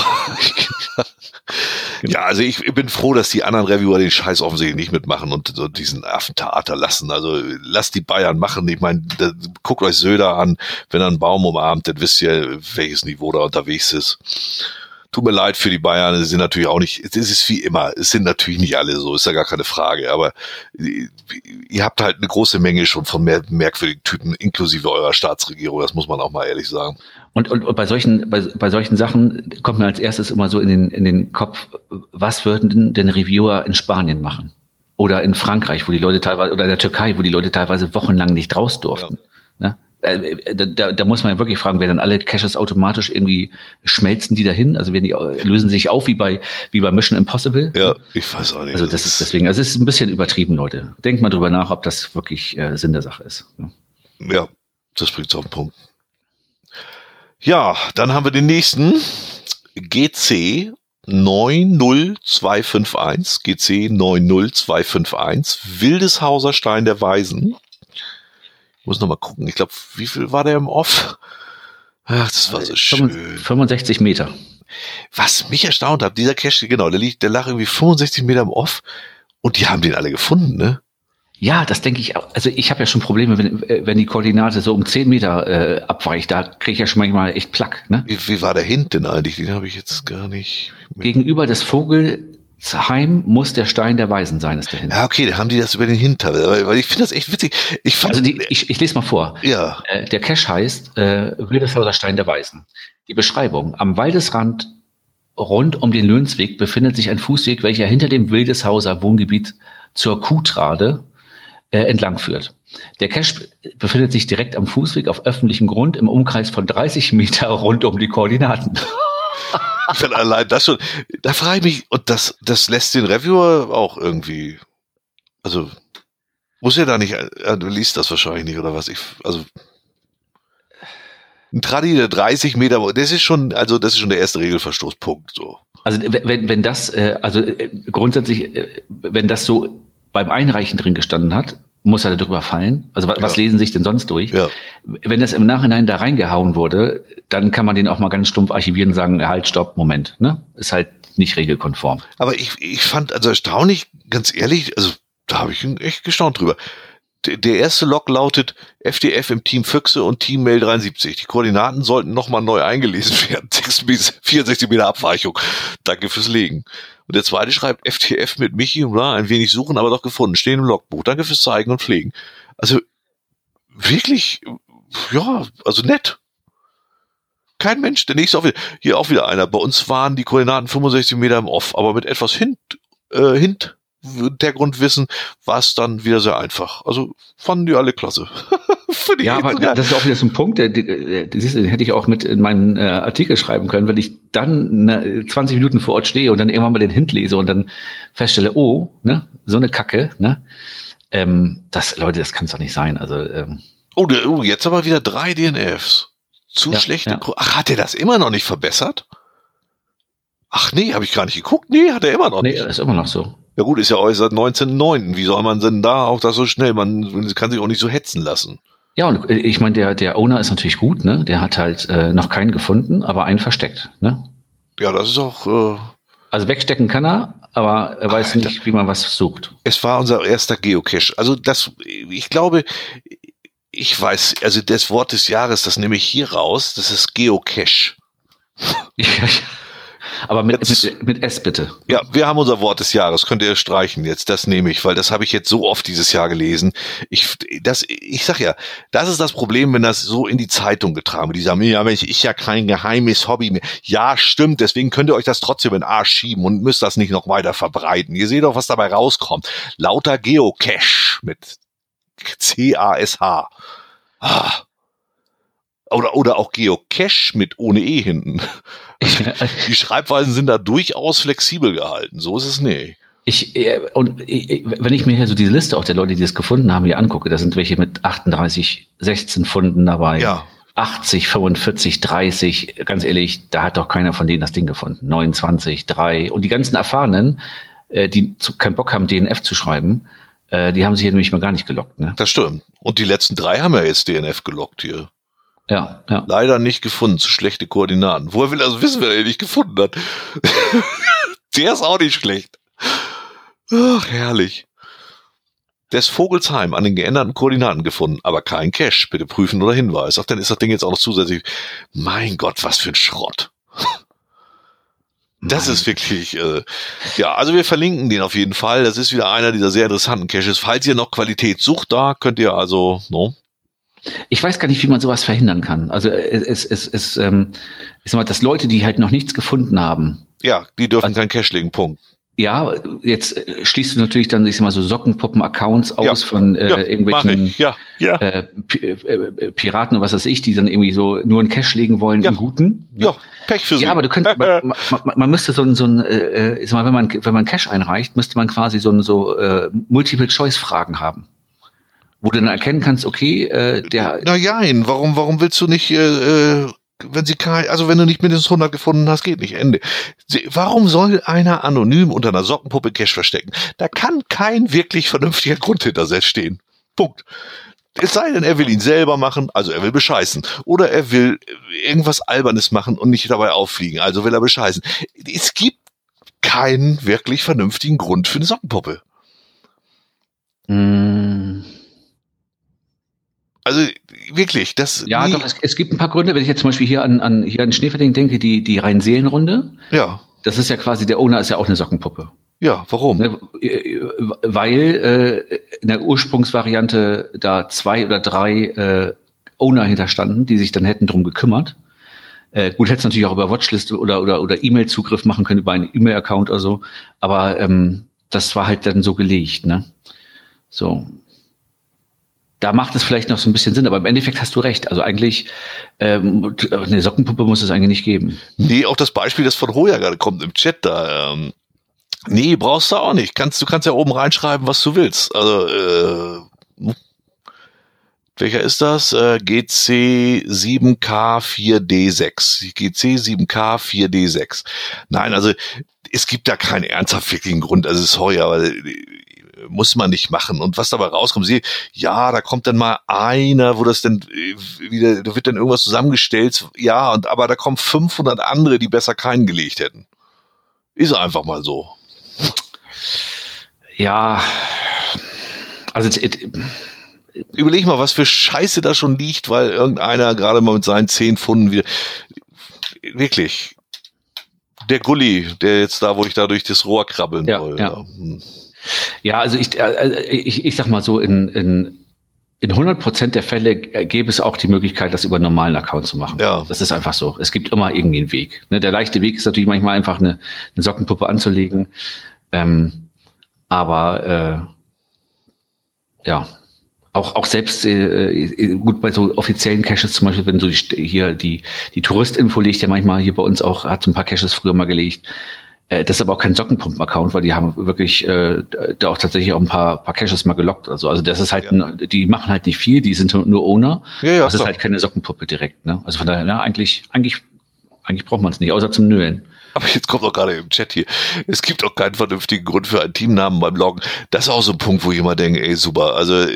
Ja, also ich bin froh, dass die anderen Reviewer den Scheiß offensichtlich nicht mitmachen und so diesen Affentheater lassen. Also lasst die Bayern machen. Ich meine, guckt euch Söder an, wenn er einen Baum umarmt, dann wisst ihr, welches Niveau da unterwegs ist. Tut mir leid für die Bayern, sie sind natürlich auch nicht, es ist wie immer, es sind natürlich nicht alle so, ist ja gar keine Frage, aber ihr habt halt eine große Menge schon von merkwürdigen Typen, inklusive eurer Staatsregierung, das muss man auch mal ehrlich sagen. Und bei solchen Sachen kommt mir als erstes immer so in den Kopf, was würden denn Reviewer in Spanien machen? Oder in Frankreich, wo die Leute teilweise, oder in der Türkei, wo die Leute teilweise wochenlang nicht raus durften. Ja. Ne? Da muss man ja wirklich fragen, werden dann alle Caches automatisch irgendwie schmelzen die dahin? Also lösen sich auf wie bei Mission Impossible? Ja, ich weiß auch nicht. Also das ist deswegen, also es ist ein bisschen übertrieben, Leute. Denkt mal drüber nach, ob das wirklich Sinn der Sache ist. Ne? Ja, das bringt's auf den Punkt. Ja, dann haben wir den nächsten. GC 90251. GC 90251. Wildeshauser Stein der Weisen. Ich muss noch mal gucken. Ich glaube, wie viel war der im Off? Ach, das war so schön. 65 Meter. Was mich erstaunt hat, dieser Cache, genau, der lag irgendwie 65 Meter im Off und die haben den alle gefunden, ne? Ja, das denke ich auch. Also ich habe ja schon Probleme, wenn die Koordinate so um 10 Meter abweicht. Da kriege ich ja schon manchmal echt Plack. Ne? Wie war der Hint denn eigentlich? Den habe ich jetzt gar nicht. Gegenüber des Vogelsheim muss der Stein der Weisen sein, ist der Hint. Ja, okay, da haben die das über den Hint. Weil ich finde das echt witzig. Ich lese mal vor. Ja. Der Cache heißt Wildeshauser Stein der Weisen. Die Beschreibung. Am Waldesrand rund um den Lönsweg befindet sich ein Fußweg, welcher hinter dem Wildeshauser Wohngebiet zur Kuhtrade entlang führt. Der Cache befindet sich direkt am Fußweg auf öffentlichem Grund im Umkreis von 30 Meter rund um die Koordinaten. Wenn allein das schon, da frage ich mich, und das lässt den Reviewer auch irgendwie, also muss er da nicht, du liest das wahrscheinlich nicht, oder was? Ein Tradi, der 30 Meter, das ist schon der erste Regelverstoßpunkt, so. Also wenn das, grundsätzlich, wenn das so beim Einreichen drin gestanden hat, muss er darüber fallen. Also was lesen sich denn sonst durch? Ja. Wenn das im Nachhinein da reingehauen wurde, dann kann man den auch mal ganz stumpf archivieren und sagen, halt, stopp, Moment. Ne? Ist halt nicht regelkonform. Aber ich fand also erstaunlich, ganz ehrlich, also da habe ich echt gestaunt drüber. Der erste Log lautet FDF im Team Füchse und Team Mail 73. Die Koordinaten sollten nochmal neu eingelesen werden. 64 Meter Abweichung. Danke fürs Legen. Und der zweite schreibt FTF mit Michi und ein wenig suchen, aber doch gefunden. Stehen im Logbuch. Danke fürs Zeigen und Pflegen. Also wirklich, ja, also nett. Kein Mensch. Der nächste hier auch wieder einer. Bei uns waren die Koordinaten 65 Meter im Off, aber mit etwas Hintergrundwissen war es dann wieder sehr einfach. Also fanden die alle klasse. Ja, aber das ist auch wieder so ein Punkt, den hätte ich auch mit in meinen Artikel schreiben können, wenn ich dann 20 Minuten vor Ort stehe und dann irgendwann mal den Hint lese und dann feststelle, oh, ne, so eine Kacke, ne? Leute, das kann es doch nicht sein. Also jetzt aber wieder 3 DNFs. Schlechte. Ja. Ach, hat er das immer noch nicht verbessert? Ach nee, habe ich gar nicht geguckt. Nee, hat er immer noch nicht. Nee, ist immer noch so. Ja gut, ist ja auch seit 19.09. Wie soll man denn da auch das so schnell? Man kann sich auch nicht so hetzen lassen. Ja, und ich meine, der Owner ist natürlich gut, ne? Der hat halt noch keinen gefunden, aber einen versteckt, ne? Ja, das ist auch... Also wegstecken kann er, aber er weiß nicht, wie man was sucht. Es war unser erster Geocache. Also ich glaube, ich weiß, also das Wort des Jahres, das nehme ich hier raus, das ist Geocache. Ja. Aber mit S bitte. Ja, wir haben unser Wort des Jahres. Könnt ihr streichen jetzt. Das nehme ich, weil das habe ich jetzt so oft dieses Jahr gelesen. Ich sag ja, das ist das Problem, wenn das so in die Zeitung getragen wird. Die sagen, ja, Mensch, ich ja kein geheimes Hobby mehr. Ja, stimmt. Deswegen könnt ihr euch das trotzdem in den Arsch schieben und müsst das nicht noch weiter verbreiten. Ihr seht doch, was dabei rauskommt. Lauter Geocache mit C-A-S-H. Oder auch Geocache mit ohne E hinten. Die Schreibweisen sind da durchaus flexibel gehalten. So ist es nicht. Wenn ich mir hier so diese Liste auch der Leute, die das gefunden haben, hier angucke, da sind welche mit 38, 16 Funden dabei. Ja. 80, 45, 30. Ganz ehrlich, da hat doch keiner von denen das Ding gefunden. 29, 3. Und die ganzen Erfahrenen die keinen Bock haben, DNF zu schreiben, die haben sich hier nämlich mal gar nicht gelockt. Ne? Das stimmt. Und die letzten 3 haben ja jetzt DNF gelockt hier. Ja. Leider nicht gefunden, zu schlechte Koordinaten. Woher will also wissen, wer er nicht gefunden hat? Der ist auch nicht schlecht. Ach, herrlich. Des Vogelsheim an den geänderten Koordinaten gefunden, aber kein Cache. Bitte prüfen oder Hinweis. Ach, dann ist das Ding jetzt auch noch zusätzlich. Mein Gott, was für ein Schrott. Das ist wirklich, also wir verlinken den auf jeden Fall. Das ist wieder einer dieser sehr interessanten Caches. Falls ihr noch Qualität sucht, da könnt ihr also, Ich weiß gar nicht, wie man sowas verhindern kann. Also ich sag mal, dass Leute, die halt noch nichts gefunden haben. Ja, die dürfen kein Cache legen, Punkt. Ja, jetzt schließt du natürlich dann, ich sag mal, so Sockenpuppen-Accounts aus von irgendwelchen Piraten oder was weiß ich, die dann irgendwie so nur einen Cache legen wollen, im Guten. Ja, Pech für sie. Ja, aber du könntest, man müsste ich sag mal, wenn man einen Cache einreicht, müsste man quasi so Multiple-Choice-Fragen haben. Wo du dann erkennen kannst, okay, warum willst du nicht, wenn du nicht mindestens 100 gefunden hast, geht nicht, Ende. Warum soll einer anonym unter einer Sockenpuppe Cache verstecken? Da kann kein wirklich vernünftiger Grund hinter stehen. Punkt. Es sei denn, er will ihn selber machen, also er will bescheißen. Oder er will irgendwas Albernes machen und nicht dabei auffliegen, also will er bescheißen. Es gibt keinen wirklich vernünftigen Grund für eine Sockenpuppe. Also wirklich, das. Ja, doch, es gibt ein paar Gründe. Wenn ich jetzt zum Beispiel hier an Schneeferling denke, die Rhein-Seelen-Runde. Ja. Das ist ja quasi, der Owner ist ja auch eine Sockenpuppe. Ja, warum? Weil in der Ursprungsvariante da 2 oder 3 Owner hinterstanden, die sich dann hätten drum gekümmert. Gut, hättest natürlich auch über Watchliste oder E-Mail-Zugriff machen können, über einen E-Mail-Account oder so. Aber das war halt dann so gelegt, ne? So. Da macht es vielleicht noch so ein bisschen Sinn, aber im Endeffekt hast du recht. Also eigentlich, eine Sockenpuppe muss es eigentlich nicht geben. Nee, auch das Beispiel, das von Hoja gerade kommt im Chat da. Nee, brauchst du auch nicht. Du kannst ja oben reinschreiben, was du willst. Also, welcher ist das? GC7K4D6. GC7K4D6. Nein, also es gibt da keinen ernsthaft wirklichen Grund. Also es ist Hoja, aber muss man nicht machen. Und was dabei rauskommt, da kommt dann mal einer, wo das dann wieder, da wird dann irgendwas zusammengestellt, aber da kommen 500 andere, die besser keinen gelegt hätten. Ist einfach mal so. Ja, also überleg mal, was für Scheiße da schon liegt, weil irgendeiner gerade mal mit seinen 10 Pfunden wieder, wirklich, der Gulli, der jetzt da, wo ich da durch das Rohr krabbeln will. Ja. Ja, also ich sag mal so, in 100% der Fälle gäbe es auch die Möglichkeit, das über einen normalen Account zu machen. Ja. Das ist einfach so. Es gibt immer irgendwie einen Weg. Ne, der leichte Weg ist natürlich manchmal einfach eine Sockenpuppe anzulegen. Aber auch selbst gut bei so offiziellen Caches zum Beispiel, wenn du hier die Touristinfo legt ja manchmal hier bei uns auch, hat so ein paar Caches früher mal gelegt. Das ist aber auch kein Sockenpumpen-Account, weil die haben wirklich da auch tatsächlich auch ein paar Caches mal gelockt. Also das ist halt, die machen halt nicht viel, die sind nur Owner. Ja, das ist halt keine Sockenpuppe direkt. Ne? Also von daher, eigentlich braucht man es nicht, außer zum Nölen. Aber jetzt kommt auch gerade im Chat hier, es gibt auch keinen vernünftigen Grund für einen Teamnamen beim Loggen. Das ist auch so ein Punkt, wo ich immer denke, ey, super, also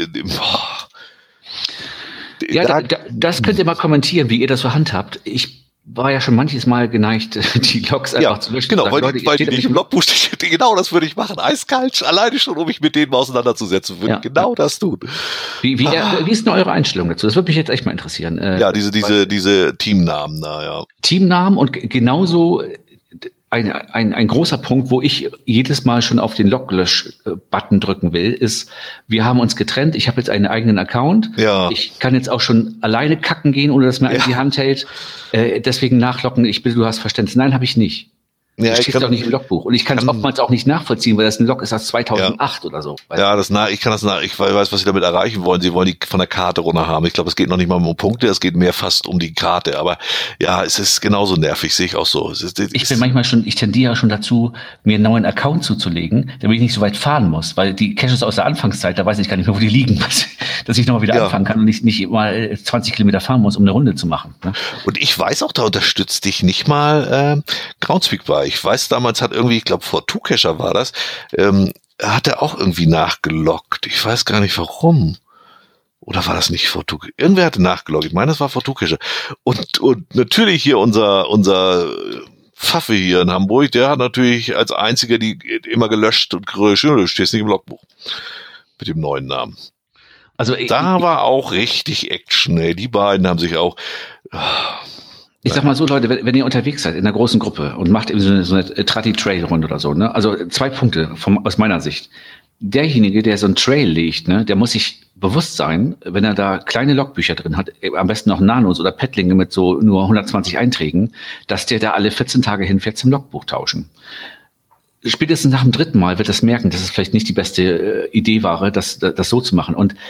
ja, das könnt ihr mal kommentieren, wie ihr das so handhabt. Ich war ja schon manches Mal geneigt, die Logs einfach zu löschen. Genau, weil die nicht im Logbuch stehen. Genau, das würde ich machen. Eiskalt, alleine schon, um mich mit denen mal auseinanderzusetzen. Würde genau das tun. Wie ist denn eure Einstellung dazu? Das würde mich jetzt echt mal interessieren. Diese Teamnamen da, ja. Teamnamen und genauso ein großer Punkt, wo ich jedes Mal schon auf den Loglösch-Button drücken will, ist, wir haben uns getrennt, ich habe jetzt einen eigenen Account, ich kann jetzt auch schon alleine kacken gehen, ohne dass mir einer die Hand hält, deswegen nachlocken, ich bitte, du hast Verständnis. Nein, habe ich nicht. Ja, das steht auch nicht im Logbuch. Und ich kann es oftmals auch nicht nachvollziehen, weil das ein Log ist aus 2008 oder so. Ich weiß, was sie damit erreichen wollen. Sie wollen die von der Karte runter haben. Ich glaube, es geht noch nicht mal um Punkte, es geht mehr fast um die Karte. Aber ja, es ist genauso nervig, sehe ich auch so. Ich tendiere ja schon dazu, mir einen neuen Account zuzulegen, damit ich nicht so weit fahren muss. Weil die Caches aus der Anfangszeit, da weiß ich gar nicht mehr, wo die liegen, dass ich nochmal wieder anfangen kann und nicht mal 20 Kilometer fahren muss, um eine Runde zu machen. Ne? Und ich weiß auch, da unterstützt dich nicht mal Groundspeak bei. Ich weiß, damals hat irgendwie, ich glaube, ForTuCacher war das, hat er auch irgendwie nachgeloggt. Ich weiß gar nicht warum. Oder war das nicht ForTuCacher? Irgendwer hatte nachgeloggt. Ich meine, das war ForTuCacher. Und natürlich hier unser Pfaffe hier in Hamburg, der hat natürlich als einziger die immer gelöscht und geschrieben, du stehst nicht im Logbuch. Mit dem neuen Namen. Also da war auch richtig Action, ey. Die beiden haben sich auch... Ich sag mal so, Leute, wenn ihr unterwegs seid in einer großen Gruppe und macht eben so eine Trati-Trail-Runde oder so, ne? Also 2 Punkte aus meiner Sicht. Derjenige, der so einen Trail legt, ne, der muss sich bewusst sein, wenn er da kleine Logbücher drin hat, am besten noch Nanos oder Paddlinge mit so nur 120 Einträgen, dass der da alle 14 Tage hinfährt zum Logbuch tauschen. Spätestens nach dem 3. Mal wird es merken, dass es vielleicht nicht die beste Idee war, das so zu machen. Und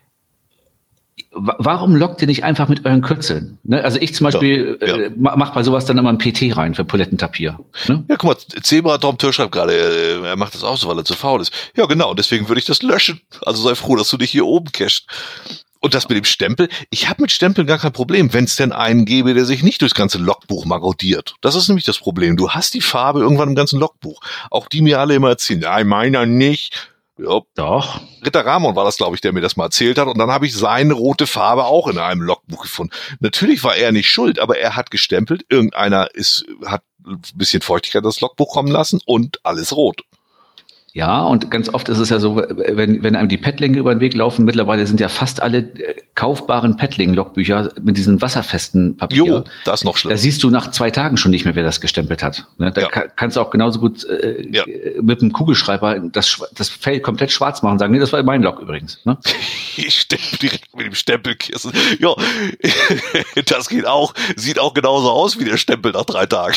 warum loggt ihr nicht einfach mit euren Kürzeln? Ne? Also ich zum Beispiel mache bei sowas dann immer ein PT rein für Polettentapier. Ne? Ja, guck mal, Zebra Tom Tür schreibt gerade, er macht das auch so, weil er zu faul ist. Ja, genau, deswegen würde ich das löschen. Also sei froh, dass du dich hier oben cachst. Und das mit dem Stempel, ich habe mit Stempeln gar kein Problem, wenn es denn einen gäbe, der sich nicht durchs ganze Logbuch marodiert. Das ist nämlich das Problem. Du hast die Farbe irgendwann im ganzen Logbuch. Auch die mir alle immer erzählen, nein, meiner nicht. Ja, doch. Ritter Ramon war das, glaube ich, der mir das mal erzählt hat. Und dann habe ich seine rote Farbe auch in einem Logbuch gefunden. Natürlich war er nicht schuld, aber er hat gestempelt. Irgendeiner hat ein bisschen Feuchtigkeit in das Logbuch kommen lassen und alles rot. Ja, und ganz oft ist es ja so, wenn einem die Paddlinge über den Weg laufen, mittlerweile sind ja fast alle kaufbaren Paddling-Logbücher mit diesem wasserfesten Papier. Jo, das ist noch schlimmer. Da siehst du nach 2 Tagen schon nicht mehr, wer das gestempelt hat. Ne? Da kannst du auch genauso gut mit einem Kugelschreiber das Feld komplett schwarz machen und sagen, nee, das war mein Log übrigens. Ne? Ich stempel direkt mit dem Stempelkissen. Ja, das geht auch, sieht auch genauso aus wie der Stempel nach 3 Tagen.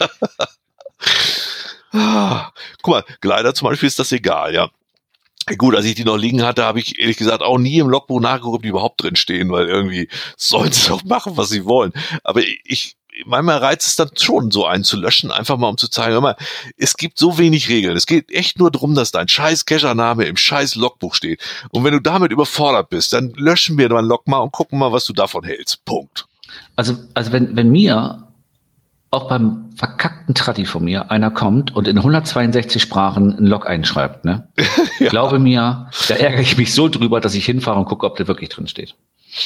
Guck mal, Gleiter zum Beispiel ist das egal, ja. Gut, als ich die noch liegen hatte, habe ich ehrlich gesagt auch nie im Logbuch nachgeguckt, ob die überhaupt drin stehen, weil irgendwie sollen sie doch machen, was sie wollen. Aber manchmal reizt es dann schon, so einen zu löschen, einfach mal um zu zeigen, hör mal, es gibt so wenig Regeln. Es geht echt nur darum, dass dein scheiß Cachername im scheiß Logbuch steht. Und wenn du damit überfordert bist, dann löschen wir dein Log mal und gucken mal, was du davon hältst. Punkt. Also wenn mir auch beim verkackten Tratti von mir einer kommt und in 162 Sprachen einen Log einschreibt, ne? Ja. Glaube mir, da ärgere ich mich so drüber, dass ich hinfahre und gucke, ob der wirklich drin steht.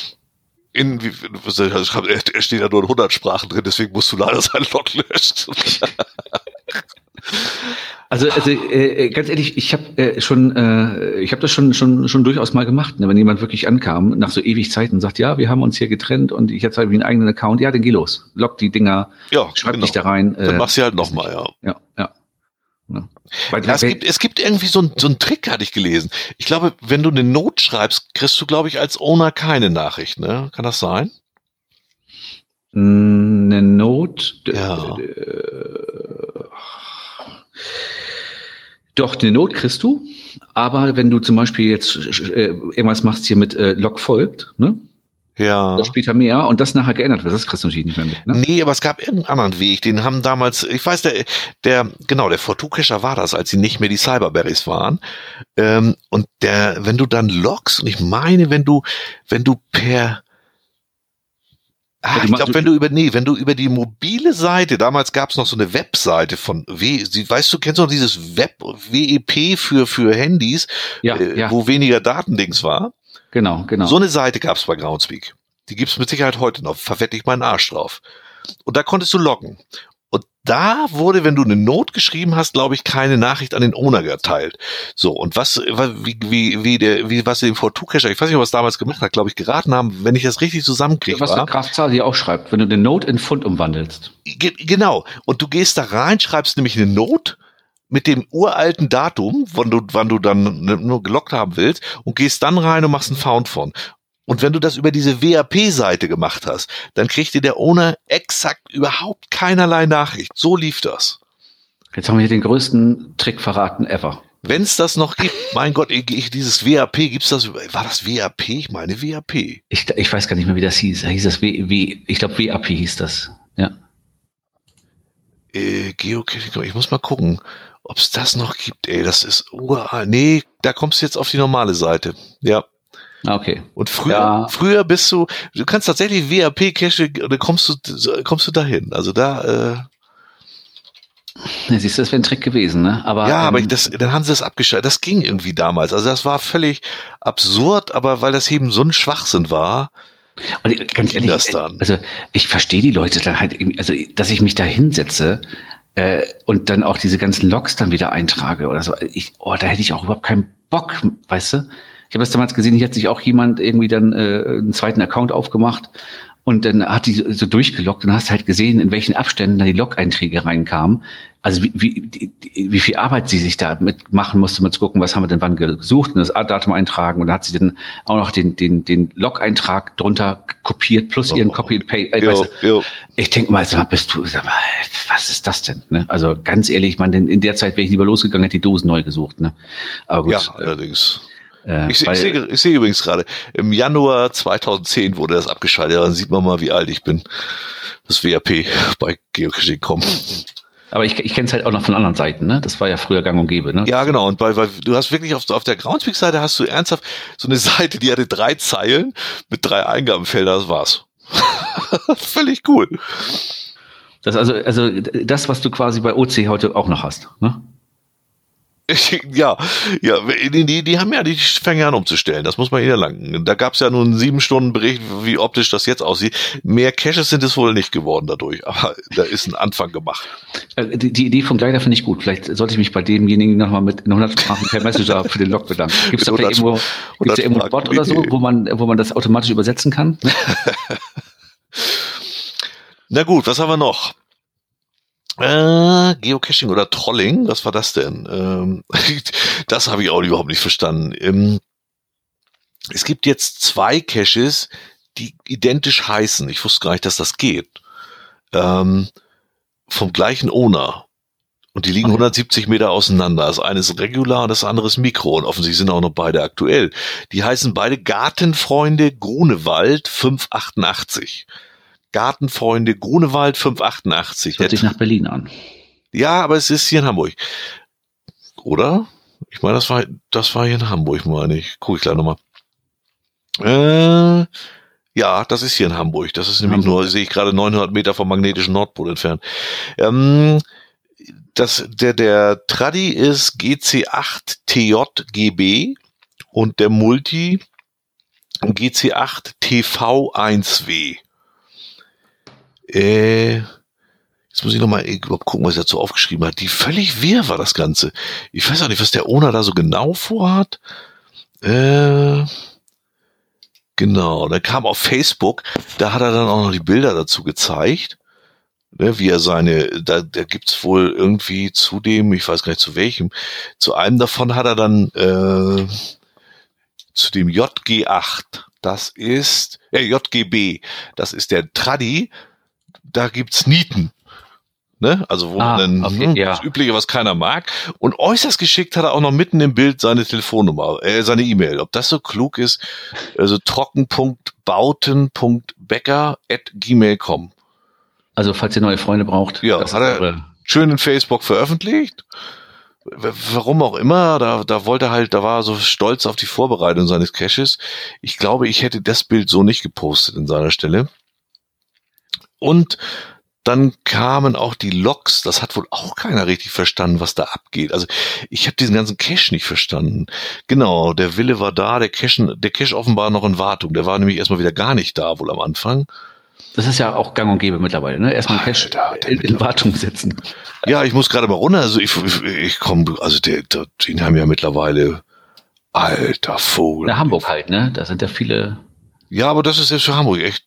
Er steht ja nur in 100 Sprachen drin, deswegen musst du leider seinen Log löschen. Also ganz ehrlich, ich habe das schon durchaus mal gemacht, ne? Wenn jemand wirklich ankam nach so ewig Zeit und sagt, ja, wir haben uns hier getrennt und ich habe einen eigenen Account, ja, dann geh los, log die Dinger, schreib dich da rein. Dann machst du halt nochmal, ja. Ja. Es gibt irgendwie so einen Trick, hatte ich gelesen. Ich glaube, wenn du eine Note schreibst, kriegst du, glaube ich, als Owner keine Nachricht, ne? Kann das sein? Eine Note? Ja. Doch, eine Note kriegst du, aber wenn du zum Beispiel jetzt irgendwas machst hier mit Log folgt, ne? Ja. Das später mehr und das nachher geändert wird, das kriegst du natürlich nicht mehr mit, ne? Nee, aber es gab irgendeinen anderen Weg, den haben damals, ich weiß, der ForTuCacher war das, als sie nicht mehr die Cyberberries waren, und wenn du dann loggst, und ich meine, wenn du per ich glaube, wenn du über die mobile Seite, damals gab es noch so eine Webseite von kennst du noch dieses WEP für Handys, wo weniger Datendings war? Genau. So eine Seite gab es bei Groundspeak. Die gibt's mit Sicherheit heute noch. Verwette ich meinen Arsch drauf. Und da konntest du loggen. Und da wurde, wenn du eine Note geschrieben hast, glaube ich, keine Nachricht an den Owner geteilt. So, und was dem ForTuCacher, ich weiß nicht, was damals gemacht hat, glaube ich, geraten haben, wenn ich das richtig zusammenkriege. Was der Graf Zahl hier auch schreibt, wenn du eine Note in Pfund umwandelst. Genau. Und du gehst da rein, schreibst nämlich eine Note mit dem uralten Datum, wann du dann nur geloggt haben willst, und gehst dann rein und machst einen Found von. Und wenn du das über diese WAP-Seite gemacht hast, dann kriegt dir der Owner exakt überhaupt keinerlei Nachricht. So lief das. Jetzt haben wir hier den größten Trick verraten ever. Wenn es das noch gibt, mein Gott, dieses WAP, gibt's das? War das WAP? Ich meine WAP. Ich weiß gar nicht mehr, wie das hieß. Hieß das ich glaube WAP hieß das. Ja. Geocaching, ich muss mal gucken, ob es das noch gibt. Das ist nee, da kommst du jetzt auf die normale Seite. Ja. Okay. Und früher bist du kannst tatsächlich WAP-Cache, da kommst du dahin. Also da, Ja, siehst du, das wäre ein Trick gewesen, ne? Aber, ja, aber dann haben sie das abgeschaltet. Das ging irgendwie damals. Also das war völlig absurd, aber weil das eben so ein Schwachsinn war, und ganz ging ehrlich, das dann. also ich verstehe die Leute dann halt irgendwie, also dass ich mich da hinsetze und dann auch diese ganzen Logs dann wieder eintrage oder so. Da hätte ich auch überhaupt keinen Bock, weißt du? Ich habe das damals gesehen, hier hat sich auch jemand irgendwie dann einen zweiten Account aufgemacht und dann hat die so durchgeloggt und hast halt gesehen, in welchen Abständen da die Log-Einträge reinkamen. Also wie viel Arbeit sie sich da mitmachen musste, mal zu gucken, was haben wir denn wann gesucht und das Datum eintragen. Und da hat sie dann auch noch den Log-Eintrag drunter kopiert plus ihren Copy-and-Paste. Ich denke mal, sag mal, was ist das denn? Ne? Also ganz ehrlich, in der Zeit wäre ich lieber losgegangen, hätte die Dosen neu gesucht. Ne? Aber gut, ja, allerdings. Ich sehe übrigens gerade, im Januar 2010 wurde das abgeschaltet. Dann sieht man mal, wie alt ich bin. Das WAP bei Geocaching.com. Aber ich kenne es halt auch noch von anderen Seiten, ne? Das war ja früher gang und gäbe, ne? Ja, genau. Und weil du hast wirklich auf der Groundspeak-Seite hast du ernsthaft so eine Seite, die hatte 3 Zeilen mit 3 Eingabenfeldern, das war's. Völlig cool. Das also das, was du quasi bei OC heute auch noch hast, ne? Ja, die haben ja, die fangen ja an umzustellen, das muss man ihnen erlangen. Da gab es ja nun einen 7-Stunden-Bericht, wie optisch das jetzt aussieht. Mehr Caches sind es wohl nicht geworden dadurch, aber da ist ein Anfang gemacht. Die Idee von Glider finde ich gut. Vielleicht sollte ich mich bei demjenigen nochmal mit 100 Sprachen per Messenger für den Log bedanken. Gibt es da vielleicht irgendwo einen Bot oder so, wo man das automatisch übersetzen kann? Na gut, was haben wir noch? Geocaching oder Trolling, was war das denn? Das habe ich auch überhaupt nicht verstanden. Es gibt jetzt 2 Caches, die identisch heißen. Ich wusste gar nicht, dass das geht. Vom gleichen Owner. Und die liegen 170 Meter auseinander. Das eine ist Regular und das andere ist Mikro. Und offensichtlich sind auch noch beide aktuell. Die heißen beide Gartenfreunde Grunewald 588. Gartenfreunde Grunewald 588. Hört sich nach Berlin an. Ja, aber es ist hier in Hamburg. Oder? Ich meine, das war hier in Hamburg, meine ich. Guck ich gleich nochmal. Ja, das ist hier in Hamburg. Das ist nämlich nur, sehe ich gerade 900 Meter vom magnetischen Nordpol entfernt. Der Tradi ist GC8TJGB und der Multi GC8TV1W. Jetzt muss ich nochmal gucken, was er dazu aufgeschrieben hat. Die völlig wirr war das Ganze. Ich weiß auch nicht, was der Owner da so genau vorhat. Genau, dann kam auf Facebook, da hat er dann auch noch die Bilder dazu gezeigt. Ne, wie er da gibt's wohl irgendwie zu dem, ich weiß gar nicht zu welchem, zu einem davon hat er dann zu dem JG8, das ist, JGB, das ist der Tradi, da gibt's Nieten. Ne? Also wo man dann das Übliche, was keiner mag. Und äußerst geschickt hat er auch noch mitten im Bild seine Telefonnummer, seine E-Mail. Ob das so klug ist, also trocken.bauten.becker@gmail.com. Also falls ihr neue Freunde braucht. Ja, hat er schön in Facebook veröffentlicht. Warum auch immer, da war er so stolz auf die Vorbereitung seines Caches. Ich glaube, ich hätte das Bild so nicht gepostet in seiner Stelle. Und dann kamen auch die Logs, das hat wohl auch keiner richtig verstanden, was da abgeht. Also ich habe diesen ganzen Cache nicht verstanden. Genau, der Wille war da, der Cache offenbar noch in Wartung. Der war nämlich erstmal wieder gar nicht da, wohl am Anfang. Das ist ja auch gang und gäbe mittlerweile, ne? Erstmal einen Cache in Wartung setzen. Ja, ich muss gerade mal runter. Also ich komme, also den haben ja mittlerweile, alter Vogel. Na, Hamburg halt, ne? Da sind ja viele. Ja, aber das ist jetzt für Hamburg echt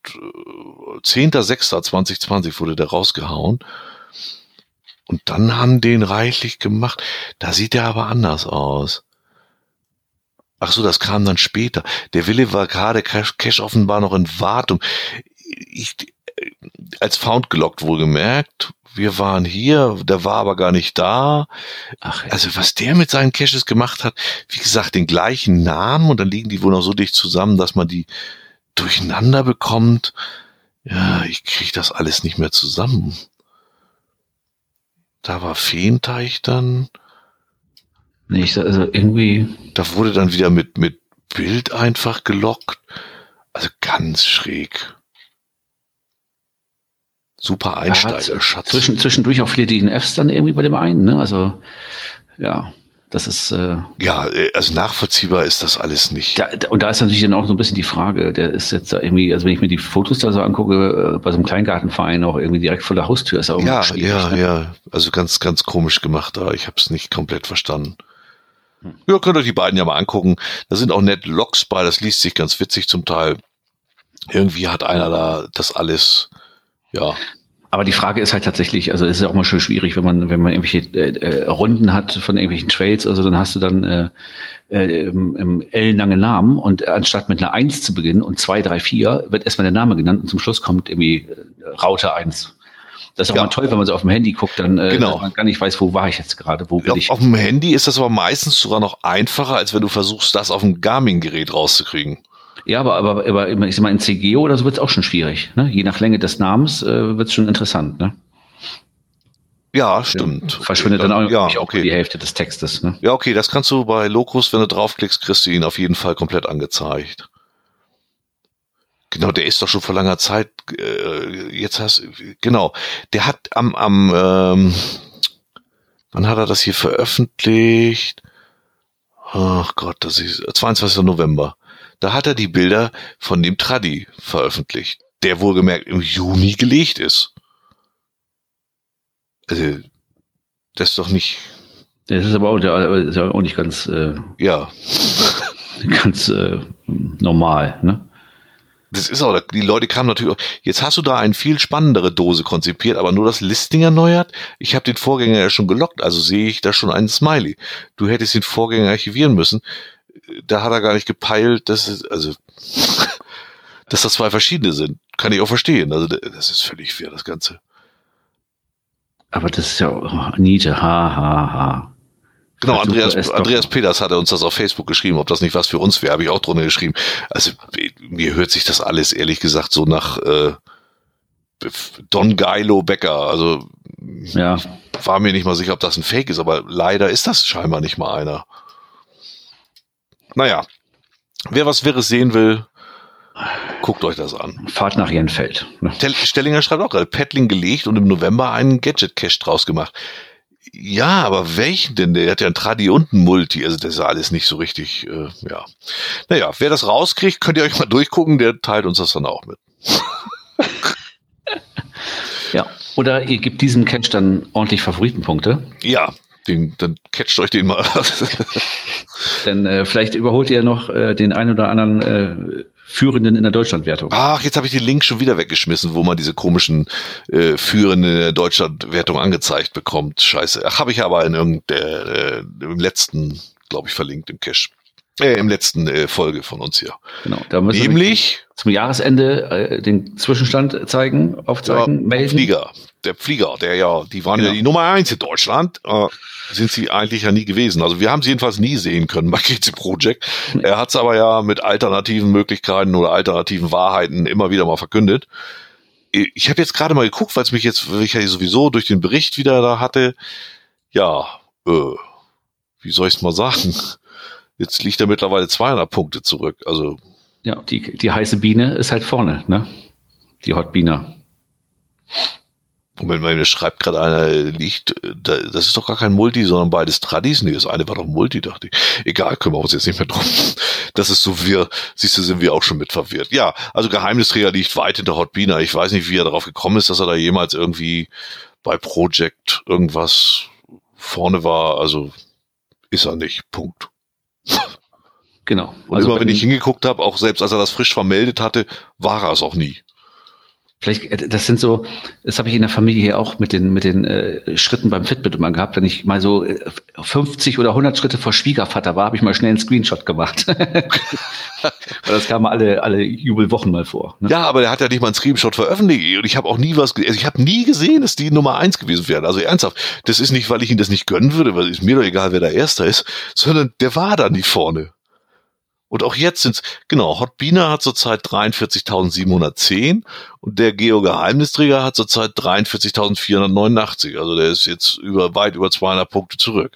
10.06.2020 wurde der rausgehauen. Und dann haben den reichlich gemacht. Da sieht der aber anders aus. Ach so, das kam dann später. Der Wille war gerade Cache offenbar noch in Wartung. Als Found gelockt wohlgemerkt. Wir waren hier, der war aber gar nicht da. Ach, ja. Also was der mit seinen Caches gemacht hat, wie gesagt, den gleichen Namen und dann liegen die wohl noch so dicht zusammen, dass man die durcheinander bekommt. Ja, ich kriege das alles nicht mehr zusammen. Da war Feenteich dann. Nicht, also irgendwie. Da wurde dann wieder mit Bild einfach gelockt. Also ganz schräg. Super Einsteiger-Schatz. Zwischendurch auch viele DNFs dann irgendwie bei dem einen, ne? Also, ja, das ist... Ja, also nachvollziehbar ist das alles nicht. Und da ist natürlich dann auch so ein bisschen die Frage, der ist jetzt da irgendwie, also wenn ich mir die Fotos da so angucke, bei so einem Kleingartenverein auch irgendwie direkt vor der Haustür, ist auch schwierig. Ja, also ganz, ganz komisch gemacht da. Ich habe es nicht komplett verstanden. Ja, könnt ihr die beiden ja mal angucken. Da sind auch nette Logs bei, das liest sich ganz witzig zum Teil. Irgendwie hat einer da das alles, ja. Aber die Frage ist halt tatsächlich, also es ist ja auch mal schon schwierig, wenn man irgendwelche Runden hat von irgendwelchen Trails, also dann hast du dann ellenlange Namen und anstatt mit einer 1 zu beginnen und 2, 3, 4 wird erstmal der Name genannt und zum Schluss kommt irgendwie Raute 1. Das ist auch mal toll, wenn man so auf dem Handy guckt, dann dass man gar nicht weiß, wo war ich jetzt gerade, wo bin ich. Auf dem Handy ist das aber meistens sogar noch einfacher, als wenn du versuchst, das auf dem Garmin-Gerät rauszukriegen. Ja, aber ich sag mal, in CGO oder so wird es auch schon schwierig. Ne? Je nach Länge des Namens wird es schon interessant. Ne? Ja, stimmt. Verschwindet dann auch die Hälfte des Textes. Ne? Ja, okay, das kannst du bei Locus, wenn du draufklickst, kriegst du ihn auf jeden Fall komplett angezeigt. Genau, der ist doch schon vor langer Zeit, der hat wann hat er das hier veröffentlicht? Ach Gott, das ist 22. November. Da hat er die Bilder von dem Traddy veröffentlicht, der wohlgemerkt im Juni gelegt ist. Also, das ist doch nicht... Das ist aber auch nicht ganz, ganz normal, ne? Das ist auch, die Leute kamen natürlich auch, jetzt hast du da eine viel spannendere Dose konzipiert, aber nur das Listing erneuert. Ich habe den Vorgänger ja schon gelockt, also sehe ich da schon einen Smiley. Du hättest den Vorgänger archivieren müssen. Da hat er gar nicht gepeilt, dass das 2 verschiedene sind. Kann ich auch verstehen. Also das ist völlig fair, das Ganze. Aber das ist ja Nietzsche, ha. Genau, Andreas Peters hatte uns das auf Facebook geschrieben, ob das nicht was für uns wäre, habe ich auch drunter geschrieben. Also mir hört sich das alles ehrlich gesagt so nach Don Geilo Becker. Also war mir nicht mal sicher, ob das ein Fake ist, aber leider ist das scheinbar nicht mal einer. Naja, wer was Wirres sehen will, guckt euch das an. Fahrt nach Jenfeld. Ne? Stellinger schreibt auch gerade, Paddling gelegt und im November einen Gadget-Cache draus gemacht. Ja, aber welchen denn? Der hat ja ein Tradi und ein Multi, also das ist alles nicht so richtig, ja. Naja, wer das rauskriegt, könnt ihr euch mal durchgucken, der teilt uns das dann auch mit. Ja, oder ihr gebt diesem Cache dann ordentlich Favoritenpunkte. Ja, dann catcht euch den mal. Denn vielleicht überholt ihr noch den einen oder anderen Führenden in der Deutschlandwertung. Ach, jetzt habe ich den Link schon wieder weggeschmissen, wo man diese komischen Führenden in der Deutschlandwertung angezeigt bekommt. Scheiße. Ach, habe ich aber in im letzten, glaube ich, verlinkt im Cache. Im letzten Folge von uns hier. Genau. Da müssen nämlich wir zum Jahresende den Zwischenstand aufzeigen, melden. Der Flieger, die waren ja die Nummer 1 in Deutschland, sind sie eigentlich ja nie gewesen. Also wir haben sie jedenfalls nie sehen können bei GC Project. Er hat es aber ja mit alternativen Möglichkeiten oder alternativen Wahrheiten immer wieder mal verkündet. Ich habe jetzt gerade mal geguckt, weil ich ja sowieso durch den Bericht wieder da hatte. Ja, wie soll ich es mal sagen? Jetzt liegt er mittlerweile 200 Punkte zurück. Also ja, die heiße Biene ist halt vorne, ne? Die Hot Biene. Moment mal, mir schreibt gerade einer, das ist doch gar kein Multi, sondern beides Tradis. Nee, das eine war doch Multi, dachte ich. Egal, kümmern wir uns jetzt nicht mehr drum. Das ist so siehst du, sind wir auch schon mit verwirrt. Ja, also Geheimnisträger liegt weit hinter Hot Biene. Ich weiß nicht, wie er darauf gekommen ist, dass er da jemals irgendwie bei Project irgendwas vorne war. Also ist er nicht. Punkt. Genau. Und also immer wenn ich hingeguckt habe, auch selbst als er das frisch vermeldet hatte, war er es auch nie. Vielleicht, das habe ich in der Familie hier auch mit den Schritten beim Fitbit immer gehabt. Wenn ich mal so 50 oder 100 Schritte vor Schwiegervater war, habe ich mal schnell einen Screenshot gemacht. Weil das kam alle Jubelwochen mal vor. Ne? Ja, aber der hat ja nicht mal einen Screenshot veröffentlicht. Und ich habe auch nie ich habe nie gesehen, dass die Nummer 1 gewesen wären. Also ernsthaft, das ist nicht, weil ich ihn das nicht gönnen würde, weil es mir doch egal, wer der Erster ist, sondern der war da nicht vorne. Und auch jetzt Hot Biene hat zurzeit 43.710 und der Geo-Geheimnisträger hat zurzeit 43.489. Also der ist jetzt weit über 200 Punkte zurück.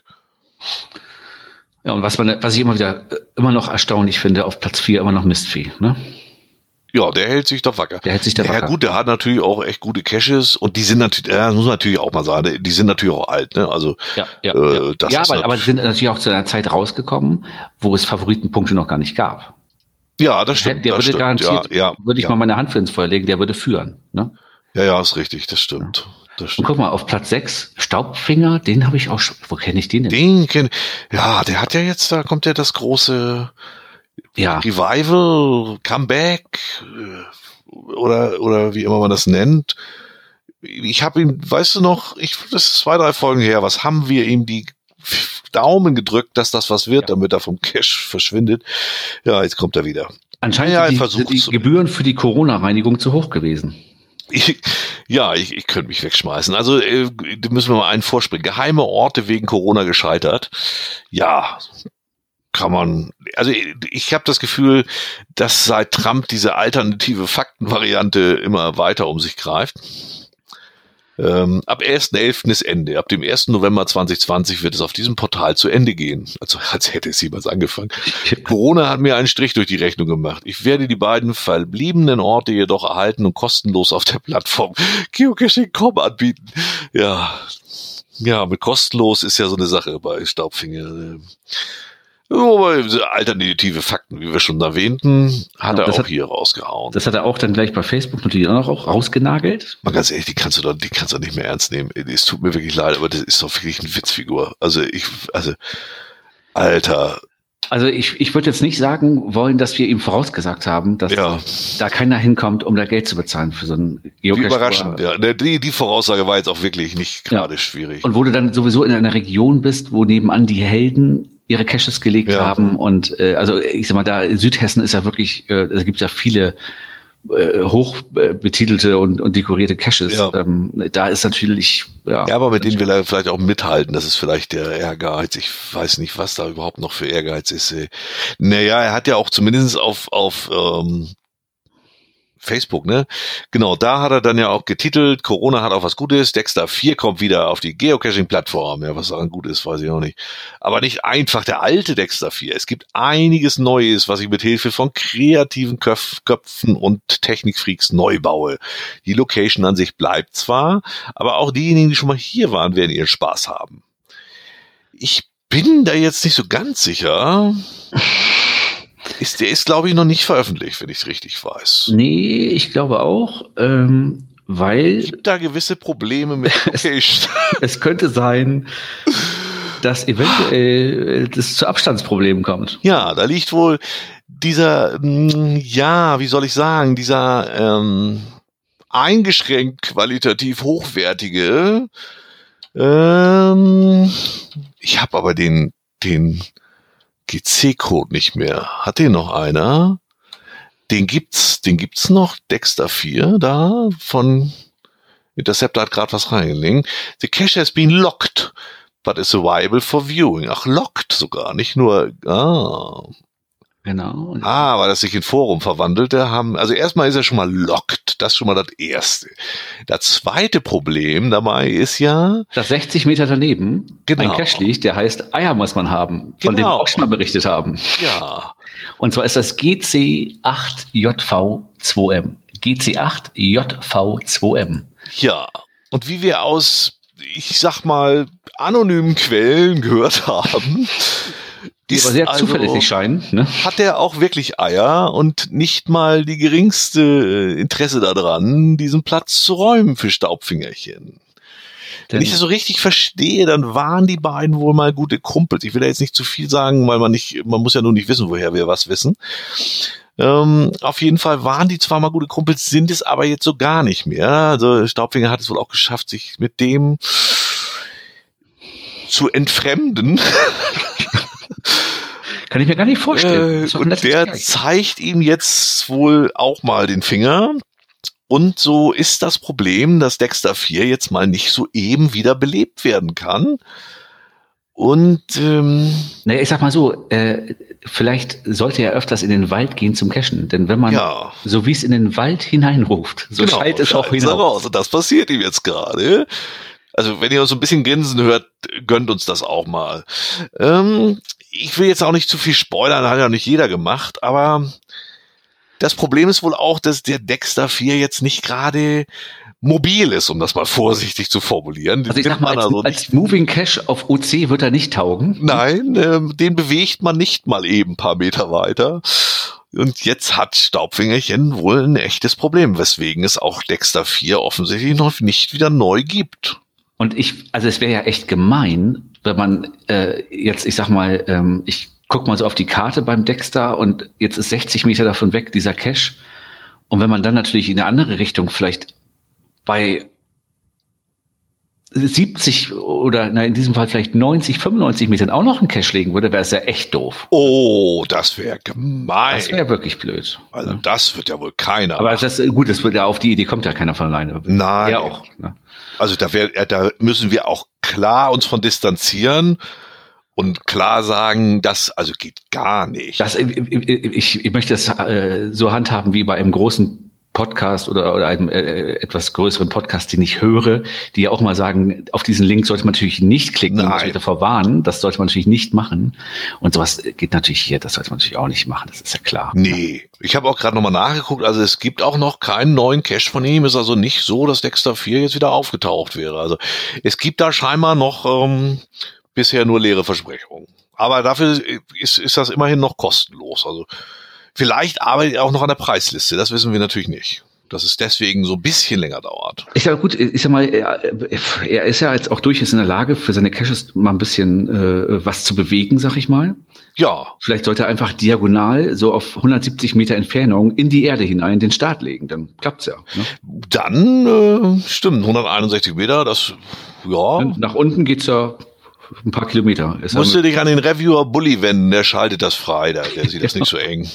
Ja, und was ich immer noch erstaunlich finde, auf Platz 4 immer noch Mistvieh, ne? Ja, der hält sich doch wacker. Der hält sich da wacker. Ja gut, der hat natürlich auch echt gute Caches und die sind natürlich, das muss man natürlich auch mal sagen, die sind natürlich auch alt, ne? Also das ist aber sind natürlich auch zu einer Zeit rausgekommen, wo es Favoritenpunkte noch gar nicht gab. Ja, das stimmt. Der das würde stimmt. garantiert, würde ich mal meine Hand für ins Feuer legen, der würde führen. Ne? Ja, ist richtig, das stimmt. Und guck mal, auf Platz 6, Staubfinger, den habe ich auch schon, wo kenne ich den denn? Der hat ja jetzt, da kommt ja das große Revival, Comeback, oder wie immer man das nennt. Ich habe ihm, weißt du noch, das ist 2, 3 Folgen her, was haben wir ihm die Daumen gedrückt, dass das was wird, damit er vom Cache verschwindet. Ja, jetzt kommt er wieder. Anscheinend sind die Gebühren für die Corona-Reinigung zu hoch gewesen. Ich könnte mich wegschmeißen. Also müssen wir mal einen vorspringen. Geheime Orte wegen Corona gescheitert. Ja, kann man. Also ich habe das Gefühl, dass seit Trump diese alternative Faktenvariante immer weiter um sich greift. Ab 1.11. ist Ende. Ab dem 1. November 2020 wird es auf diesem Portal zu Ende gehen. Also als hätte es jemals angefangen. Corona hat mir einen Strich durch die Rechnung gemacht. Ich werde die beiden verbliebenen Orte jedoch erhalten und kostenlos auf der Plattform Geocaching.com anbieten. Ja, mit kostenlos ist ja so eine Sache bei Staubfinger. Aber alternative Fakten, wie wir schon erwähnten, hat er auch hier rausgehauen. Das hat er auch dann gleich bei Facebook natürlich auch rausgenagelt. Mal ganz ehrlich, die kannst du doch nicht mehr ernst nehmen. Es tut mir wirklich leid, aber das ist doch wirklich eine Witzfigur. Alter. Also ich würde jetzt nicht sagen wollen, dass wir ihm vorausgesagt haben, dass da keiner hinkommt, um da Geld zu bezahlen für so einen Geocache. Wie überraschend, ja. Die Voraussage war jetzt auch wirklich nicht gerade schwierig. Und wo du dann sowieso in einer Region bist, wo nebenan die Helden ihre Caches gelegt haben und also ich sag mal, da in Südhessen ist ja wirklich, da gibt es ja viele hoch betitelte und dekorierte Caches. Ja. Da ist natürlich aber mit denen will er vielleicht auch mithalten. Das ist vielleicht der Ehrgeiz. Ich weiß nicht, was da überhaupt noch für Ehrgeiz ist. Naja, er hat ja auch zumindest auf Facebook, ne? Genau, da hat er dann ja auch getitelt, Corona hat auch was Gutes, Dexter 4 kommt wieder auf die Geocaching-Plattform. Ja, was daran gut ist, weiß ich auch nicht. Aber nicht einfach der alte Dexter 4. Es gibt einiges Neues, was ich mit Hilfe von kreativen Köpfen und Technikfreaks neu baue. Die Location an sich bleibt zwar, aber auch diejenigen, die schon mal hier waren, werden ihren Spaß haben. Ich bin da jetzt nicht so ganz sicher. Der ist, glaube ich, noch nicht veröffentlicht, wenn ich es richtig weiß. Nee, ich glaube auch, weil... Gibt da gewisse Probleme mit Location? Es könnte sein, dass eventuell das zu Abstandsproblemen kommt. Ja, da liegt wohl dieser, wie soll ich sagen, dieser eingeschränkt qualitativ hochwertige, ich habe aber den GC-Code nicht mehr. Hat den noch einer? Den gibt's noch, Dexter 4, da von Interceptor hat gerade was reingelegt. The cache has been locked, but is available for viewing. Ach, locked sogar, nicht nur, Genau. Weil das sich in Forum verwandelte, also erstmal ist er schon mal locked, das ist schon mal das erste. Das zweite Problem dabei ist ja, dass 60 Meter daneben ein Cache liegt, der heißt Eier muss man haben, von dem wir auch schon mal berichtet haben. Ja. Und zwar ist das GC8JV2M. GC8JV2M. Ja. Und wie wir aus, ich sag mal, anonymen Quellen gehört haben, die aber sehr zuverlässig scheinen, ne? Hat er auch wirklich Eier und nicht mal die geringste Interesse daran, diesen Platz zu räumen für Staubfingerchen. Wenn ich das so richtig verstehe, dann waren die beiden wohl mal gute Kumpels. Ich will da jetzt nicht zu viel sagen, weil man muss ja nur nicht wissen, woher wir was wissen. Auf jeden Fall waren die zwar mal gute Kumpels, sind es aber jetzt so gar nicht mehr. Also Staubfinger hat es wohl auch geschafft, sich mit dem zu entfremden. Kann ich mir gar nicht vorstellen. Und der zeigt ihm jetzt wohl auch mal den Finger. Und so ist das Problem, dass Dexter 4 jetzt mal nicht so eben wieder belebt werden kann. Und naja, ich sag mal so, vielleicht sollte er öfters in den Wald gehen zum Cachen. Denn wenn man so wie es in den Wald hineinruft, so schallt es auch hinaus. Und das passiert ihm jetzt gerade. Also wenn ihr uns so ein bisschen grinsen hört, gönnt uns das auch mal. Ich will jetzt auch nicht zu viel spoilern, hat ja nicht jeder gemacht, aber Das Problem ist wohl auch, dass der Dexter 4 jetzt nicht gerade mobil ist, um das mal vorsichtig zu formulieren. Also ich sag mal, als Moving Cache auf OC wird er nicht taugen. Nein, den bewegt man nicht mal eben ein paar Meter weiter. Und jetzt hat Staubfingerchen wohl ein echtes Problem, weswegen es auch Dexter 4 offensichtlich noch nicht wieder neu gibt. Und also es wäre ja echt gemein, wenn man jetzt, ich sag mal, ich guck mal so auf die Karte beim Dexter und jetzt ist 60 Meter davon weg dieser Cache. Und wenn man dann natürlich in eine andere Richtung vielleicht bei 70 oder in diesem Fall vielleicht 90, 95 Metern auch noch einen Cache legen würde, wäre es ja echt doof. Oh, das wäre gemein. Das wäre wirklich blöd. Also das wird ja wohl keiner. Aber das gut, das wird ja auf die Idee kommt ja keiner von alleine. Nein. Ja auch. Ne? Also da müssen wir auch klar uns von distanzieren und klar sagen, das also geht gar nicht. Ich möchte das so handhaben wie bei einem großen Podcast oder einem etwas größeren Podcast, den ich höre, die ja auch mal sagen, auf diesen Link sollte man natürlich nicht klicken, und sich davor warnen, das sollte man natürlich nicht machen. Und sowas geht natürlich hier, das sollte man natürlich auch nicht machen, das ist ja klar. Nee, ich habe auch gerade nochmal nachgeguckt, also es gibt auch noch keinen neuen Cache von ihm, ist also nicht so, dass Dexter 4 jetzt wieder aufgetaucht wäre. Also es gibt da scheinbar noch bisher nur leere Versprechungen. Aber dafür ist das immerhin noch kostenlos, also vielleicht arbeitet er auch noch an der Preisliste, das wissen wir natürlich nicht. Dass es deswegen so ein bisschen länger dauert. Ich sag gut, ich sag mal, er ist ja jetzt auch durchaus in der Lage, für seine Caches mal ein bisschen was zu bewegen, sag ich mal. Ja. Vielleicht sollte er einfach diagonal so auf 170 Meter Entfernung in die Erde hinein den Start legen, dann klappt's ja. Ne? Dann stimmt, 161 Meter, das, ja. Nach unten geht's ja ein paar Kilometer. Musst du dich an den Reviewer Bulli wenden, der schaltet das frei, der sieht das nicht so eng.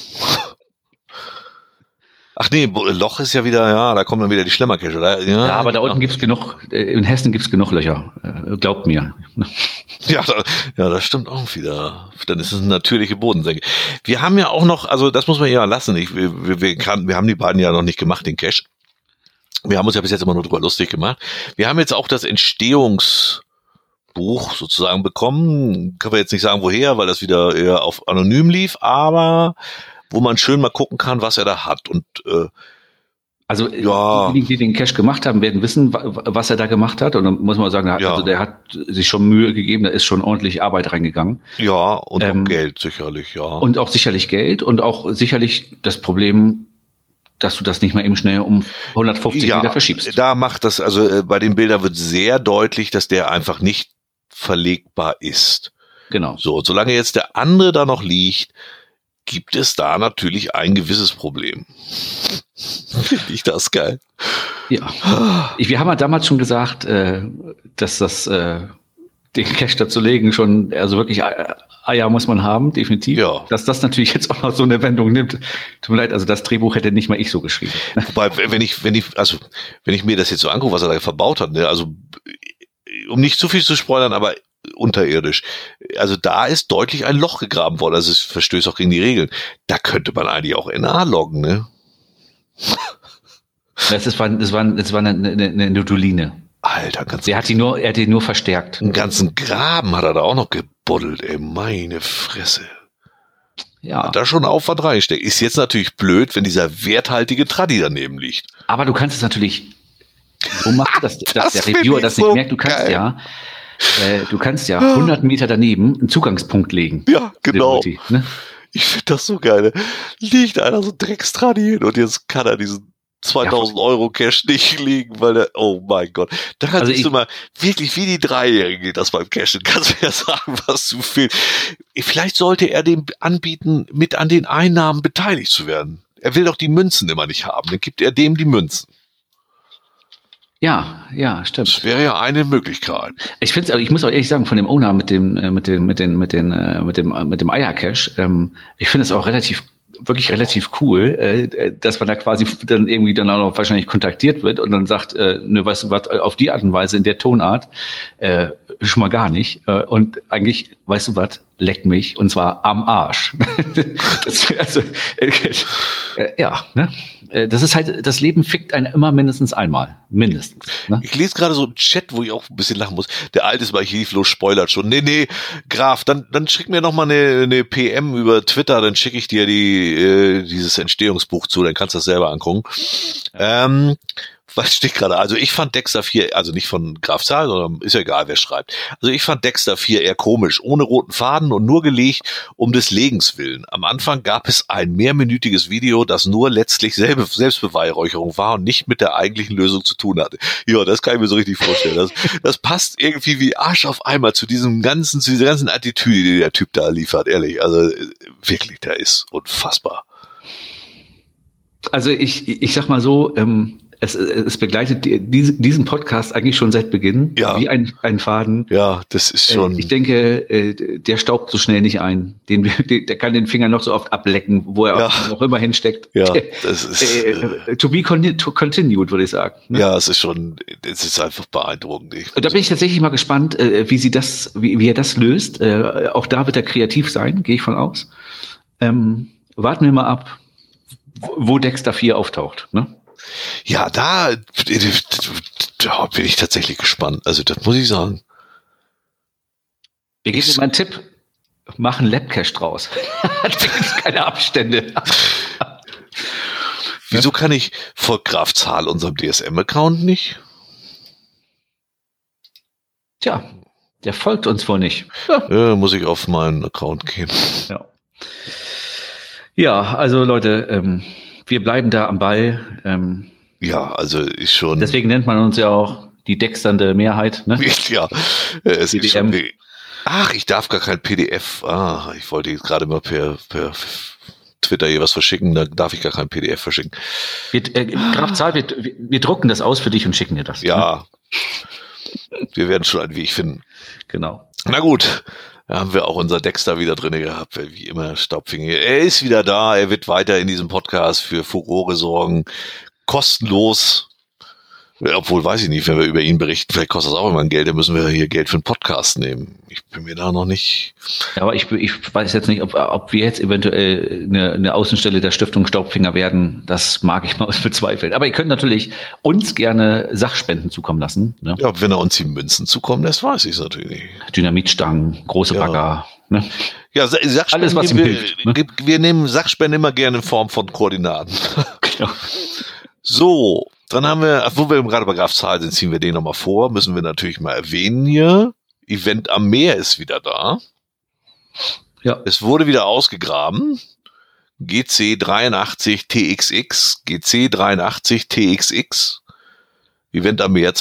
Ach nee, Loch ist ja wieder, ja, da kommen dann wieder die Schlemmercache, oder? Ja, aber da unten gibt's genug, in Hessen gibt's genug Löcher, glaubt mir. Ja, das stimmt auch wieder. Dann ist es eine natürliche Bodensenke. Wir haben ja auch noch, also das muss man ja lassen, wir haben die beiden ja noch nicht gemacht, den Cache. Wir haben uns ja bis jetzt immer nur drüber lustig gemacht. Wir haben jetzt auch das Entstehungsbuch sozusagen bekommen. Können wir jetzt nicht sagen, woher, weil das wieder eher auf anonym lief, aber wo man schön mal gucken kann, was er da hat. Und also diejenigen, die den Cache gemacht haben, werden wissen, was er da gemacht hat. Und dann muss man sagen, also der hat sich schon Mühe gegeben, da ist schon ordentlich Arbeit reingegangen. Ja, und auch Geld sicherlich, ja. Und auch sicherlich Geld und auch sicherlich das Problem, dass du das nicht mal eben schnell um 150 Meter verschiebst. Da macht das, also bei den Bildern wird sehr deutlich, dass der einfach nicht verlegbar ist. Genau. So, solange jetzt der andere da noch liegt, gibt es da natürlich ein gewisses Problem. Finde ich das geil. Ja. Wir haben ja damals schon gesagt, dass das den Cache dazu legen schon, also wirklich Eier muss man haben, definitiv. Ja. Dass das natürlich jetzt auch noch so eine Wendung nimmt. Tut mir leid, also das Drehbuch hätte nicht mal ich so geschrieben. Wobei, wenn ich mir das jetzt so angucke, was er da verbaut hat, ne, also um nicht zu viel zu spoilern, aber unterirdisch. Also da ist deutlich ein Loch gegraben worden. Also es verstößt auch gegen die Regeln. Da könnte man eigentlich auch NA loggen, ne? Das war eine Noduline. Alter, er hat die nur verstärkt. Einen ganzen Graben hat er da auch noch gebuddelt, ey, meine Fresse. Ja. Hat da schon Aufwand reingesteckt. Ist jetzt natürlich blöd, wenn dieser werthaltige Traddy daneben liegt. Aber du kannst es natürlich so machen, dass der Reviewer das nicht merkt. Du kannst ja 100 Meter daneben einen Zugangspunkt legen. Ja, genau. Multi, ne? Ich finde das so geil. Liegt einer so Dreckstradi hin und jetzt kann er diesen 2000 Euro Cash nicht liegen, weil der, oh mein Gott. Da siehst du mal, wirklich wie die Dreijährigen geht das beim Cashen. Kannst du ja sagen, was du willst. Vielleicht sollte er dem anbieten, mit an den Einnahmen beteiligt zu werden. Er will doch die Münzen immer nicht haben. Dann gibt er dem die Münzen. Ja, stimmt. Das wäre ja eine Möglichkeit. Ich muss auch ehrlich sagen, von dem Owner mit dem Eiercache, ich finde es auch wirklich relativ cool, dass man da quasi dann irgendwie dann auch noch wahrscheinlich kontaktiert wird und dann sagt, weißt du was, auf die Art und Weise, in der Tonart, schon mal gar nicht. Und eigentlich, weißt du was, leck mich, und zwar am Arsch. Das ist halt, das Leben fickt einen immer mindestens einmal. Mindestens. Ne? Ich lese gerade so einen Chat, wo ich auch ein bisschen lachen muss. Der alte ist mal archivlos, spoilert schon. Nee, Graf, dann schick mir noch mal eine PM über Twitter, dann schicke ich dir dieses Entstehungsbuch zu, dann kannst du das selber angucken. Was steht gerade? Also ich fand Dexter 4, also nicht von Graf Zahl, sondern ist ja egal, wer schreibt. Also ich fand Dexter 4 eher komisch, ohne roten Faden und nur gelegt um des Legens willen. Am Anfang gab es ein mehrminütiges Video, das nur letztlich Selbstbeweihräucherung war und nicht mit der eigentlichen Lösung zu tun hatte. Ja, das kann ich mir so richtig vorstellen. Das passt irgendwie wie Arsch auf einmal zu dieser ganzen Attitüde, die der Typ da liefert, ehrlich. Also wirklich, der ist unfassbar. Also ich sag mal so, es begleitet diesen Podcast eigentlich schon seit Beginn, wie ein Faden. Ja, das ist schon. Ich denke, der staubt so schnell nicht ein. Der kann den Finger noch so oft ablecken, wo er auch immer hinsteckt. Ja, das ist to be continued, würde ich sagen. Ne? Ja, es ist einfach beeindruckend. Da bin ich tatsächlich mal gespannt, wie er das löst. Auch da wird er kreativ sein, gehe ich von aus. Warten wir mal ab, wo Dexter 4 auftaucht, ne? Ja, da bin ich tatsächlich gespannt. Also das muss ich sagen. Wir geben dir mal einen Tipp. Mach einen Labcache draus. Keine Abstände. Wieso kann ich folgt Graf Zahl unserem DSM-Account nicht? Tja, der folgt uns wohl nicht. Ja, muss ich auf meinen Account gehen. Ja, also Leute, wir bleiben da am Ball. Ja, also ist schon. Deswegen nennt man uns ja auch die dexternde Mehrheit. Ne? Ja, es ist schon. Ach, ich darf gar kein PDF. Ich wollte jetzt gerade mal per Twitter hier was verschicken, da darf ich gar kein PDF verschicken. Graf Zahl, wir drucken das aus für dich und schicken dir das. Ja, ne? Wir werden schon einen Weg finden. Genau. Na gut. Da haben wir auch unser Dexter wieder drin gehabt, wie immer Staubfinger. Er ist wieder da, er wird weiter in diesem Podcast für Furore sorgen, kostenlos. Obwohl, weiß ich nicht, wenn wir über ihn berichten, vielleicht kostet das auch immer ein Geld, dann müssen wir hier Geld für einen Podcast nehmen. Ich bin mir da noch nicht... Ja, aber ich weiß jetzt nicht, ob wir jetzt eventuell eine Außenstelle der Stiftung Staubfinger werden. Das mag ich mal bezweifeln. Aber ihr könnt natürlich uns gerne Sachspenden zukommen lassen. Ne? Ja, wenn er uns die Münzen zukommen lässt, weiß ich es natürlich nicht. Dynamitstangen, große Bagger. Ne? Ja, Sachspenden, alles, was ihm hilft. Ne? Wir nehmen Sachspenden immer gerne in Form von Koordinaten. Genau. So, dann haben wir, wo wir gerade bei Graf Zahl sind, ziehen wir den nochmal vor, müssen wir natürlich mal erwähnen hier. Event am Meer ist wieder da. Ja. Es wurde wieder ausgegraben. GC83 TXX. Event am Meer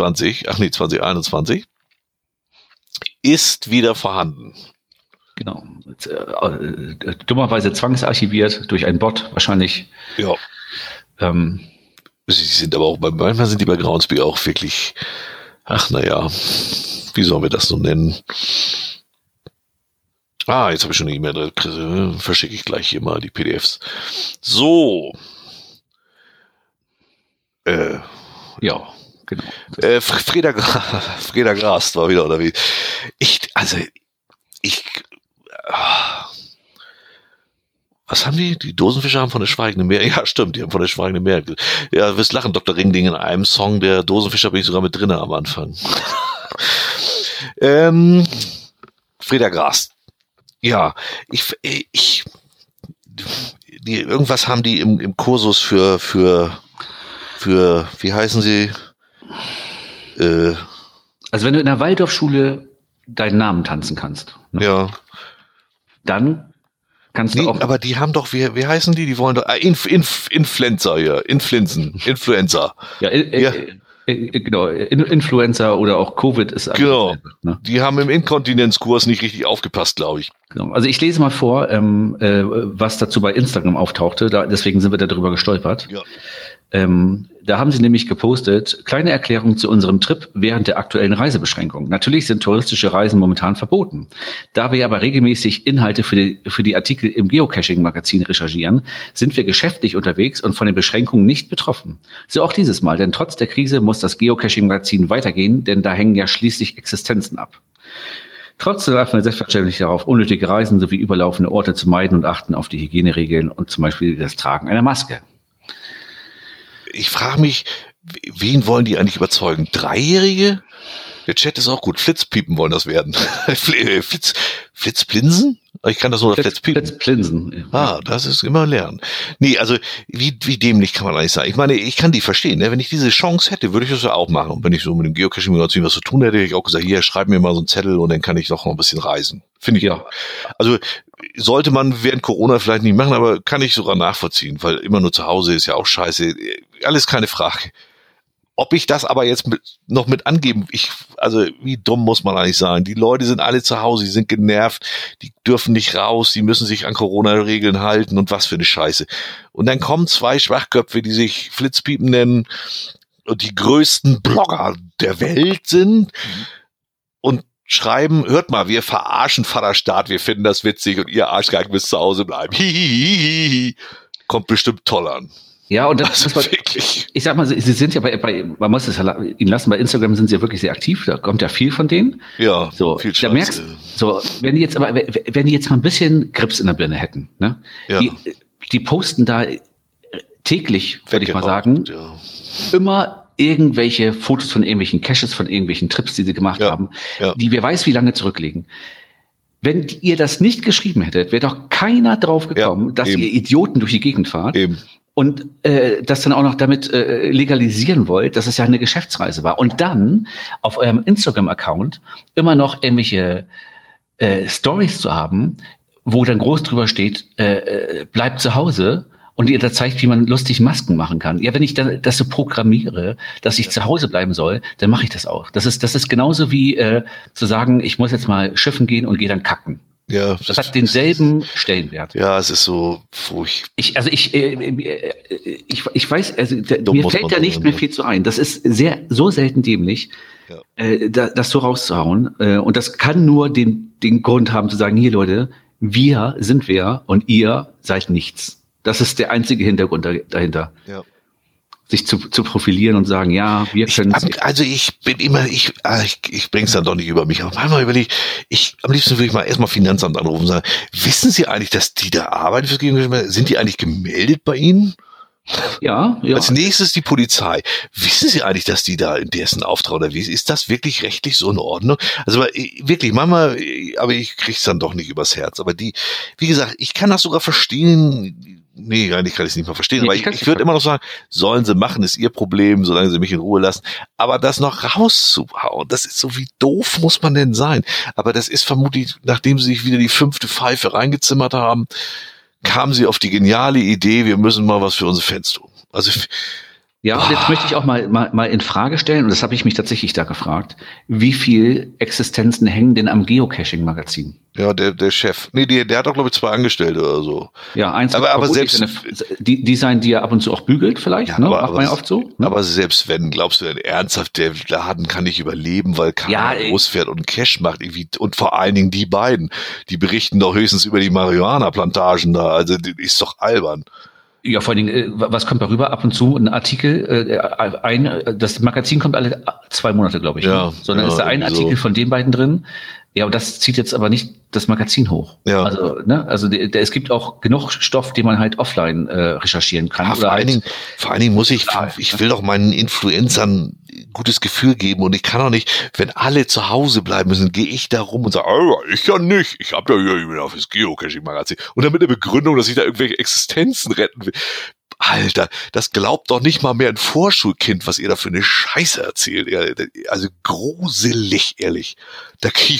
2021 ist wieder vorhanden. Genau. Dummerweise zwangsarchiviert durch einen Bot wahrscheinlich. Ja. Sie sind aber auch, manchmal sind die bei Groundspeak auch wirklich, wie sollen wir das so nennen? Jetzt habe ich schon eine E-Mail drin, verschicke ich gleich hier mal die PDFs. So. Ja, genau. Freda Grast war wieder, oder wie? Was haben die? Die Dosenfischer haben von der Schweigenden Meer. Ja, stimmt, die haben von der Schweigenden Meer. Ja, du wirst lachen, Dr. Ringding, in einem Song der Dosenfischer bin ich sogar mit drinne am Anfang. Freda Grast. Ja, irgendwas haben die im Kursus für wie heißen sie? Also wenn du in der Waldorfschule deinen Namen tanzen kannst, ne? Ja. Dann kannst du auch. Aber die haben doch, wie heißen die? Die wollen doch Influencer hier, Influencer. Ja, genau, Influencer oder auch Covid ist. Genau. Ne? Die haben im Inkontinenzkurs nicht richtig aufgepasst, glaube ich. Genau. Also ich lese mal vor, was dazu bei Instagram auftauchte. Deswegen sind wir darüber gestolpert. Ja. Da haben sie nämlich gepostet, kleine Erklärung zu unserem Trip während der aktuellen Reisebeschränkungen. Natürlich sind touristische Reisen momentan verboten. Da wir aber regelmäßig Inhalte für die Artikel im Geocaching-Magazin recherchieren, sind wir geschäftlich unterwegs und von den Beschränkungen nicht betroffen. So auch dieses Mal, denn trotz der Krise muss das Geocaching-Magazin weitergehen, denn da hängen ja schließlich Existenzen ab. Trotzdem achten wir selbstverständlich darauf, unnötige Reisen sowie überlaufende Orte zu meiden und achten auf die Hygieneregeln und zum Beispiel das Tragen einer Maske. Ich frage mich, wen wollen die eigentlich überzeugen? Dreijährige? Der Chat ist auch gut. Flitzpiepen wollen das werden. Flitzplinsen? Ich kann das nur Flitzpiepen. Flitzplinsen. Ah, das ist immer lernen. Nee, also wie dämlich kann man eigentlich sein? Ich meine, ich kann die verstehen. Ne? Wenn ich diese Chance hätte, würde ich das ja auch machen. Und wenn ich so mit dem Geocaching-Magazin was zu tun hätte, hätte ich auch gesagt, hier, schreib mir mal so einen Zettel und dann kann ich doch noch ein bisschen reisen. Finde ich ja. Also sollte man während Corona vielleicht nicht machen, aber kann ich sogar nachvollziehen, weil immer nur zu Hause ist ja auch scheiße. Alles keine Frage. Ob ich das aber jetzt noch mit angeben, also wie dumm muss man eigentlich sein? Die Leute sind alle zu Hause, die sind genervt, die dürfen nicht raus, die müssen sich an Corona-Regeln halten und was für eine Scheiße. Und dann kommen zwei Schwachköpfe, die sich Flitzpiepen nennen und die größten Blogger der Welt sind und schreiben, hört mal, wir verarschen Vaterstaat, wir finden das witzig und ihr Arschgeigen müsst zu Hause bleiben. Hihihihi. Kommt bestimmt toll an. Ja, und das ist wirklich. Ich sag mal, sie sind ja man muss es ja ihnen lassen, bei Instagram sind sie ja wirklich sehr aktiv, da kommt ja viel von denen. Ja, so, viel da merkst so, wenn die jetzt mal ein bisschen Grips in der Birne hätten, ne? Ja. Die posten da täglich, würde ich mal sagen, immer irgendwelche Fotos von irgendwelchen Caches, von irgendwelchen Trips, die sie gemacht haben, die wer weiß wie lange zurückliegen. Wenn ihr das nicht geschrieben hättet, wäre doch keiner drauf gekommen, dass ihr Idioten durch die Gegend fahrt. Und das dann auch noch damit legalisieren wollt, dass es ja eine Geschäftsreise war. Und dann auf eurem Instagram-Account immer noch irgendwelche Stories zu haben, wo dann groß drüber steht, bleibt zu Hause und ihr da zeigt, wie man lustig Masken machen kann. Ja, wenn ich das so programmiere, dass ich zu Hause bleiben soll, dann mache ich das auch. Das ist genauso wie zu sagen, ich muss jetzt mal schiffen gehen und gehe dann kacken. Ja, das hat denselben Stellenwert. Ja, es ist so furchtbar. Ich weiß, also mir fällt da nicht mehr viel zu ein. Das ist so selten dämlich, das so rauszuhauen. Und das kann nur den Grund haben zu sagen, hier Leute, wir sind wer und ihr seid nichts. Das ist der einzige Hintergrund dahinter. Ja. Sich zu profilieren und sagen, ja, wir können. Also ich bring's dann doch nicht über mich. Aber manchmal überlege am liebsten würde ich mal erstmal Finanzamt anrufen und sagen, wissen Sie eigentlich, dass die da arbeiten fürs Gegengeschäft? Sind die eigentlich gemeldet bei Ihnen? Ja. Als nächstes die Polizei. Wissen Sie eigentlich, dass die da in dessen Auftrag oder wie ist das wirklich rechtlich so in Ordnung? Also wirklich, manchmal, aber ich krieg's dann doch nicht übers Herz. Aber wie gesagt, ich kann das sogar verstehen. Nee, eigentlich kann ich es nicht mal verstehen. Nee, aber ich würde immer noch sagen, sollen sie machen, ist ihr Problem, solange sie mich in Ruhe lassen. Aber das noch rauszuhauen, das ist so, wie doof muss man denn sein? Aber das ist vermutlich, nachdem sie sich wieder die 5. Pfeife reingezimmert haben, kamen sie auf die geniale Idee, wir müssen mal was für unsere Fans tun. Also ja, und jetzt möchte ich auch mal in Frage stellen, und das habe ich mich tatsächlich da gefragt, wie viel Existenzen hängen denn am Geocaching-Magazin? Ja, der Chef. Nee, der hat doch, glaube ich, 2 Angestellte oder so. Ja, eins. Aber selbst die sein, die er ab und zu auch bügelt vielleicht, ja, ne? Macht man ja oft so. Ne? Aber selbst wenn, glaubst du denn ernsthaft, der Laden kann nicht überleben, weil keiner losfährt und Cash macht irgendwie, und vor allen Dingen die beiden, die berichten doch höchstens über die Marihuana-Plantagen da, also ist doch albern. Ja, vor allen Dingen, was kommt darüber? Ab und zu ein Artikel, das Magazin kommt alle 2 Monate, glaube ich. Ja, ne? Sondern ist da ein Artikel von den beiden drin. Ja, und das zieht jetzt aber nicht das Magazin hoch. Ja. Also es gibt auch genug Stoff, den man halt offline recherchieren kann. Ja, vor allen Dingen muss ich will doch meinen Influencern gutes Gefühl geben und ich kann doch nicht, wenn alle zu Hause bleiben müssen, gehe ich da rum und sage, ich ja nicht, ich habe ja hier, ich bin auf das Geocaching-Magazin und dann mit der Begründung, dass ich da irgendwelche Existenzen retten will. Alter, das glaubt doch nicht mal mehr ein Vorschulkind, was ihr da für eine Scheiße erzählt. Also gruselig, ehrlich. Da krieg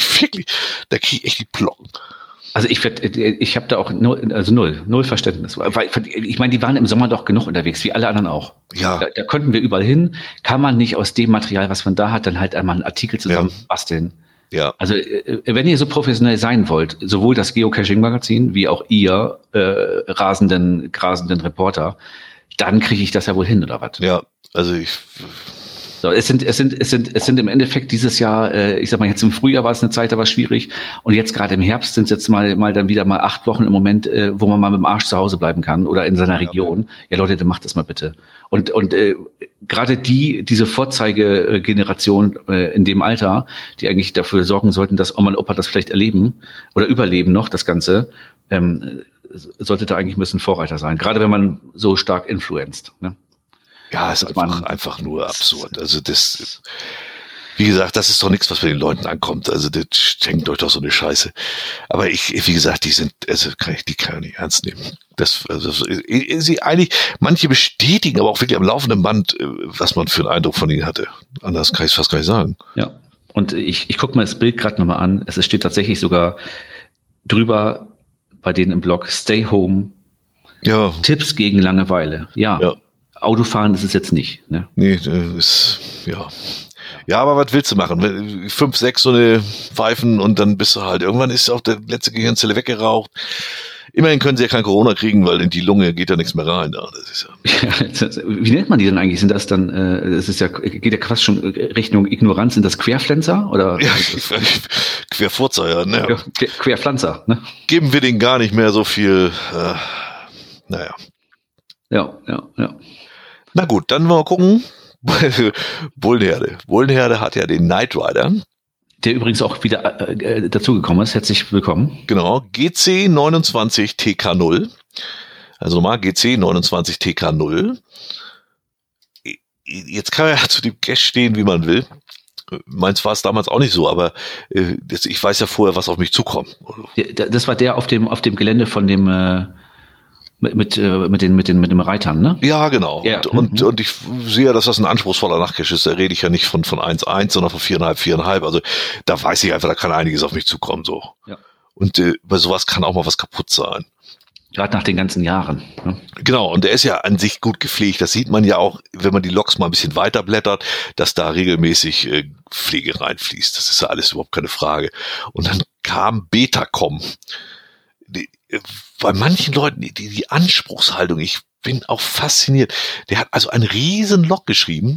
ich echt die Plocken. Also ich habe da auch null Verständnis. Weil, ich meine, die waren im Sommer doch genug unterwegs, wie alle anderen auch. Ja. Da konnten wir überall hin. Kann man nicht aus dem Material, was man da hat, dann halt einmal einen Artikel zusammen basteln? Ja. Also wenn ihr so professionell sein wollt, sowohl das Geocaching-Magazin wie auch ihr grasenden Reporter, dann kriege ich das ja wohl hin, oder was? Ja, also So, es sind im Endeffekt dieses Jahr, ich sag mal, jetzt im Frühjahr war es eine Zeit, da war es schwierig. Und jetzt gerade im Herbst sind es jetzt mal dann wieder mal 8 Wochen im Moment, wo man mal mit dem Arsch zu Hause bleiben kann oder in seiner Region. Ja, Leute, dann macht das mal bitte. Und gerade diese Vorzeigegeneration in dem Alter, die eigentlich dafür sorgen sollten, dass Oma und Opa das vielleicht erleben oder überleben noch, das Ganze, sollte da eigentlich ein bisschen Vorreiter sein. Gerade wenn man so stark influenzt, ne? Ja, ist einfach nur absurd. Also wie gesagt, das ist doch nichts, was bei den Leuten ankommt. Also das schenkt euch doch so eine Scheiße. Aber wie gesagt, die kann ich nicht ernst nehmen. Manche bestätigen aber auch wirklich am laufenden Band, was man für einen Eindruck von ihnen hatte. Anders kann ich es fast gar nicht sagen. Ja. Und ich gucke mir das Bild gerade nochmal an. Es steht tatsächlich sogar drüber bei denen im Blog Stay Home. Ja. Tipps gegen Langeweile. Ja. Autofahren ist es jetzt nicht. Ne? Nee, ja. Ja, aber was willst du machen? 5, 6 so eine Pfeifen und dann bist du halt, irgendwann ist auch der letzte Gehirnzelle weggeraucht. Immerhin können sie ja kein Corona kriegen, weil in die Lunge geht ja nichts mehr rein. Ja, das ist wie nennt man die denn eigentlich? Sind das dann, geht ja fast schon Richtung Ignoranz, sind das Querpflanzer? Oder? Ja, Querfurzer, ja. Ne? Querpflanzer, ne? Geben wir denen gar nicht mehr so viel, naja. Ja. Na gut, dann wollen wir gucken. Bullenherde. Bullenherde hat ja den Knight Rider. Der übrigens auch wieder dazugekommen ist. Herzlich willkommen. Genau, GC 29 TK0. Also nochmal, GC 29 TK0. Jetzt kann man ja zu dem Cash stehen, wie man will. Meins war es damals auch nicht so, aber ich weiß ja vorher, was auf mich zukommt. Das war der auf dem Gelände von dem mit dem Reitern, ne? Ja, genau. Ja. Und ich sehe ja, dass das ein anspruchsvoller Nachtcash ist. Da rede ich ja nicht von 1,1, sondern von 4,5. Also da weiß ich einfach, da kann einiges auf mich zukommen, so. Ja. Und bei sowas kann auch mal was kaputt sein. Gerade nach den ganzen Jahren. Ne? Genau, und der ist ja an sich gut gepflegt. Das sieht man ja auch, wenn man die Loks mal ein bisschen weiter blättert, dass da regelmäßig Pflege reinfließt. Das ist ja alles überhaupt keine Frage. Und dann kam Betacom. Bei manchen Leuten, die Anspruchshaltung, ich bin auch fasziniert. Der hat also einen riesen Log geschrieben.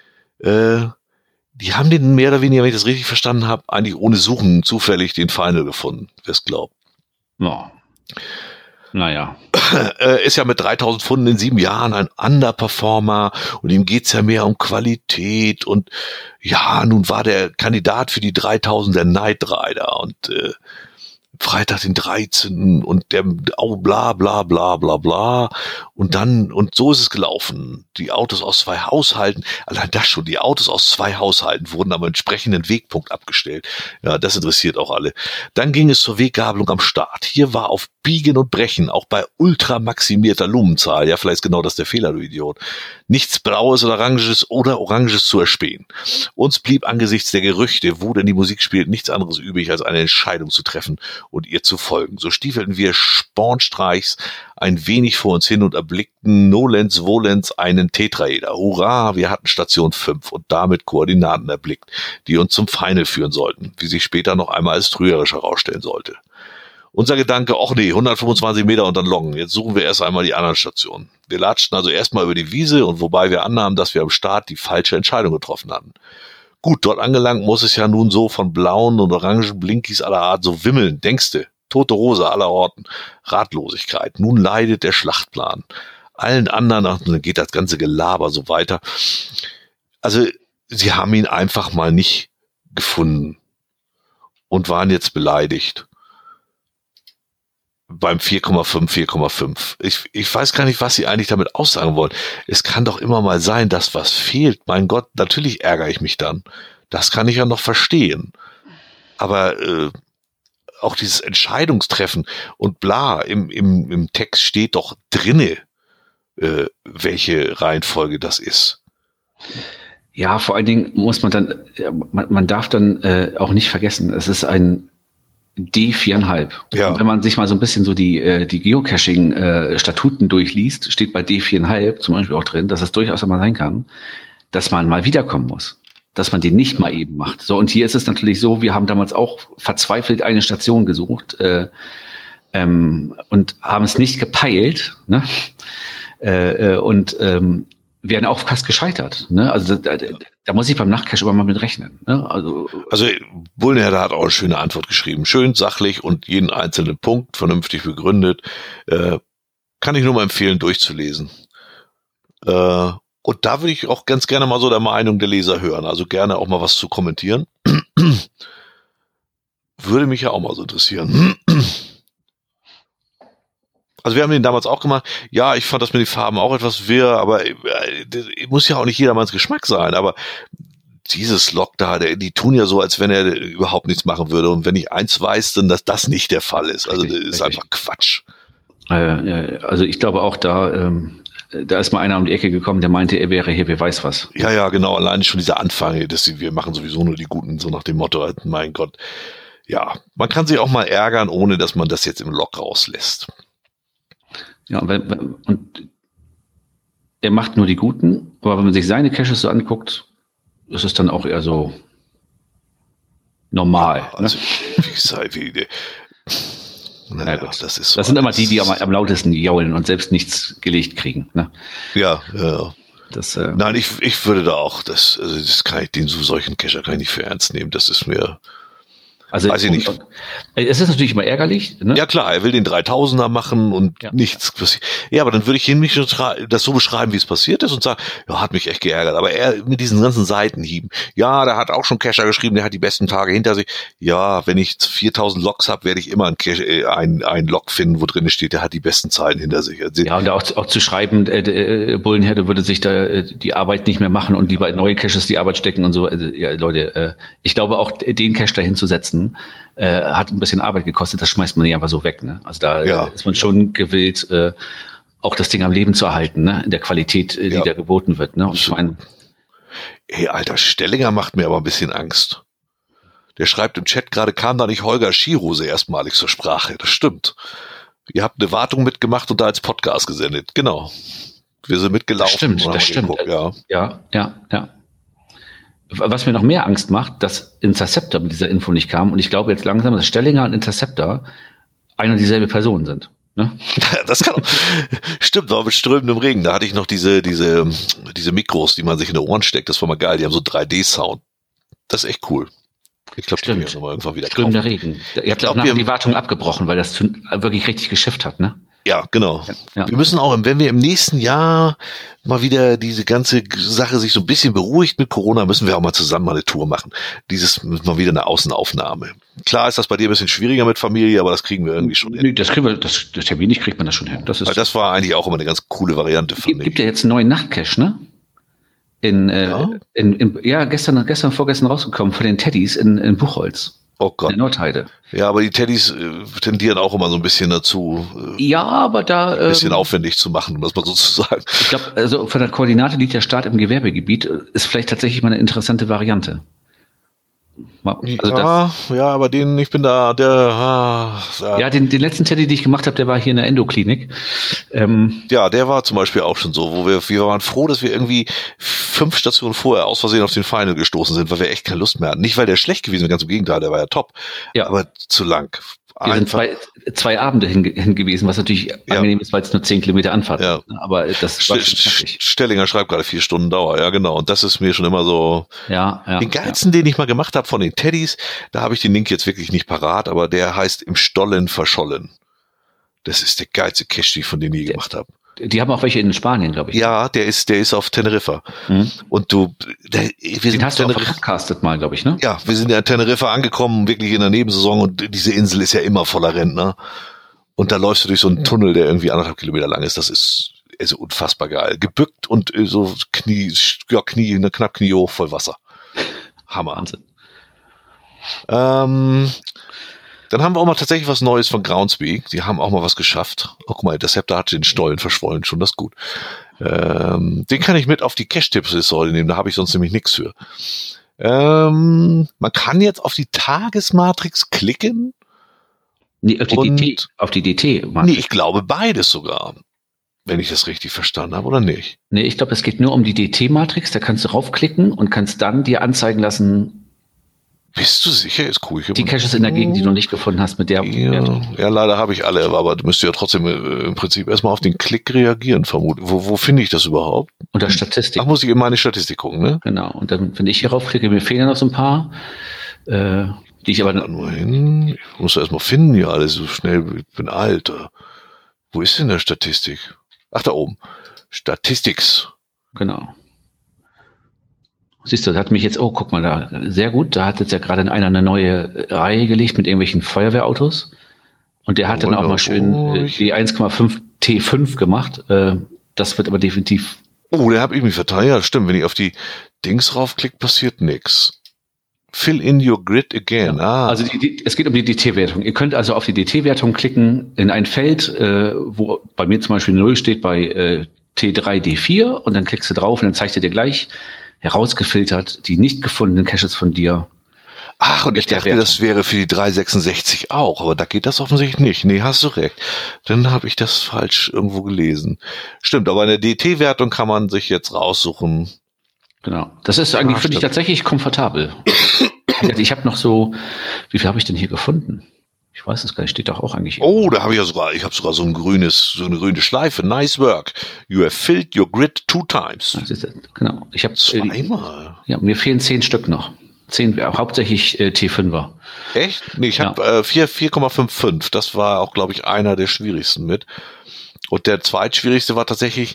Die haben den mehr oder weniger, wenn ich das richtig verstanden habe, eigentlich ohne Suchen zufällig den Final gefunden. Wer es glaubt. Ja. Naja. Ist ja mit 3.000 Pfunden in 7 Jahren ein Underperformer und ihm geht's ja mehr um Qualität und ja, nun war der Kandidat für die 3.000 der Knight Rider und Freitag den 13. und der bla bla bla bla bla und dann, und so ist es gelaufen. Die Autos aus 2 Haushalten, allein das schon, die Autos aus 2 Haushalten wurden am entsprechenden Wegpunkt abgestellt. Ja, das interessiert auch alle. Dann ging es zur Weggabelung am Start. Hier war auf Biegen und Brechen, auch bei ultramaximierter Lumenzahl, ja, vielleicht ist genau das der Fehler, du Idiot, nichts Blaues oder Oranges zu erspähen. Uns blieb angesichts der Gerüchte, wo denn die Musik spielt, nichts anderes übrig, als eine Entscheidung zu treffen und ihr zu folgen. So stiefelten wir spornstreichs ein wenig vor uns hin und erblickten nolens volens einen Tetraeder. Hurra, wir hatten Station 5 und damit Koordinaten erblickt, die uns zum Final führen sollten, wie sich später noch einmal als trügerisch herausstellen sollte. Unser Gedanke, 125 Meter und dann Longen. Jetzt suchen wir erst einmal die anderen Stationen. Wir latschten also erstmal über die Wiese und wobei wir annahmen, dass wir am Start die falsche Entscheidung getroffen hatten. Gut, dort angelangt muss es ja nun so von blauen und orangen Blinkies aller Art so wimmeln, denkste. Tote Rose aller Orten. Ratlosigkeit. Nun leidet der Schlachtplan. Allen anderen, dann geht das ganze Gelaber so weiter. Also, sie haben ihn einfach mal nicht gefunden und waren jetzt beleidigt. Beim 4,5. Ich weiß gar nicht, was sie eigentlich damit aussagen wollen. Es kann doch immer mal sein, dass was fehlt. Mein Gott, natürlich ärgere ich mich dann. Das kann ich ja noch verstehen. Aber auch dieses Entscheidungstreffen und bla, im Text steht doch drinne, welche Reihenfolge das ist. Ja, vor allen Dingen muss man dann, man darf dann auch nicht vergessen, es ist ein D4,5. Ja. Und wenn man sich mal so ein bisschen so die Geocaching-Statuten durchliest, steht bei D4,5 zum Beispiel auch drin, dass es durchaus einmal sein kann, dass man mal wiederkommen muss. Dass man den nicht mal eben macht. So, und hier ist es natürlich so, wir haben damals auch verzweifelt eine Station gesucht und haben es nicht gepeilt. Ne? wären auch fast gescheitert. Ne? Also da muss ich beim Nachtcache aber mal mit rechnen. Ne? Also Bullenherder hat auch eine schöne Antwort geschrieben. Schön sachlich und jeden einzelnen Punkt vernünftig begründet. Kann ich nur mal empfehlen, durchzulesen. Und da würde ich auch ganz gerne mal so der Meinung der Leser hören. Also gerne auch mal was zu kommentieren. Würde mich ja auch mal so interessieren. Also wir haben den damals auch gemacht. Ja, ich fand das mit den Farben auch etwas wirr, aber muss ja auch nicht jedermanns Geschmack sein. Aber dieses Log da, die tun ja so, als wenn er überhaupt nichts machen würde. Und wenn ich eins weiß, dann, dass das nicht der Fall ist. Also das ist einfach Quatsch. Also ich glaube auch da ist mal einer um die Ecke gekommen, der meinte, er wäre hier, wer weiß was. Ja, genau. Allein schon dieser Anfang, wir machen sowieso nur die Guten, so nach dem Motto, mein Gott. Ja, man kann sich auch mal ärgern, ohne dass man das jetzt im Log rauslässt. Ja, und er macht nur die Guten, aber wenn man sich seine Caches so anguckt, ist es dann auch eher so normal. Ja, also, ne? Naja, gut. Das ist so. Das sind immer die am lautesten jaulen und selbst nichts gelegt kriegen. Ne? Ja. Nein, ich würde da auch, das kann ich, solchen Cacher kann ich nicht für ernst nehmen. Das ist mir, weiß ich nicht. Es ist natürlich immer ärgerlich. Ne? Ja klar, er will den 3000er machen und nichts. Ja, aber dann würde ich ihn nicht das so beschreiben, wie es passiert ist und sagen, ja, hat mich echt geärgert. Aber er mit diesen ganzen Seitenhieben, ja, der hat auch schon Cacher geschrieben, der hat die besten Tage hinter sich. Ja, wenn ich 4000 Logs habe, werde ich immer ein Log finden, wo drin steht, der hat die besten Zeiten hinter sich. Ja, und auch zu schreiben, Bullenherde würde sich da die Arbeit nicht mehr machen und lieber in neue Caches die Arbeit stecken und so. Also, ja, Leute, ich glaube auch, den Cache dahin zu setzen, hat ein bisschen Arbeit gekostet, das schmeißt man nicht einfach so weg. Ne? Also da ist man schon gewillt, auch das Ding am Leben zu erhalten, ne? In der Qualität, die da geboten wird. Ne? Und ich meine, Alter, Stellinger macht mir aber ein bisschen Angst. Der schreibt im Chat gerade, kam da nicht Holger Schirose erstmalig zur Sprache. Das stimmt. Ihr habt eine Wartung mitgemacht und da als Podcast gesendet. Genau. Wir sind mitgelaufen. Das stimmt. Ja. Was mir noch mehr Angst macht, dass Interceptor mit dieser Info nicht kam. Und ich glaube jetzt langsam, dass Stellinger und Interceptor eine und dieselbe Person sind. Ne? Das kann auch. Stimmt, war mit strömendem Regen. Da hatte ich noch diese Mikros, die man sich in die Ohren steckt. Das war mal geil. Die haben so 3D-Sound. Das ist echt cool. Ich glaube, die müssen wir irgendwann wieder kaufen. Strömender Regen. Ihr habt auch nachher die Wartung abgebrochen, weil das wirklich richtig geschifft hat, ne? Ja, genau. Ja. Wir müssen auch, wenn wir im nächsten Jahr mal wieder diese ganze Sache sich so ein bisschen beruhigt mit Corona, müssen wir auch mal zusammen mal eine Tour machen. Mal wieder eine Außenaufnahme. Klar ist das bei dir ein bisschen schwieriger mit Familie, aber das kriegen wir irgendwie schon hin. Nee, das terminlich kriegt man das schon hin. Das war eigentlich auch immer eine ganz coole Variante. Gibt ja jetzt einen neuen Nachtcache, ne? Vorgestern rausgekommen von den Teddys in Buchholz. Oh Gott. In Nordheide. Ja, aber die Teddys tendieren auch immer so ein bisschen dazu, aber da ein bisschen aufwendig zu machen, um das mal so zu sagen. Ich glaube, also von der Koordinate liegt der Start im Gewerbegebiet, ist vielleicht tatsächlich mal eine interessante Variante. Also aber den letzten Teddy, den ich gemacht habe, der war hier in der Endoklinik. Ja, der war zum Beispiel auch schon so, wo wir waren froh, dass wir irgendwie 5 Stationen vorher aus Versehen auf den Final gestoßen sind, weil wir echt keine Lust mehr hatten. Nicht, weil der schlecht gewesen wäre, ganz im Gegenteil, der war ja top. Ja. Aber zu lang. Wir sind zwei Abende hingewiesen, was natürlich angenehm ist, weil es nur 10 Kilometer Anfahrt ist. Aber das war Stellinger schreibt gerade 4 Stunden Dauer. Ja, genau. Und das ist mir schon immer so. Den geilsten, den ich mal gemacht habe von den Teddys, da habe ich den Link jetzt wirklich nicht parat, aber der heißt Im Stollen verschollen. Das ist der geilste Cache, von dem ich je gemacht habe. Die haben auch welche in Spanien, glaube ich. Ja, der ist auf Teneriffa. Und wir den hast du auch podcastet mal, glaube ich, ne? Ja, wir sind ja in Teneriffa angekommen, wirklich in der Nebensaison, und diese Insel ist ja immer voller Rentner. Und da läufst du durch so einen Tunnel, der irgendwie 1,5 Kilometer lang ist. Das ist unfassbar geil. Gebückt und so knapp Knie hoch, voll Wasser. Hammer. Wahnsinn. Dann haben wir auch mal tatsächlich was Neues von Groundspeak. Die haben auch mal was geschafft. Oh, guck mal, der Scepter hat den Stollen verschwollen, schon das ist gut. Den kann ich mit auf die Cache-Tipps nehmen, da habe ich sonst nämlich nichts für. Man kann jetzt auf die Tagesmatrix klicken. Nee, auf die DT-Matrix. Nee, ich glaube beides sogar. Wenn ich das richtig verstanden habe, oder nicht? Nee, ich glaube, es geht nur um die DT-Matrix. Da kannst du raufklicken und kannst dann dir anzeigen lassen, Bist du sicher? Ist cool. Die Caches in der Gegend, die du noch nicht gefunden hast, mit der. Ja, leider habe ich alle, aber du müsst ja trotzdem im Prinzip erstmal auf den Klick reagieren, vermutlich. Wo finde ich das überhaupt? Unter Statistik. Ach, muss ich in meine Statistik gucken, ne? Genau. Und dann, wenn ich hier raufklicke, mir fehlen ja noch so ein paar, die ich aber. Nur hin. Ich muss erstmal finden, ja, alles so schnell. Ich bin alt. Wo ist denn der Statistik? Ach, da oben. Statistics. Genau. Siehst du, das hat mich jetzt, oh, guck mal da, sehr gut, da hat jetzt ja gerade einer eine neue Reihe gelegt mit irgendwelchen Feuerwehrautos und der hat dann auch mal schön die 1,5 T5 gemacht, das wird aber definitiv... Oh, der habe ich mich vertan, ja, stimmt, wenn ich auf die Dings raufklicke, passiert nix. Fill in your grid again. Ja. Also es geht um die DT-Wertung. Ihr könnt also auf die DT-Wertung klicken in ein Feld, wo bei mir zum Beispiel 0 steht bei T3, D4 und dann klickst du drauf und dann zeigt er dir gleich herausgefiltert die nicht gefundenen Caches von dir. Ach, und ich dachte, das wäre für die 366 auch, aber da geht das offensichtlich nicht. Nee, hast du recht. Dann habe ich das falsch irgendwo gelesen. Stimmt, aber in der DT-Wertung kann man sich jetzt raussuchen. Genau. Das ist eigentlich, finde ich, tatsächlich komfortabel. Ich habe noch so, wie viel habe ich denn hier gefunden? Ich weiß es gar nicht, steht doch auch eigentlich. Oh, da habe ich ja sogar, so eine grüne Schleife. Nice work. You have filled your grid 2 times. Genau. Ich habe zweimal. Ja, mir fehlen 10 Stück noch. 10, hauptsächlich T5er. Echt? Nee, ich habe 4,55. Das war auch, glaube ich, einer der schwierigsten mit. Und der zweitschwierigste war tatsächlich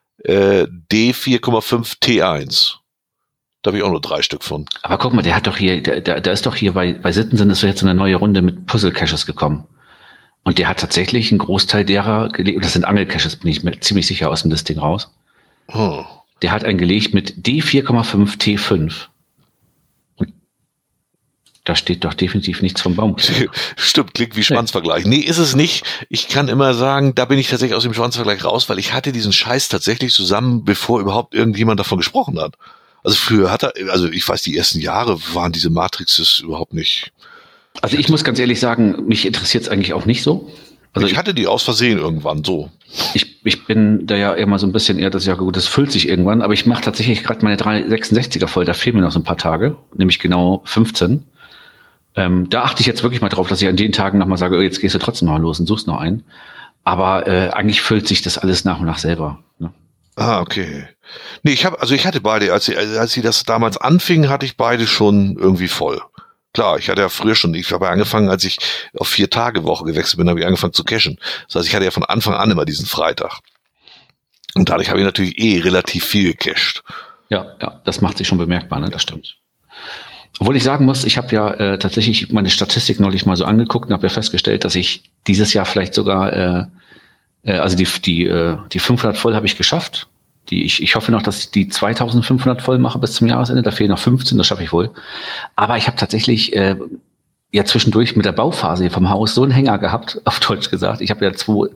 D4,5 T1. Da habe ich auch nur 3 Stück von. Aber guck mal, der hat doch hier, da ist doch hier bei Sittensen ist jetzt eine neue Runde mit Puzzle-Caches gekommen. Und der hat tatsächlich einen Großteil derer gelegt, das sind Angel-Caches, bin ich mir ziemlich sicher aus dem Listing raus. Hm. Der hat einen gelegt mit D4,5 T5. Und da steht doch definitiv nichts vom Baum. Stimmt, klingt wie Schwanzvergleich. Nee, ist es nicht. Ich kann immer sagen, da bin ich tatsächlich aus dem Schwanzvergleich raus, weil ich hatte diesen Scheiß tatsächlich zusammen, bevor überhaupt irgendjemand davon gesprochen hat. Also früher ich weiß, die ersten Jahre waren diese Matrixes überhaupt nicht. Also ich muss ganz ehrlich sagen, mich interessiert es eigentlich auch nicht so. Also ich hatte die aus Versehen irgendwann so. Ich bin da ja immer so ein bisschen eher, das ist ja gut, das füllt sich irgendwann, aber ich mache tatsächlich gerade meine 366er voll, da fehlen mir noch so ein paar Tage, nämlich genau 15. Da achte ich jetzt wirklich mal drauf, dass ich an den Tagen nochmal sage, jetzt gehst du trotzdem noch los und suchst noch einen. Aber eigentlich füllt sich das alles nach und nach selber. Ne? Ah, okay. Nee, ich hatte beide, als sie das damals anfing, hatte ich beide schon irgendwie voll. Klar, ich hatte ja früher schon, ich habe angefangen, als ich auf 4-Tage-Woche gewechselt bin, habe ich angefangen zu cashen. Das heißt, ich hatte ja von Anfang an immer diesen Freitag. Und dadurch habe ich natürlich relativ viel gecached. Ja, das macht sich schon bemerkbar, ne? Das stimmt. Obwohl ich sagen muss, ich habe ja tatsächlich meine Statistik neulich mal so angeguckt und habe ja festgestellt, dass ich dieses Jahr vielleicht sogar, also die 500 voll habe ich geschafft. Ich hoffe noch, dass ich die 2500 voll mache bis zum Jahresende. Da fehlen noch 15, das schaffe ich wohl. Aber ich habe tatsächlich zwischendurch mit der Bauphase hier vom Haus so einen Hänger gehabt, auf Deutsch gesagt. Ich habe ja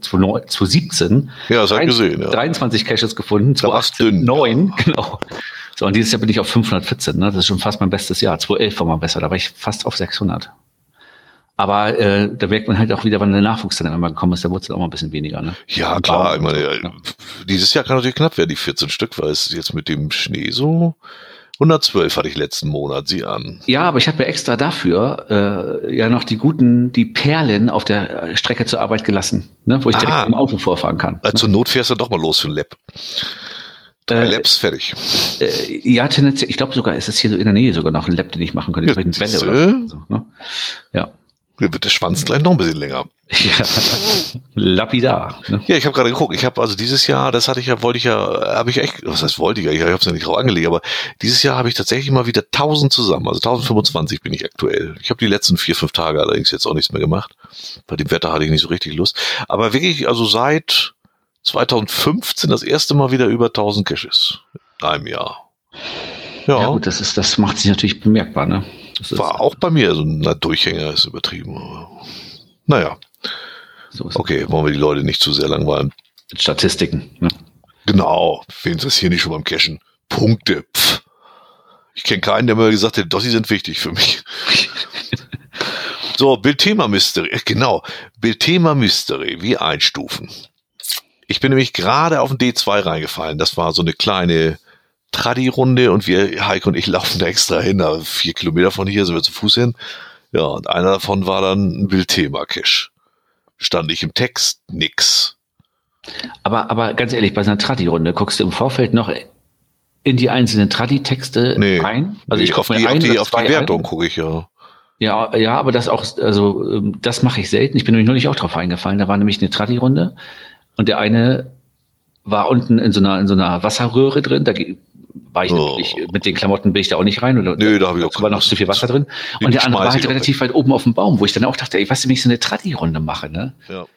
2017 das hab ich gesehen, ja. 23 Caches gefunden, 2018 9, genau. So, und dieses Jahr bin ich auf 514, ne? Das ist schon fast mein bestes Jahr. 2011 war mal besser, da war ich fast auf 600. Aber da merkt man halt auch wieder, wann der Nachwuchs dann immer gekommen ist, da wurde es auch mal ein bisschen weniger. Ne? Ja, klar. Ich meine, dieses Jahr kann natürlich knapp werden, die 14 Stück, weil es jetzt mit dem Schnee so 112 hatte ich letzten Monat, sieh an. Ja, aber ich habe ja extra dafür ja noch die Perlen auf der Strecke zur Arbeit gelassen, ne? Wo ich direkt im Auto vorfahren kann. Zur Not fährst du doch mal los für ein Lab. 3 Labs fertig. Ja, tendenziell, ich glaube sogar, ist es hier so in der Nähe sogar noch ein Lab, den ich machen könnte. Ja, Bälle oder so, ne? Ja. Dann wird der Schwanz gleich noch ein bisschen länger. Ja, lapidar. Ne? Ja, ich habe gerade geguckt. Ich habe also dieses Jahr, das habe ich echt, was heißt wollte ich ja, ich habe es ja nicht drauf angelegt, aber dieses Jahr habe ich tatsächlich mal wieder 1000 zusammen, also 1025 bin ich aktuell. Ich habe die letzten 4-5 Tage allerdings jetzt auch nichts mehr gemacht. Bei dem Wetter hatte ich nicht so richtig Lust. Aber wirklich, also seit 2015 das erste Mal wieder über 1000 Caches in einem Jahr. Ja gut, das macht sich natürlich bemerkbar, ne? War auch bei mir, so ein Durchhänger ist übertrieben. Aber naja. So okay, wollen wir die Leute nicht zu sehr langweilen. Mit Statistiken. Ne? Genau, wen interessiert nicht schon beim Cashen? Punkte. Pff. Ich kenne keinen, der mir gesagt hat, doch, die sind wichtig für mich. So, Bildthema Mystery. Genau, Bildthema Mystery. Wie einstufen? Ich bin nämlich gerade auf den D2 reingefallen. Das war so eine kleine Tradi-Runde und wir, Heike und ich, laufen da extra hin. 4 Kilometer von hier sind wir zu Fuß hin. Ja, und einer davon war dann ein Bildthema-Cache. Stand ich im Text? Nix. Aber ganz ehrlich, bei so einer Tradi-Runde guckst du im Vorfeld noch in die einzelnen Tradi-Texte rein? Also ich auf die Wertung gucke ich, ja. Ja, aber das auch, also das mache ich selten. Ich bin nämlich neulich auch drauf eingefallen. Da war nämlich eine Tradi-Runde und der eine war unten in so einer Wasserröhre drin. Da war ich natürlich, mit den Klamotten bin ich da auch nicht rein. Oder, da habe ich auch war noch zu viel Wasser drin. Und der andere war halt relativ weit oben auf dem Baum, wo ich dann auch dachte, ey, was, wenn ich so eine Tradi-Runde mache, ne? Ja.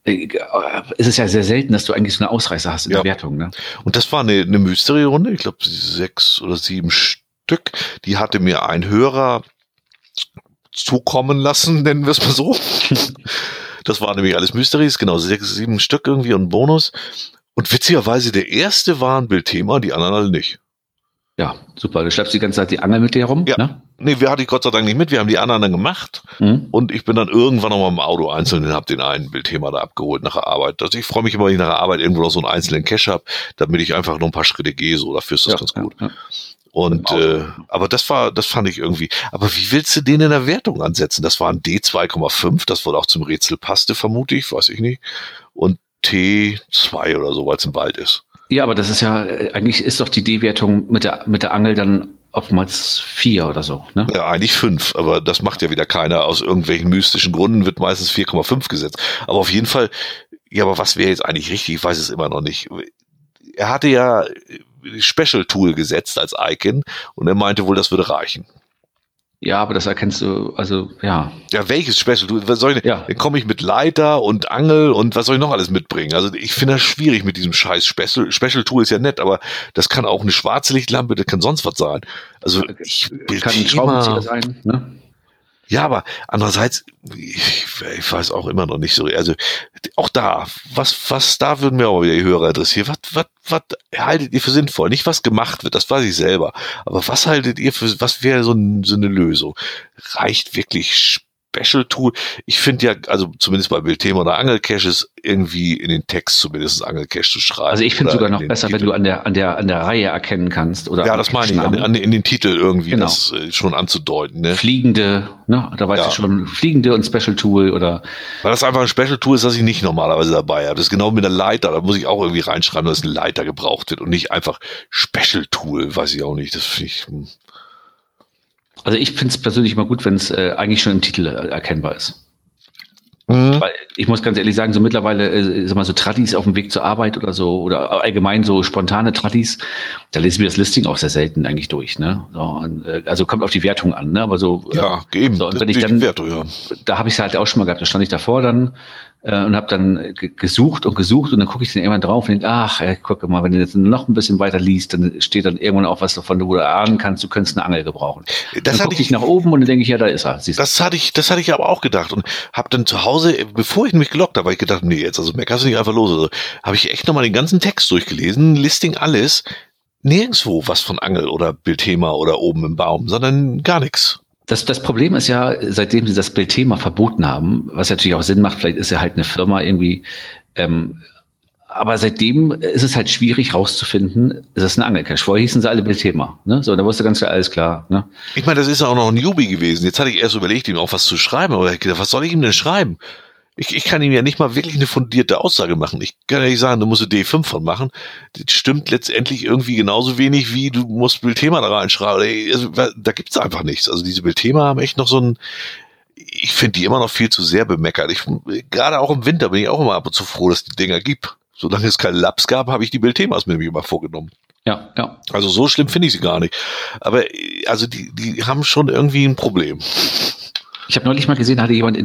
Es ist ja sehr selten, dass du eigentlich so eine Ausreißer hast in der Wertung, ne? Und das war eine Mystery-Runde, ich glaube 6 oder 7 Stück. Die hatte mir ein Hörer zukommen lassen, nennen wir es mal so. Das war nämlich alles Mysteries, genau, 6, 7 Stück irgendwie und Bonus. Und witzigerweise, der erste war ein Bildthema, die anderen alle nicht. Ja, super. Du schleppst die ganze Zeit die Angel mit dir herum, ne? Nee, wir hatten Gott sei Dank nicht mit, wir haben die anderen dann gemacht. Und ich bin dann irgendwann noch mal im Auto einzeln und habe den einen Bildthema da abgeholt nach der Arbeit. Also ich freue mich immer, wenn ich nach der Arbeit irgendwo noch so einen einzelnen Cache habe, damit ich einfach nur ein paar Schritte gehe, so, dafür ist das ganz gut. Ja. Und aber das fand ich irgendwie. Aber wie willst du den in der Wertung ansetzen? Das war ein D2,5, das wohl auch zum Rätsel passte, vermute ich, weiß ich nicht. Und T2 oder so, weil es im Wald ist. Ja, aber das ist ja, eigentlich ist doch die D-Wertung mit der Angel dann oftmals 4 oder so, ne? Ja, eigentlich 5, aber das macht ja wieder keiner. Aus irgendwelchen mystischen Gründen wird meistens 4,5 gesetzt. Aber auf jeden Fall, ja, aber was wäre jetzt eigentlich richtig? Ich weiß es immer noch nicht. Er hatte ja Special Tool gesetzt als Icon und er meinte wohl, das würde reichen. Ja, aber das erkennst du, also, ja. Ja, welches Special Tool? Was soll ich denn? Ja. Dann komme ich mit Leiter und Angel und was soll ich noch alles mitbringen? Also ich finde das schwierig mit diesem scheiß Special Tool ist ja nett, aber das kann auch eine schwarze Lichtlampe, das kann sonst was sein. Also ich kann ein Schraubenzieher sein, ne? Ja, aber andererseits, ich weiß auch immer noch nicht so, also auch da, was da würden mir auch wieder die Hörer interessieren, was haltet ihr für sinnvoll? Nicht was gemacht wird, das weiß ich selber, aber was haltet ihr für, was wäre so eine Lösung? Reicht wirklich Special Tool? Ich finde ja, also zumindest bei Bildthema oder Angelcaches irgendwie in den Text zumindest Angelcache zu schreiben. Also ich finde sogar noch besser, wenn du an der Reihe erkennen kannst. Oder ja, das meine ich, in den Titel irgendwie das schon anzudeuten. Ne? Fliegende, ne? Da weißt du schon, Fliegende und Special Tool oder. Weil das einfach ein Special Tool ist, das ich nicht normalerweise dabei habe. Das ist genau mit einer Leiter, da muss ich auch irgendwie reinschreiben, dass eine Leiter gebraucht wird und nicht einfach Special Tool, weiß ich auch nicht. Das finde ich. Also ich finde es persönlich immer gut, wenn es eigentlich schon im Titel erkennbar ist. Weil ich muss ganz ehrlich sagen, so mittlerweile, sag mal, so Tradis auf dem Weg zur Arbeit oder so, oder allgemein so spontane Tradis, da lesen wir das Listing auch sehr selten eigentlich durch, ne? So, und, also kommt auf die Wertung an, ne? Aber so. Ja, eben. So, und wenn ich dann, da habe ich es halt auch schon mal gehabt, da stand ich davor dann und habe dann gesucht und dann gucke ich dann irgendwann drauf und denke, ach, guck mal, wenn du jetzt noch ein bisschen weiter liest, dann steht dann irgendwann auch was davon, wo du ahnen kannst, du könntest eine Angel gebrauchen. Dann gucke ich nach oben und dann denke ich, ja, da ist er. Das hatte ich aber auch gedacht und habe dann zu Hause, bevor ich mich gelockt habe, habe ich gedacht, nee, jetzt also mehr kannst du nicht einfach los. Also, habe ich echt nochmal den ganzen Text durchgelesen, Listing alles, nirgendwo was von Angel oder Bildthema oder oben im Baum, sondern gar nichts. Das Problem ist ja, seitdem sie das Bildthema verboten haben, was natürlich auch Sinn macht, vielleicht ist ja halt eine Firma irgendwie, aber seitdem ist es halt schwierig rauszufinden, ist das ein Angelcache? Vorher hießen sie alle Bildthema, ne? So, da wusste ganz klar, alles klar, ne? Ich meine, das ist ja auch noch ein Newbie gewesen. Jetzt hatte ich erst überlegt, ihm auch was zu schreiben, aber ich gedacht, was soll ich ihm denn schreiben? Ich kann ihm ja nicht mal wirklich eine fundierte Aussage machen. Ich kann ja nicht sagen, du musst eine D5 von machen. Das stimmt letztendlich irgendwie genauso wenig, wie du musst Bildthema da reinschreiben. Also, da gibt's einfach nichts. Also diese Bildthema haben echt noch so ein, ich finde die immer noch viel zu sehr bemeckert. Gerade auch im Winter bin ich auch immer ab und zu froh, dass es die Dinger gibt. Solange es keine Labs gab, habe ich die Bildthemas mir immer vorgenommen. Ja. Also so schlimm finde ich sie gar nicht. Aber also die haben schon irgendwie ein Problem. Ich habe neulich mal gesehen, hatte jemand in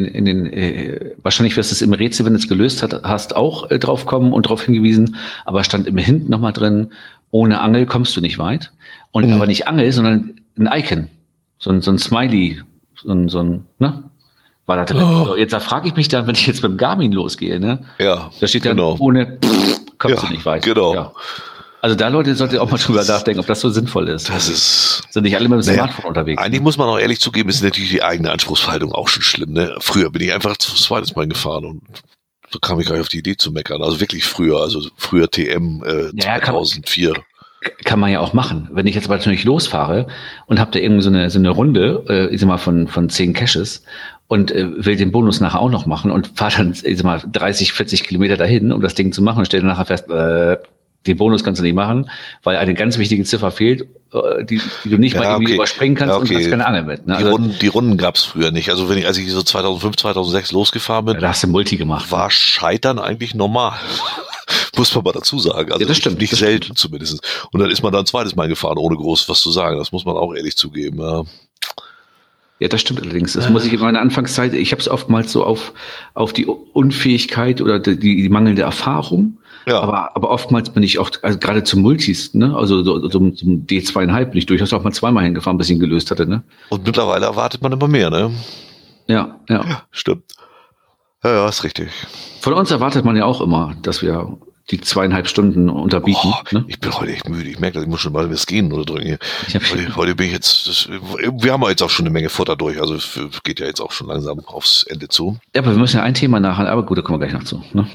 den wahrscheinlich wirst du es im Rätsel, wenn du es gelöst hast, auch drauf kommen und darauf hingewiesen, aber stand im Hinten nochmal drin, ohne Angel kommst du nicht weit. Und aber nicht Angel, sondern ein Icon. So ein Smiley, so ein, ne? War da drin. Oh. So, jetzt frage ich mich dann, wenn ich jetzt mit dem Garmin losgehe, ne? Ja. Da steht dann, ohne kommst du nicht weit. Genau. Ja. Also da, Leute, solltet ihr auch mal drüber nachdenken, ob das so sinnvoll ist. Das ist... Sind nicht alle mit dem Smartphone unterwegs. Eigentlich muss man auch ehrlich zugeben, ist natürlich die eigene Anspruchshaltung auch schon schlimm. Ne? Früher bin ich einfach zweites Mal gefahren und so kam ich gar nicht auf die Idee zu meckern. Also wirklich früher, TM 2004. Kann man ja auch machen. Wenn ich jetzt aber natürlich losfahre und habe da irgendwie so eine Runde, ich sag mal, von 10 Caches und will den Bonus nachher auch noch machen und fahre dann, ich sag mal, 30, 40 Kilometer dahin, um das Ding zu machen und stelle nachher fest, den Bonus kannst du nicht machen, weil eine ganz wichtige Ziffer fehlt, die du nicht mal irgendwie überspringen kannst und hast keine Angel mit. Ne? Die Runden gab's früher nicht. Also als ich so 2005, 2006 losgefahren bin, da hast du Multi gemacht. War Scheitern eigentlich normal. Muss man mal dazu sagen. Also das stimmt. Nicht selten zumindest. Und dann ist man dann ein zweites Mal gefahren, ohne groß was zu sagen. Das muss man auch ehrlich zugeben. Ja, das stimmt allerdings. Das muss ich in meiner Anfangszeit, ich habe es oftmals so auf die Unfähigkeit oder die mangelnde Erfahrung. Ja. Aber oftmals bin ich auch, also gerade zum Multis, ne, also zum D2,5 bin ich durchaus auch mal zweimal hingefahren, bis ich ihn gelöst hatte, ne. Und mittlerweile erwartet man immer mehr, ne? Ja. Stimmt. Ja, ist richtig. Von uns erwartet man ja auch immer, dass wir die 2,5 Stunden unterbieten. Ne? Ich bin heute echt müde. Ich merke, dass ich muss schon mal was gehen oder drücken. Heute bin ich jetzt, wir haben ja jetzt auch schon eine Menge Futter durch, also es geht ja jetzt auch schon langsam aufs Ende zu. Ja, aber wir müssen ja ein Thema nachher, aber gut, da kommen wir gleich noch zu. Ne?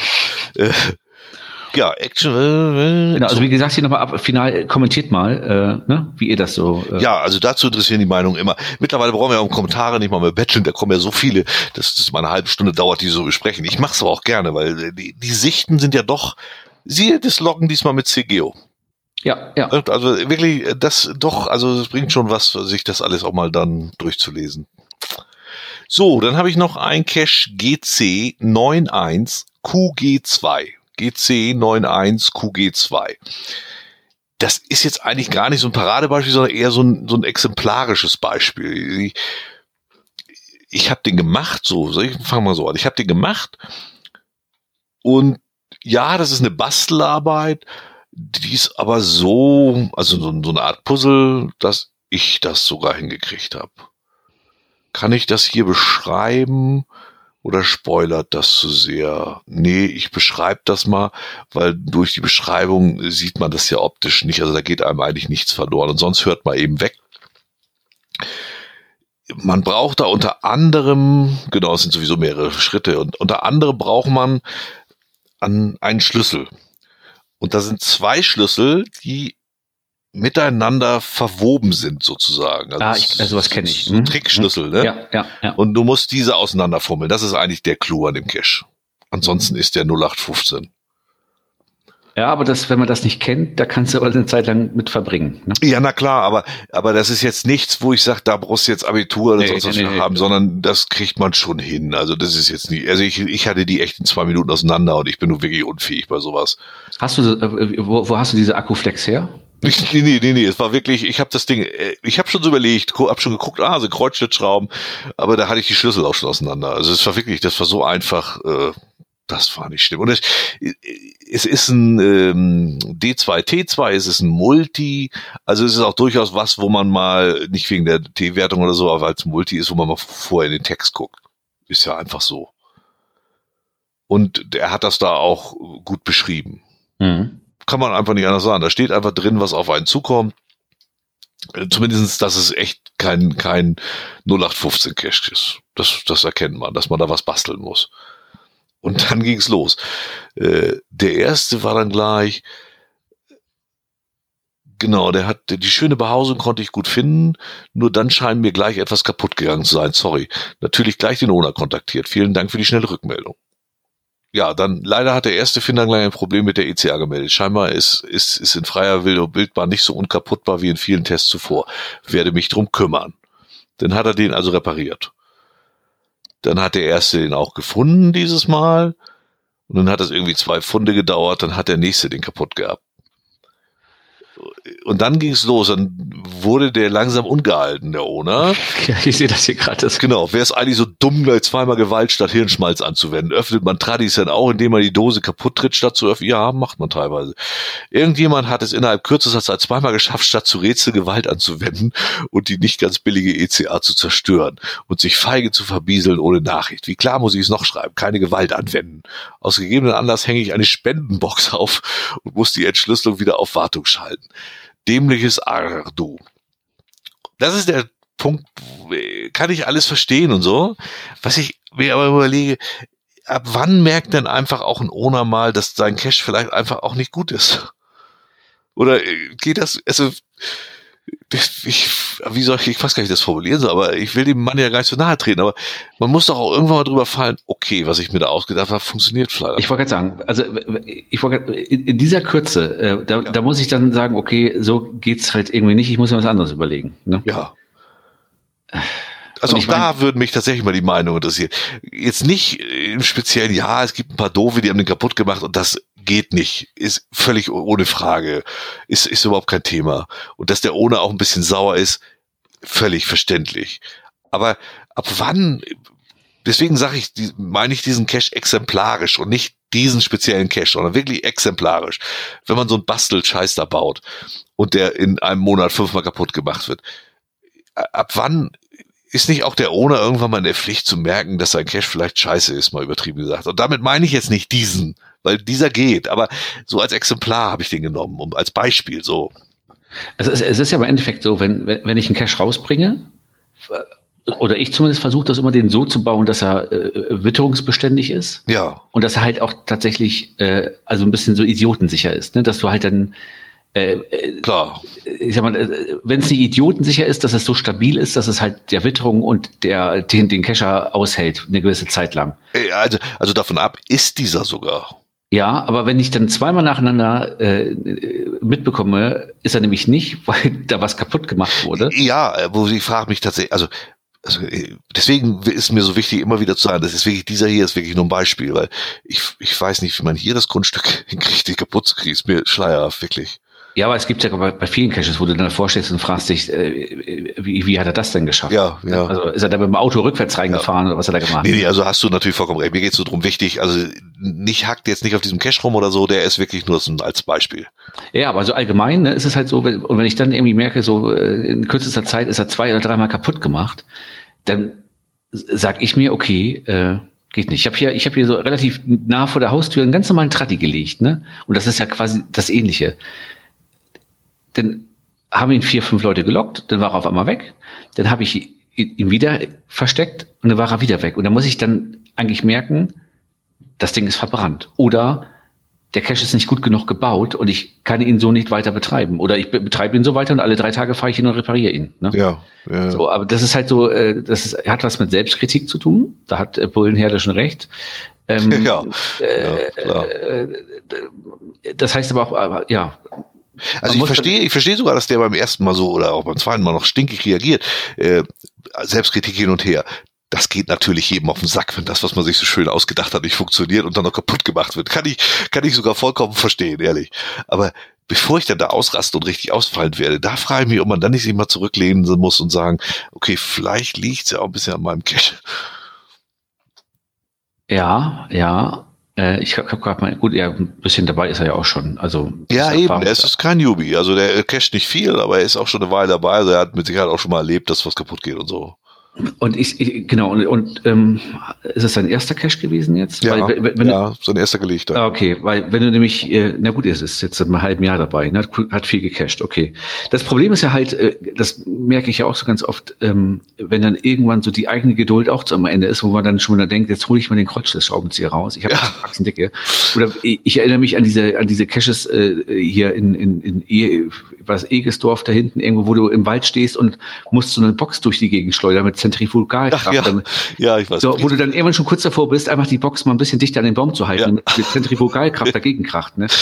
Ja, Action. Genau, also wie gesagt, hier nochmal final kommentiert mal, ne, wie ihr das so. Ja, also dazu interessieren die Meinungen immer. Mittlerweile brauchen wir ja um Kommentare nicht mal mehr betteln, da kommen ja so viele, dass das mal eine halbe Stunde dauert, die so besprechen. Ich mache es aber auch gerne, weil die Sichten sind ja doch, siehe das Loggen diesmal mit CGO. Ja. Also wirklich, das bringt schon was, sich das alles auch mal dann durchzulesen. So, dann habe ich noch ein Cache GC91QG2. GC91QG2. Das ist jetzt eigentlich gar nicht so ein Paradebeispiel, sondern eher so ein exemplarisches Beispiel. Ich habe den gemacht, ich fange mal so an. Ich habe den gemacht und ja, das ist eine Bastelarbeit, die ist aber so eine Art Puzzle, dass ich das sogar hingekriegt habe. Kann ich das hier beschreiben? Oder spoilert das zu sehr? Nee, ich beschreibe das mal, weil durch die Beschreibung sieht man das ja optisch nicht. Also da geht einem eigentlich nichts verloren. Und sonst hört man eben weg. Man braucht da unter anderem, genau, es sind sowieso mehrere Schritte, und unter anderem braucht man einen Schlüssel. Und da sind 2 Schlüssel, die miteinander verwoben sind sozusagen. Also was kenne ich. So Trickschlüssel, ne? Ja. Und du musst diese auseinanderfummeln. Das ist eigentlich der Clou an dem Cache. Ansonsten ist der 0815. Ja, aber wenn man das nicht kennt, da kannst du aber eine Zeit lang mit verbringen. Ne? Ja, na klar, aber das ist jetzt nichts, wo ich sage, da brauchst du jetzt Abitur oder sonst was für haben, sondern das kriegt man schon hin. Also das ist jetzt nicht, also ich hatte die echt in 2 Minuten auseinander und ich bin nur wirklich unfähig bei sowas. Hast du, wo hast du diese Akkuflex her? Nee, es war wirklich, ich habe das Ding, ich habe schon so überlegt, habe schon geguckt, so Kreuzschlitzschrauben, aber da hatte ich die Schlüssel auch schon auseinander. Also es war wirklich, das war so einfach, das war nicht schlimm. Und es ist ein D2T2, es ist ein Multi, also es ist auch durchaus was, wo man mal, nicht wegen der T-Wertung oder so, aber als Multi ist, wo man mal vorher in den Text guckt. Ist ja einfach so. Und er hat das da auch gut beschrieben. Mhm. Kann man einfach nicht anders sagen. Da steht einfach drin, was auf einen zukommt. Zumindest, dass es echt kein 0815 Cache ist. Das erkennt man, dass man da was basteln muss. Und dann ging's los. Der erste war dann gleich, genau, die schöne Behausung konnte ich gut finden, nur dann scheint mir gleich etwas kaputt gegangen zu sein. Sorry. Natürlich gleich den Owner kontaktiert. Vielen Dank für die schnelle Rückmeldung. Ja, dann leider hat der erste Finder gleich ein Problem mit der ECA gemeldet. Scheinbar ist in freier Wildbahn nicht so unkaputtbar wie in vielen Tests zuvor. Werde mich drum kümmern. Dann hat er den also repariert. Dann hat der erste den auch gefunden dieses Mal. Und dann hat es irgendwie 2 Pfunde gedauert. Dann hat der nächste den kaputt gehabt. Und dann ging es los, dann wurde der langsam ungehalten, der Owner. Ja, ich sehe das hier gerade. Genau, wäre es eigentlich so dumm, gleich zweimal Gewalt statt Hirnschmalz anzuwenden. Öffnet man Tradis dann auch, indem man die Dose kaputt tritt, statt zu öffnen? Ja, macht man teilweise. Irgendjemand hat es innerhalb kürzester Zeit zweimal geschafft, statt zu Rätsel Gewalt anzuwenden und die nicht ganz billige ECA zu zerstören und sich feige zu verbieseln ohne Nachricht. Wie klar muss ich es noch schreiben? Keine Gewalt anwenden. Aus gegebenen Anlass hänge ich eine Spendenbox auf und muss die Entschlüsselung wieder auf Wartung schalten. Dämliches Ardu. Das ist der Punkt, kann ich alles verstehen und so. Was ich mir aber überlege, ab wann merkt denn einfach auch ein Owner mal, dass sein Cache vielleicht einfach auch nicht gut ist? Oder geht das, also, ich weiß gar nicht, wie ich das formulieren soll, aber ich will dem Mann ja gar nicht so nahe treten, aber man muss doch auch irgendwann mal drüber fallen, okay, was ich mir da ausgedacht habe, funktioniert vielleicht. Ich wollte gerade sagen, also in dieser Kürze, da muss ich dann sagen, okay, so geht's halt irgendwie nicht, ich muss mir was anderes überlegen. Ne? Ja. Also auch da würden mich tatsächlich mal die Meinung interessieren. Jetzt nicht im Speziellen, ja, es gibt ein paar Doofe, die haben den kaputt gemacht und das geht nicht. Ist völlig ohne Frage. Ist überhaupt kein Thema. Und dass der Owner auch ein bisschen sauer ist, völlig verständlich. Aber ab wann, deswegen meine ich diesen Cache exemplarisch und nicht diesen speziellen Cache, sondern wirklich exemplarisch. Wenn man so einen Bastelscheiß da baut und der in einem Monat 5-mal kaputt gemacht wird, ab wann ist nicht auch der Owner irgendwann mal in der Pflicht zu merken, dass sein Cache vielleicht scheiße ist, mal übertrieben gesagt. Und damit meine ich jetzt nicht diesen, weil dieser geht, aber so als Exemplar habe ich den genommen, als Beispiel so. Also es ist ja im Endeffekt so, wenn ich einen Cache rausbringe, oder ich zumindest versuche das immer, den so zu bauen, dass er witterungsbeständig ist. Ja. Und dass er halt auch tatsächlich also ein bisschen so idiotensicher ist, ne? Dass du halt dann klar. Ich sag mal, wenn es nicht idiotensicher ist, dass es so stabil ist, dass es halt der Witterung und den Cacher aushält, eine gewisse Zeit lang. Also davon ab ist dieser sogar. Ja, aber wenn ich dann zweimal nacheinander mitbekomme, ist er nämlich nicht, weil da was kaputt gemacht wurde. Ja, wo ich frage mich tatsächlich, also deswegen ist mir so wichtig, immer wieder zu sagen, das ist wirklich, dieser hier ist wirklich nur ein Beispiel, weil ich weiß nicht, wie man hier das Grundstück hinkriegt, die kaputt zu kriegen, ist mir schleierhaft, wirklich. Ja, aber es gibt ja bei vielen Caches, wo du dann davor stehst und fragst dich, wie hat er das denn geschafft? Ja. Also ist er da mit dem Auto rückwärts reingefahren oder was hat er gemacht? Nee, also hast du natürlich vollkommen recht. Mir geht's so drum wichtig, also hackt jetzt nicht auf diesem Cache rum oder so, der ist wirklich nur als Beispiel. Ja, aber so allgemein, ne, ist es halt so, wenn ich dann irgendwie merke, so in kürzester Zeit ist er 2 oder 3-mal kaputt gemacht, dann sag ich mir, okay, geht nicht. Ich hab hier so relativ nah vor der Haustür einen ganz normalen Tratti gelegt, ne? Und das ist ja quasi das Ähnliche. Dann haben ihn 4, 5 Leute gelockt, dann war er auf einmal weg, dann habe ich ihn wieder versteckt und dann war er wieder weg. Und dann muss ich dann eigentlich merken, das Ding ist verbrannt. Oder der Cache ist nicht gut genug gebaut und ich kann ihn so nicht weiter betreiben. Oder ich betreibe ihn so weiter und alle 3 Tage fahre ich ihn und repariere ihn. Ne? Ja. So, aber das ist halt so, hat was mit Selbstkritik zu tun. Da hat Bullenherde schon recht. Klar. Das heißt aber auch, ja. Also ich verstehe sogar, dass der beim ersten Mal so oder auch beim zweiten Mal noch stinkig reagiert. Selbstkritik hin und her. Das geht natürlich jedem auf den Sack, wenn das, was man sich so schön ausgedacht hat, nicht funktioniert und dann noch kaputt gemacht wird. Kann ich sogar vollkommen verstehen, ehrlich. Aber bevor ich dann da ausraste und richtig ausfallend werde, da frage ich mich, ob man dann nicht sich mal zurücklehnen muss und sagen, okay, vielleicht liegt's ja auch ein bisschen an meinem Cache. Ja. Ich habe gerade mal, gut, ja, ein bisschen dabei ist er ja auch schon. Also ja, eben, er ist kein Newbie. Also der casht nicht viel, aber er ist auch schon eine Weile dabei. Also er hat mit Sicherheit auch schon mal erlebt, dass was kaputt geht und so. Und genau, ist es sein erster Cache gewesen jetzt? Ja, weil, sein erster gelegter. Okay, weil wenn du nämlich, na gut, er ist jetzt seit einem halben Jahr dabei, ne, hat viel gecached, okay. Das Problem ist ja halt, das merke ich ja auch so ganz oft, wenn dann irgendwann so die eigene Geduld auch zu am Ende ist, wo man dann schon mal denkt, jetzt hole ich mal den Kreuzschlitzschraubenzieher raus. Ich habe eine dicke. Oder ich erinnere mich an diese Caches hier in Egesdorf da hinten, irgendwo, wo du im Wald stehst und musst so eine Box durch die Gegend schleudern mit Zentrifugalkraft. Ja, ich weiß. So, wo du dann irgendwann schon kurz davor bist, einfach die Box mal ein bisschen dichter an den Baum zu halten, damit die Zentrifugalkraft dagegen kracht. Ne?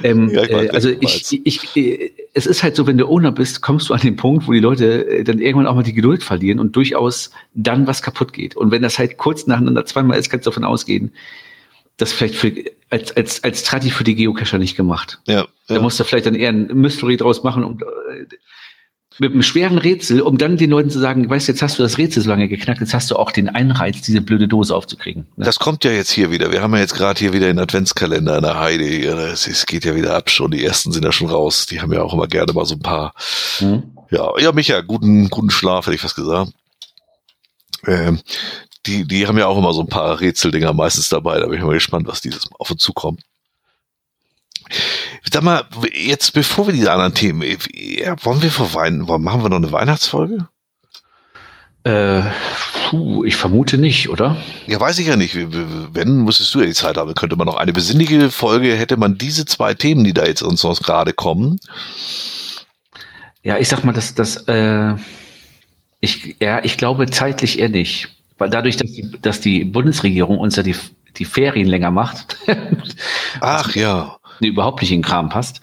Es ist halt so, wenn du Owner bist, kommst du an den Punkt, wo die Leute dann irgendwann auch mal die Geduld verlieren und durchaus dann was kaputt geht. Und wenn das halt kurz nacheinander 2-mal ist, kannst du davon ausgehen, das vielleicht als Tratti für die Geocacher nicht gemacht. Ja. Da musst du vielleicht dann eher ein Mystery draus machen und mit einem schweren Rätsel, um dann den Leuten zu sagen, weißt du, jetzt hast du das Rätsel so lange geknackt, jetzt hast du auch den Anreiz, diese blöde Dose aufzukriegen. Ne? Das kommt ja jetzt hier wieder. Wir haben ja jetzt gerade hier wieder den Adventskalender in der Heide. Es geht ja wieder ab schon. Die ersten sind ja schon raus. Die haben ja auch immer gerne mal so ein paar. Ja, Micha, guten Schlaf, hätte ich fast gesagt. Die haben ja auch immer so ein paar Rätseldinger meistens dabei. Da bin ich mal gespannt, was dieses Mal auf uns zukommt. Sag mal, jetzt bevor wir diese anderen Themen, wollen wir machen wir noch eine Weihnachtsfolge? Ich vermute nicht, oder? Ja, weiß ich ja nicht. Wenn, müsstest du ja die Zeit haben. Könnte man noch eine besinnliche Folge, hätte man diese 2 Themen, die da jetzt uns gerade kommen. Ja, ich sag mal, ich glaube zeitlich eher nicht. Weil dadurch, dass die Bundesregierung uns ja die Ferien länger macht, Ach ja. überhaupt nicht in den Kram passt,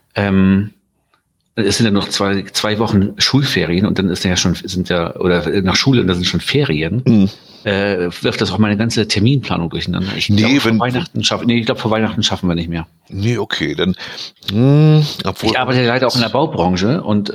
es sind ja noch zwei Wochen Schulferien und dann oder nach Schule und dann sind schon Ferien, wirft das auch meine ganze Terminplanung durcheinander. Ich glaube, vor Weihnachten schaffen wir nicht mehr. Nee, okay, dann, ich arbeite ja leider auch in der Baubranche und,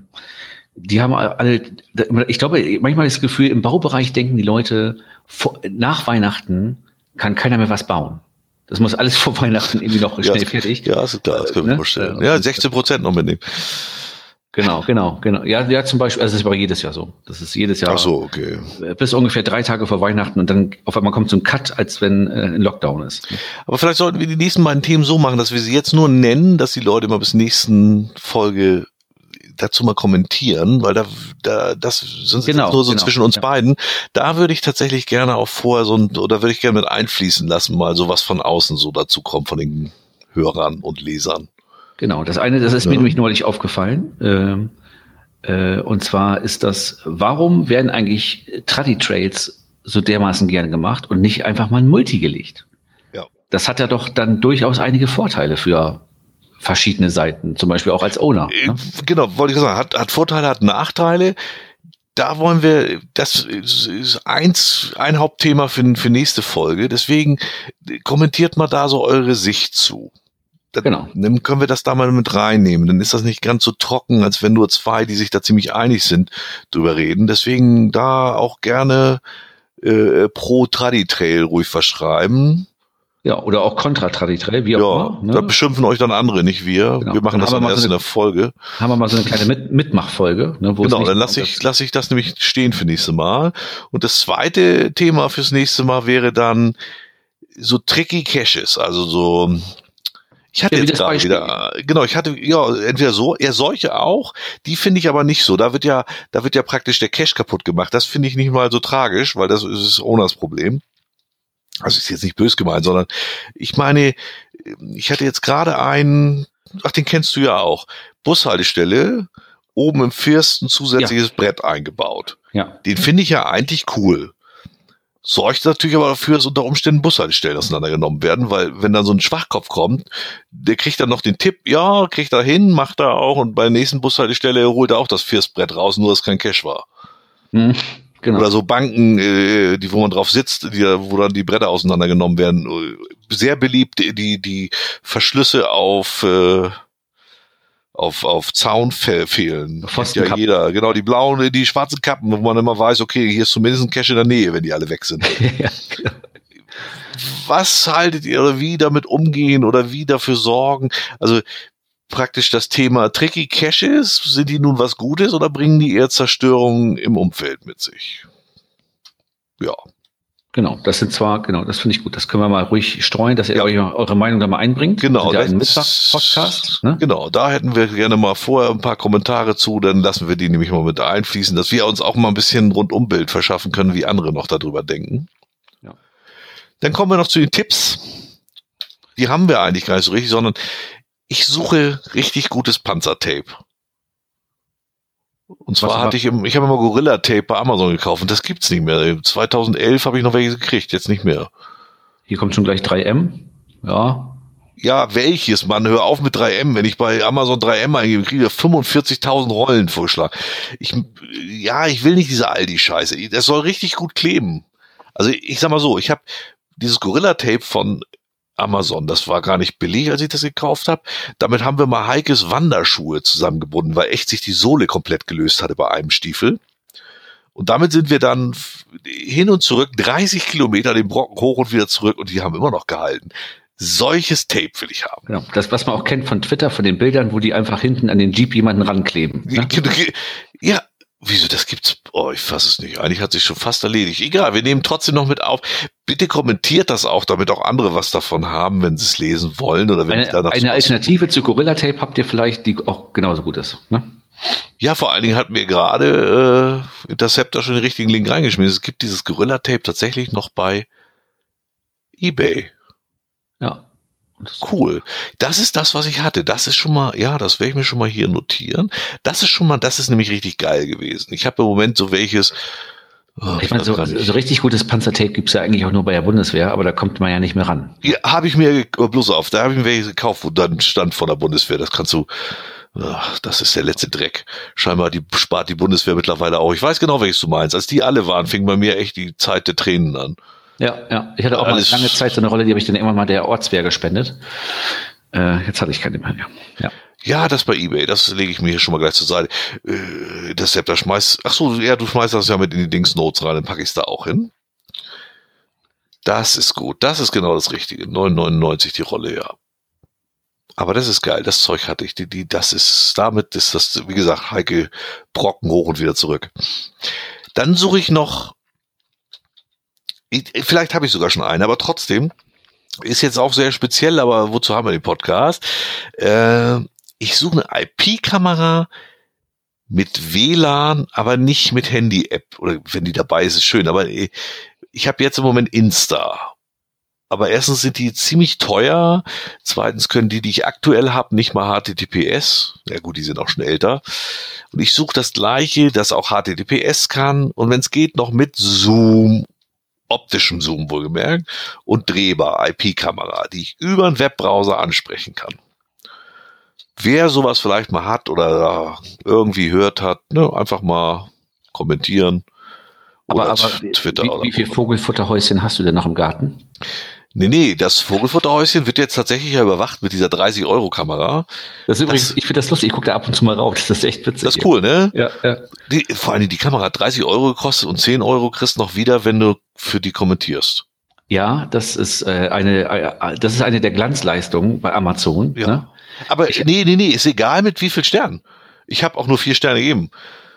die haben alle, ich glaube, manchmal das Gefühl, im Baubereich denken die Leute, nach Weihnachten kann keiner mehr was bauen. Das muss alles vor Weihnachten irgendwie noch schnell fertig. Ja, ist klar, das können wir vorstellen. Ja, 16% noch mitnehmen. Genau. Ja, zum Beispiel, also das ist aber jedes Jahr so. Das ist jedes Jahr. Ach so, okay. Bis ungefähr 3 Tage vor Weihnachten und dann auf einmal kommt so ein Cut, als wenn ein Lockdown ist. Aber vielleicht sollten wir die nächsten beiden Themen so machen, dass wir sie jetzt nur nennen, dass die Leute mal bis nächsten Folge dazu mal kommentieren, weil das sind nur so zwischen uns beiden. Da würde ich tatsächlich gerne auch vorher würde ich gerne mit einfließen lassen, mal sowas von außen so dazu kommt, von den Hörern und Lesern. Genau, das ist mir nämlich neulich aufgefallen. Und zwar ist das, warum werden eigentlich Tradi-Trails so dermaßen gerne gemacht und nicht einfach mal ein Multi gelegt? Ja. Das hat ja doch dann durchaus einige Vorteile für verschiedene Seiten, zum Beispiel auch als Owner. Ne? Genau, wollte ich sagen, hat Vorteile, hat Nachteile. Da wollen wir, das ist ein Hauptthema für nächste Folge, deswegen kommentiert mal da so eure Sicht zu. Dann können wir das da mal mit reinnehmen, dann ist das nicht ganz so trocken, als wenn nur 2, die sich da ziemlich einig sind, drüber reden. Deswegen da auch gerne pro Tradi-Trail ruhig verschreiben. Ja, oder auch Kontra-Traditrail, wie auch immer. Ne? Da beschimpfen euch dann andere, nicht wir. Genau. Wir machen das dann erst in der Folge. Haben wir mal so eine kleine Mitmachfolge. Ne, genau, dann lasse ich das nämlich stehen für nächstes Mal. Und das zweite Thema fürs nächste Mal wäre dann so tricky Caches, also so. Ich hatte jetzt gerade wieder, genau, entweder so, eher solche auch, die finde ich aber nicht so. Da wird ja praktisch der Cache kaputt gemacht. Das finde ich nicht mal so tragisch, weil das ist Owners Problem. Also ist jetzt nicht böse gemeint, sondern ich meine, ich hatte jetzt gerade den kennst du ja auch, Bushaltestelle, oben im First ein zusätzliches Brett eingebaut. Ja. Den finde ich ja eigentlich cool. Sorgt natürlich aber dafür, dass unter Umständen Bushaltestellen auseinandergenommen werden, weil wenn dann so ein Schwachkopf kommt, der kriegt dann noch den Tipp, kriegt er hin, macht er auch und bei der nächsten Bushaltestelle holt er auch das First-Brett raus, nur dass es kein Cache war. Genau. Oder so Banken, wo man drauf sitzt, wo dann die Bretter auseinandergenommen werden. Sehr beliebt, die Verschlüsse auf Zaun fehlen. Ja jeder, genau, die blauen, die schwarzen Kappen, wo man immer weiß, okay, hier ist zumindest ein Cache in der Nähe, wenn die alle weg sind. Ja, genau. Was haltet ihr oder wie damit umgehen oder wie dafür sorgen? Also praktisch das Thema Tricky Caches, sind die nun was Gutes oder bringen die eher Zerstörung im Umfeld mit sich? Ja. Genau, das finde ich gut. Das können wir mal ruhig streuen, dass ihr eure Meinung da mal einbringt. Genau. Das ist ja ein Mittwoch-Podcast. Ne? Genau, da hätten wir gerne mal vorher ein paar Kommentare zu, dann lassen wir die nämlich mal mit einfließen, dass wir uns auch mal ein bisschen Rundumbild verschaffen können, wie andere noch darüber denken. Ja. Dann kommen wir noch zu den Tipps. Die haben wir eigentlich gar nicht so richtig, sondern ich suche richtig gutes Panzertape. Und zwar ich habe immer Gorilla-Tape bei Amazon gekauft und das gibt's nicht mehr. 2011 habe ich noch welche gekriegt, jetzt nicht mehr. Hier kommt schon gleich 3M. Ja. Ja, welches, Mann? Hör auf mit 3M. Wenn ich bei Amazon 3M eingebe, kriege ich 45.000 Rollen vorgeschlagen. Ich will nicht diese Aldi-Scheiße. Das soll richtig gut kleben. Also ich sag mal so, ich habe dieses Gorilla-Tape von Amazon, das war gar nicht billig, als ich das gekauft habe. Damit haben wir mal Heikes Wanderschuhe zusammengebunden, weil echt sich die Sohle komplett gelöst hatte bei einem Stiefel. Und damit sind wir dann hin und zurück 30 Kilometer den Brocken hoch und wieder zurück und die haben immer noch gehalten. Solches Tape will ich haben. Genau, das, was man auch kennt von Twitter, von den Bildern, wo die einfach hinten an den Jeep jemanden rankleben. Ne? Ja, wieso, das gibt's? Ich fass es nicht. Eigentlich hat sich schon fast erledigt. Egal, wir nehmen trotzdem noch mit auf. Bitte kommentiert das auch, damit auch andere was davon haben, wenn sie es lesen wollen. Oder wenn eine Alternative zu Gorilla Tape habt ihr vielleicht, die auch genauso gut ist. Ne? Ja, vor allen Dingen hat mir gerade Interceptor schon den richtigen Link reingeschmissen. Es gibt dieses Gorilla-Tape tatsächlich noch bei eBay. Ja. Cool. Das ist das, was ich hatte. Das ist schon mal, ja, das werde ich mir schon mal hier notieren. Das ist nämlich richtig geil gewesen. Ich habe im Moment so welches. Ich meine, so richtig gutes Panzertape gibt's ja eigentlich auch nur bei der Bundeswehr, aber da kommt man ja nicht mehr ran. Ja, habe ich mir, bloß auf, da habe ich mir welche gekauft, wo dann stand von der Bundeswehr. Das kannst du, das ist der letzte Dreck. Scheinbar spart die Bundeswehr mittlerweile auch. Ich weiß genau, welches du meinst. Als die alle waren, fing bei mir echt die Zeit der Tränen an. Ja. Ich hatte auch mal lange Zeit so eine Rolle, die habe ich dann irgendwann mal der Ortswehr gespendet. Jetzt hatte ich keine mehr. Ja. Ja, das bei eBay, das lege ich mir hier schon mal gleich zur Seite. Das Scepter schmeißt, ach so, ja, du schmeißt das ja mit in die Dingsnotes rein, dann packe ich es da auch hin. Das ist gut, das ist genau das Richtige. 9,99 die Rolle, ja. Aber das ist geil, das Zeug hatte ich, damit ist das, wie gesagt, Heike Brocken hoch und wieder zurück. Dann suche ich noch, vielleicht habe ich sogar schon einen, aber trotzdem, ist jetzt auch sehr speziell, aber wozu haben wir den Podcast? Ich suche eine IP-Kamera mit WLAN, aber nicht mit Handy-App. Oder wenn die dabei ist, ist schön. Aber ich habe jetzt im Moment Insta. Aber erstens sind die ziemlich teuer. Zweitens können die ich aktuell habe, nicht mal HTTPS. Ja gut, die sind auch schon älter. Und ich suche das Gleiche, das auch HTTPS kann. Und wenn es geht, noch mit Zoom, optischem Zoom wohlgemerkt, und drehbar IP-Kamera, die ich über einen Webbrowser ansprechen kann. Wer sowas vielleicht mal hat oder irgendwie hört hat, ne, einfach mal kommentieren. Aber Twitter wie viel Vogelfutterhäuschen hast du denn noch im Garten? Nee, das Vogelfutterhäuschen wird jetzt tatsächlich ja überwacht mit dieser 30-Euro-Kamera. Das ist übrigens, ich finde das lustig, ich gucke da ab und zu mal rauf, das ist echt witzig. Das ist cool, ne? Ja. Vor allem die Kamera hat 30 Euro gekostet und 10 Euro kriegst noch wieder, wenn du für die kommentierst. Ja, das ist eine der Glanzleistungen bei Amazon. Ja. Ne? Aber nee, ist egal mit wie viel Sternen. Ich habe auch nur 4 Sterne gegeben.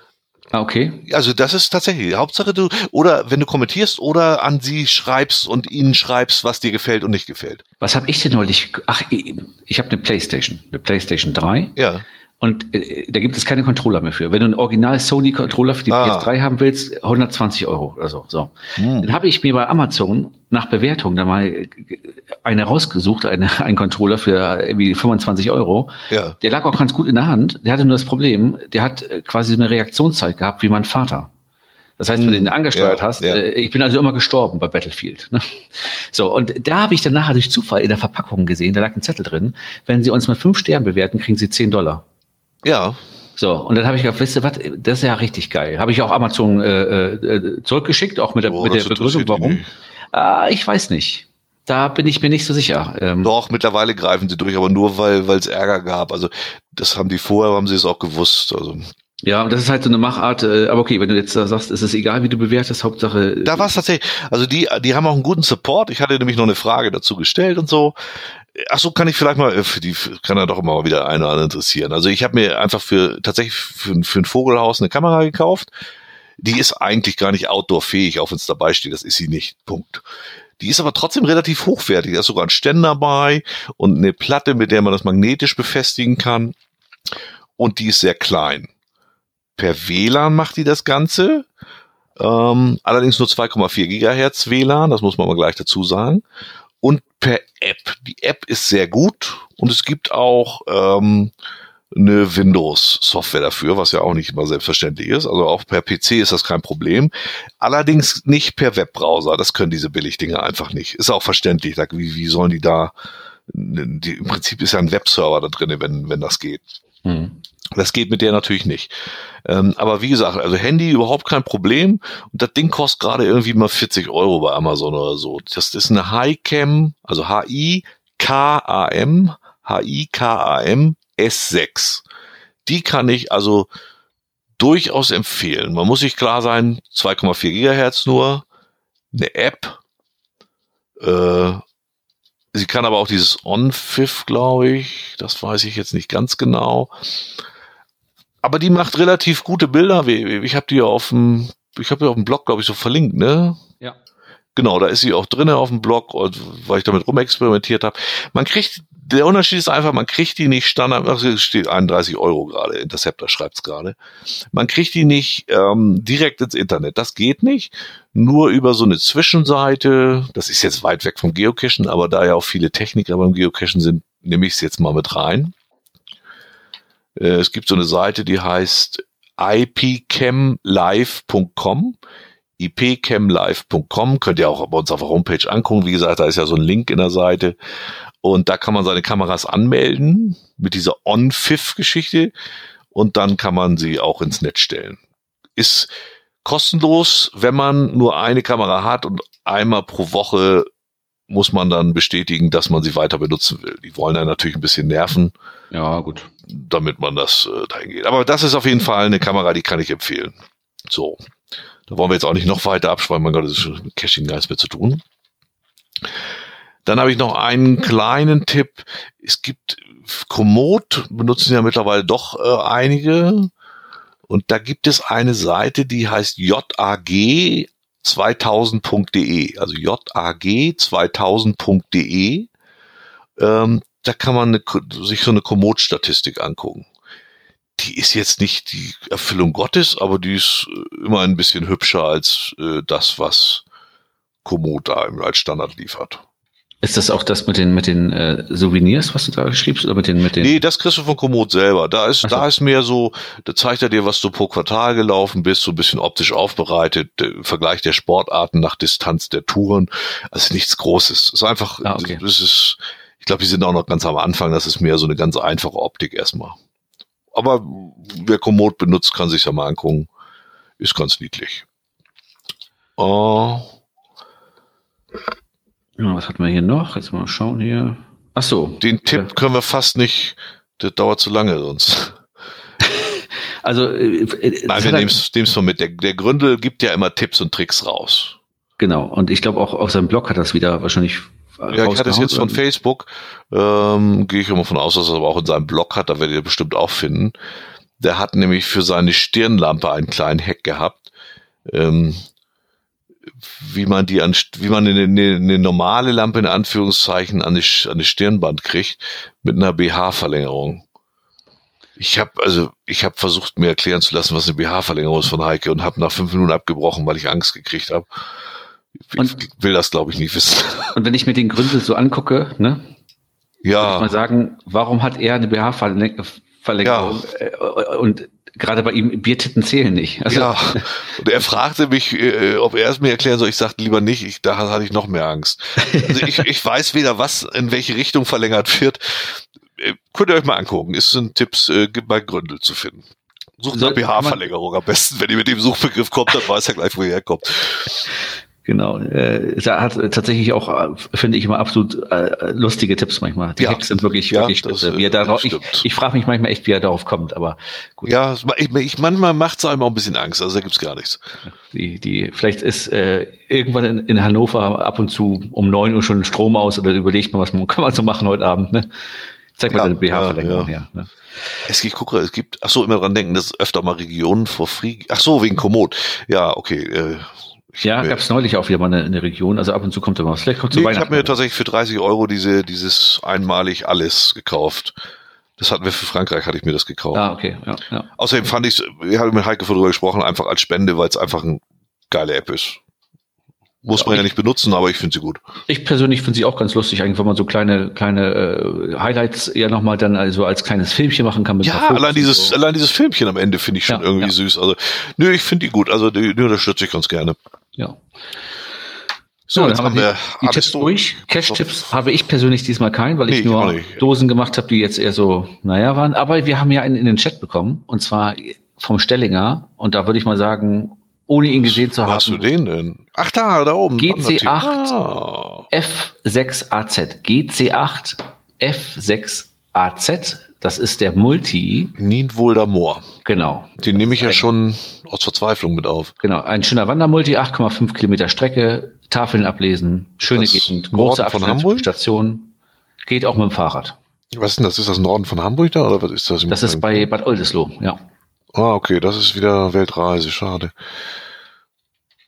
Okay. Also das ist tatsächlich, Hauptsache du, oder wenn du kommentierst oder an sie schreibst und ihnen schreibst, was dir gefällt und nicht gefällt. Was habe ich denn neulich? Ach, ich habe eine PlayStation 3. Ja. Und da gibt es keine Controller mehr für. Wenn du einen Original Sony Controller für die PS3 haben willst, 120 Euro oder so. Dann habe ich mir bei Amazon nach Bewertung da mal eine rausgesucht, einen Controller für irgendwie 25 Euro. Ja. Der lag auch ganz gut in der Hand. Der hatte nur das Problem, der hat quasi eine Reaktionszeit gehabt wie mein Vater. Das heißt, wenn du den angesteuert hast, ich bin also immer gestorben bei Battlefield. Ne? So, und da habe ich dann nachher durch Zufall in der Verpackung gesehen, da lag ein Zettel drin, wenn Sie uns mit 5 Sternen bewerten, kriegen Sie $10. Ja. So, und dann habe ich gedacht, weißt du was, das ist ja richtig geil. Habe ich auch Amazon zurückgeschickt, auch mit der Begründung, warum. Ich weiß nicht. Da bin ich mir nicht so sicher. Doch, mittlerweile greifen sie durch, aber nur, weil es Ärger gab. Also das haben sie es auch gewusst. Also. Ja, und das ist halt so eine Machart, aber okay, wenn du jetzt sagst, es ist egal, wie du bewertest, Hauptsache. Da war es tatsächlich, also die haben auch einen guten Support. Ich hatte nämlich noch eine Frage dazu gestellt und so. Ach so, kann ich vielleicht mal, kann ja doch immer mal wieder eine oder andere interessieren. Also ich habe mir einfach für ein Vogelhaus eine Kamera gekauft. Die ist eigentlich gar nicht outdoor-fähig, auch wenn es dabei steht, das ist sie nicht. Punkt. Die ist aber trotzdem relativ hochwertig. Da ist sogar ein Ständer dabei und eine Platte, mit der man das magnetisch befestigen kann. Und die ist sehr klein. Per WLAN macht die das Ganze. Allerdings nur 2,4 Gigahertz WLAN, das muss man mal gleich dazu sagen. Und per App. Die App ist sehr gut und es gibt auch eine Windows-Software dafür, was ja auch nicht immer selbstverständlich ist. Also auch per PC ist das kein Problem. Allerdings nicht per Webbrowser. Das können diese Billigdinger einfach nicht. Ist auch verständlich. Wie sollen die da... im Prinzip ist ja ein Webserver da drin, wenn das geht. Das geht mit der natürlich nicht. Aber wie gesagt, also Handy überhaupt kein Problem. Und das Ding kostet gerade irgendwie mal 40 Euro bei Amazon oder so. Das ist eine HiCam, also HiCam S6. Die kann ich also durchaus empfehlen. Man muss sich klar sein, 2,4 Gigahertz nur, eine App. Sie kann aber auch dieses OnFIF, glaube ich. Das weiß ich jetzt nicht ganz genau. Aber die macht relativ gute Bilder. Ich habe die auf dem Blog, glaube ich, so verlinkt, ne? Ja. Genau, da ist sie auch drinne auf dem Blog, weil ich damit rumexperimentiert habe. Der Unterschied ist einfach, man kriegt die nicht Standard, es steht 31 € gerade, Interceptor schreibt's gerade. Man kriegt die nicht direkt ins Internet, das geht nicht. Nur über so eine Zwischenseite, das ist jetzt weit weg vom Geocachen, aber da ja auch viele Techniker beim Geocachen sind, nehme ich es jetzt mal mit rein. Es gibt so eine Seite, die heißt ipcamlive.com. ipcamlive.com, könnt ihr auch bei uns auf der Homepage angucken. Wie gesagt, da ist ja so ein Link in der Seite. Und da kann man seine Kameras anmelden mit dieser On-Pfiff-Geschichte und dann kann man sie auch ins Netz stellen. Ist kostenlos, wenn man nur eine Kamera hat und einmal pro Woche muss man dann bestätigen, dass man sie weiter benutzen will. Die wollen dann natürlich ein bisschen nerven. Ja, gut. Damit man das dahin geht. Aber das ist auf jeden Fall eine Kamera, die kann ich empfehlen. So. Da wollen wir jetzt auch nicht noch weiter abschweifen. Mein Gott, das ist mit Caching gar nichts mehr zu tun. Dann habe ich noch einen kleinen Tipp. Es gibt Komoot, benutzen ja mittlerweile doch einige. Und da gibt es eine Seite, die heißt jag2000.de. Also jag2000.de. Da kann man sich so eine Komoot-Statistik angucken. Die ist jetzt nicht die Erfüllung Gottes, aber die ist immer ein bisschen hübscher als das, was Komoot da als Standard liefert. Ist das auch das mit den Souvenirs, was du da schriebst? Oder mit den? Nee, das kriegst du von Komoot selber. Da ist mehr so, da zeigt er dir, was du pro Quartal gelaufen bist, so ein bisschen optisch aufbereitet, Vergleich der Sportarten nach Distanz der Touren. Also nichts Großes. Es ist einfach, okay. Ich glaube, die sind auch noch ganz am Anfang. Das ist mehr so eine ganz einfache Optik erstmal. Aber wer Komoot benutzt, kann sich ja mal angucken. Ist ganz niedlich. Ja, was hatten wir hier noch? Jetzt mal schauen hier. Ach so. Den Tipp können wir fast nicht, das dauert zu lange sonst. Also, nein, wir nehmen es mal mit. Der Gründel gibt ja immer Tipps und Tricks raus. Genau. Und ich glaube auch auf seinem Blog hat das wieder wahrscheinlich ja, ich hatte es jetzt von Facebook. Gehe ich immer von aus, dass er es aber auch in seinem Blog hat. Da werdet ihr bestimmt auch finden. Der hat nämlich für seine Stirnlampe einen kleinen Hack gehabt. Wie man eine normale Lampe in Anführungszeichen an die Stirnband kriegt mit einer BH-Verlängerung. Ich habe versucht, mir erklären zu lassen, was eine BH-Verlängerung ist von Heike und habe nach 5 Minuten abgebrochen, weil ich Angst gekriegt habe. Ich will das, glaube ich, nicht wissen. Und wenn ich mir den Gründel so angucke, ne? Ja. Würde ich mal sagen, warum hat er eine BH-Verlängerung? Ja. Und gerade bei ihm, Biertitten zählen nicht. Also ja, und er fragte mich, ob er es mir erklären soll. Ich sagte lieber nicht, da hatte ich noch mehr Angst. Also ich weiß weder, was in welche Richtung verlängert wird. Könnt ihr euch mal angucken. Es sind Tipps bei Gründel zu finden. Sucht eine BH-Verlängerung am besten. Wenn ihr mit dem Suchbegriff kommt, dann weiß er gleich, wo ihr herkommt. Genau, da hat tatsächlich auch, finde ich, immer absolut lustige Tipps manchmal. Die Hacks sind wirklich spitze. Ich frage mich manchmal echt, wie er darauf kommt, aber gut. Ja, manchmal macht es einem auch ein bisschen Angst, also da gibt's gar nichts. Vielleicht ist irgendwann in Hannover ab und zu um 9 Uhr schon Strom aus oder überlegt man, was kann man so machen heute Abend, ne? Zeig mal deine BH-Verlängerung her. Ne? Ich gucke, es gibt, immer dran denken, dass öfter mal Regionen for free, wegen Komoot. Ja, okay, gab es neulich auch wieder mal eine Region, also ab und zu kommt da was. Vielleicht kommt zu Weihnachten. Ich habe mir tatsächlich für 30 € dieses einmalig alles gekauft. Das hatten wir für Frankreich, hatte ich mir das gekauft. Ah, okay, ja. Außerdem fand ich es, wir haben mit Heike darüber gesprochen, einfach als Spende, weil es einfach eine geile App ist. Muss man ja nicht benutzen, aber ich finde sie gut. Ich persönlich finde sie auch ganz lustig, eigentlich, wenn man so kleine Highlights ja nochmal dann also als kleines Filmchen machen kann. Mit allein dieses Filmchen am Ende finde ich schon irgendwie süß. Also, ich finde die gut. Also, die unterstütze ich ganz gerne. Ja. So, jetzt haben wir die Tipps durch. Cache-Tipps habe ich persönlich diesmal keinen, weil ich nur Dosen gemacht habe, die jetzt eher so, waren. Aber wir haben ja einen in den Chat bekommen, und zwar vom Stellinger. Und da würde ich mal sagen, ohne ihn gesehen zu haben. Wo hast du den denn? Ach, da oben. GC8 F6AZ. GC8 F6AZ. Das ist der Multi. Nienwohl d'Amour. Genau. Den nehme ich ja schon aus Verzweiflung mit auf. Genau. Ein schöner Wandermulti, 8,5 Kilometer Strecke, Tafeln ablesen, schöne Gegend, große Abschnitt, Station. Geht auch mit dem Fahrrad. Was ist denn das? Ist das Norden von Hamburg da? Oder was ist das? Das ist bei Bad Oldesloe, ja. Ah, okay. Das ist wieder Weltreise. Schade.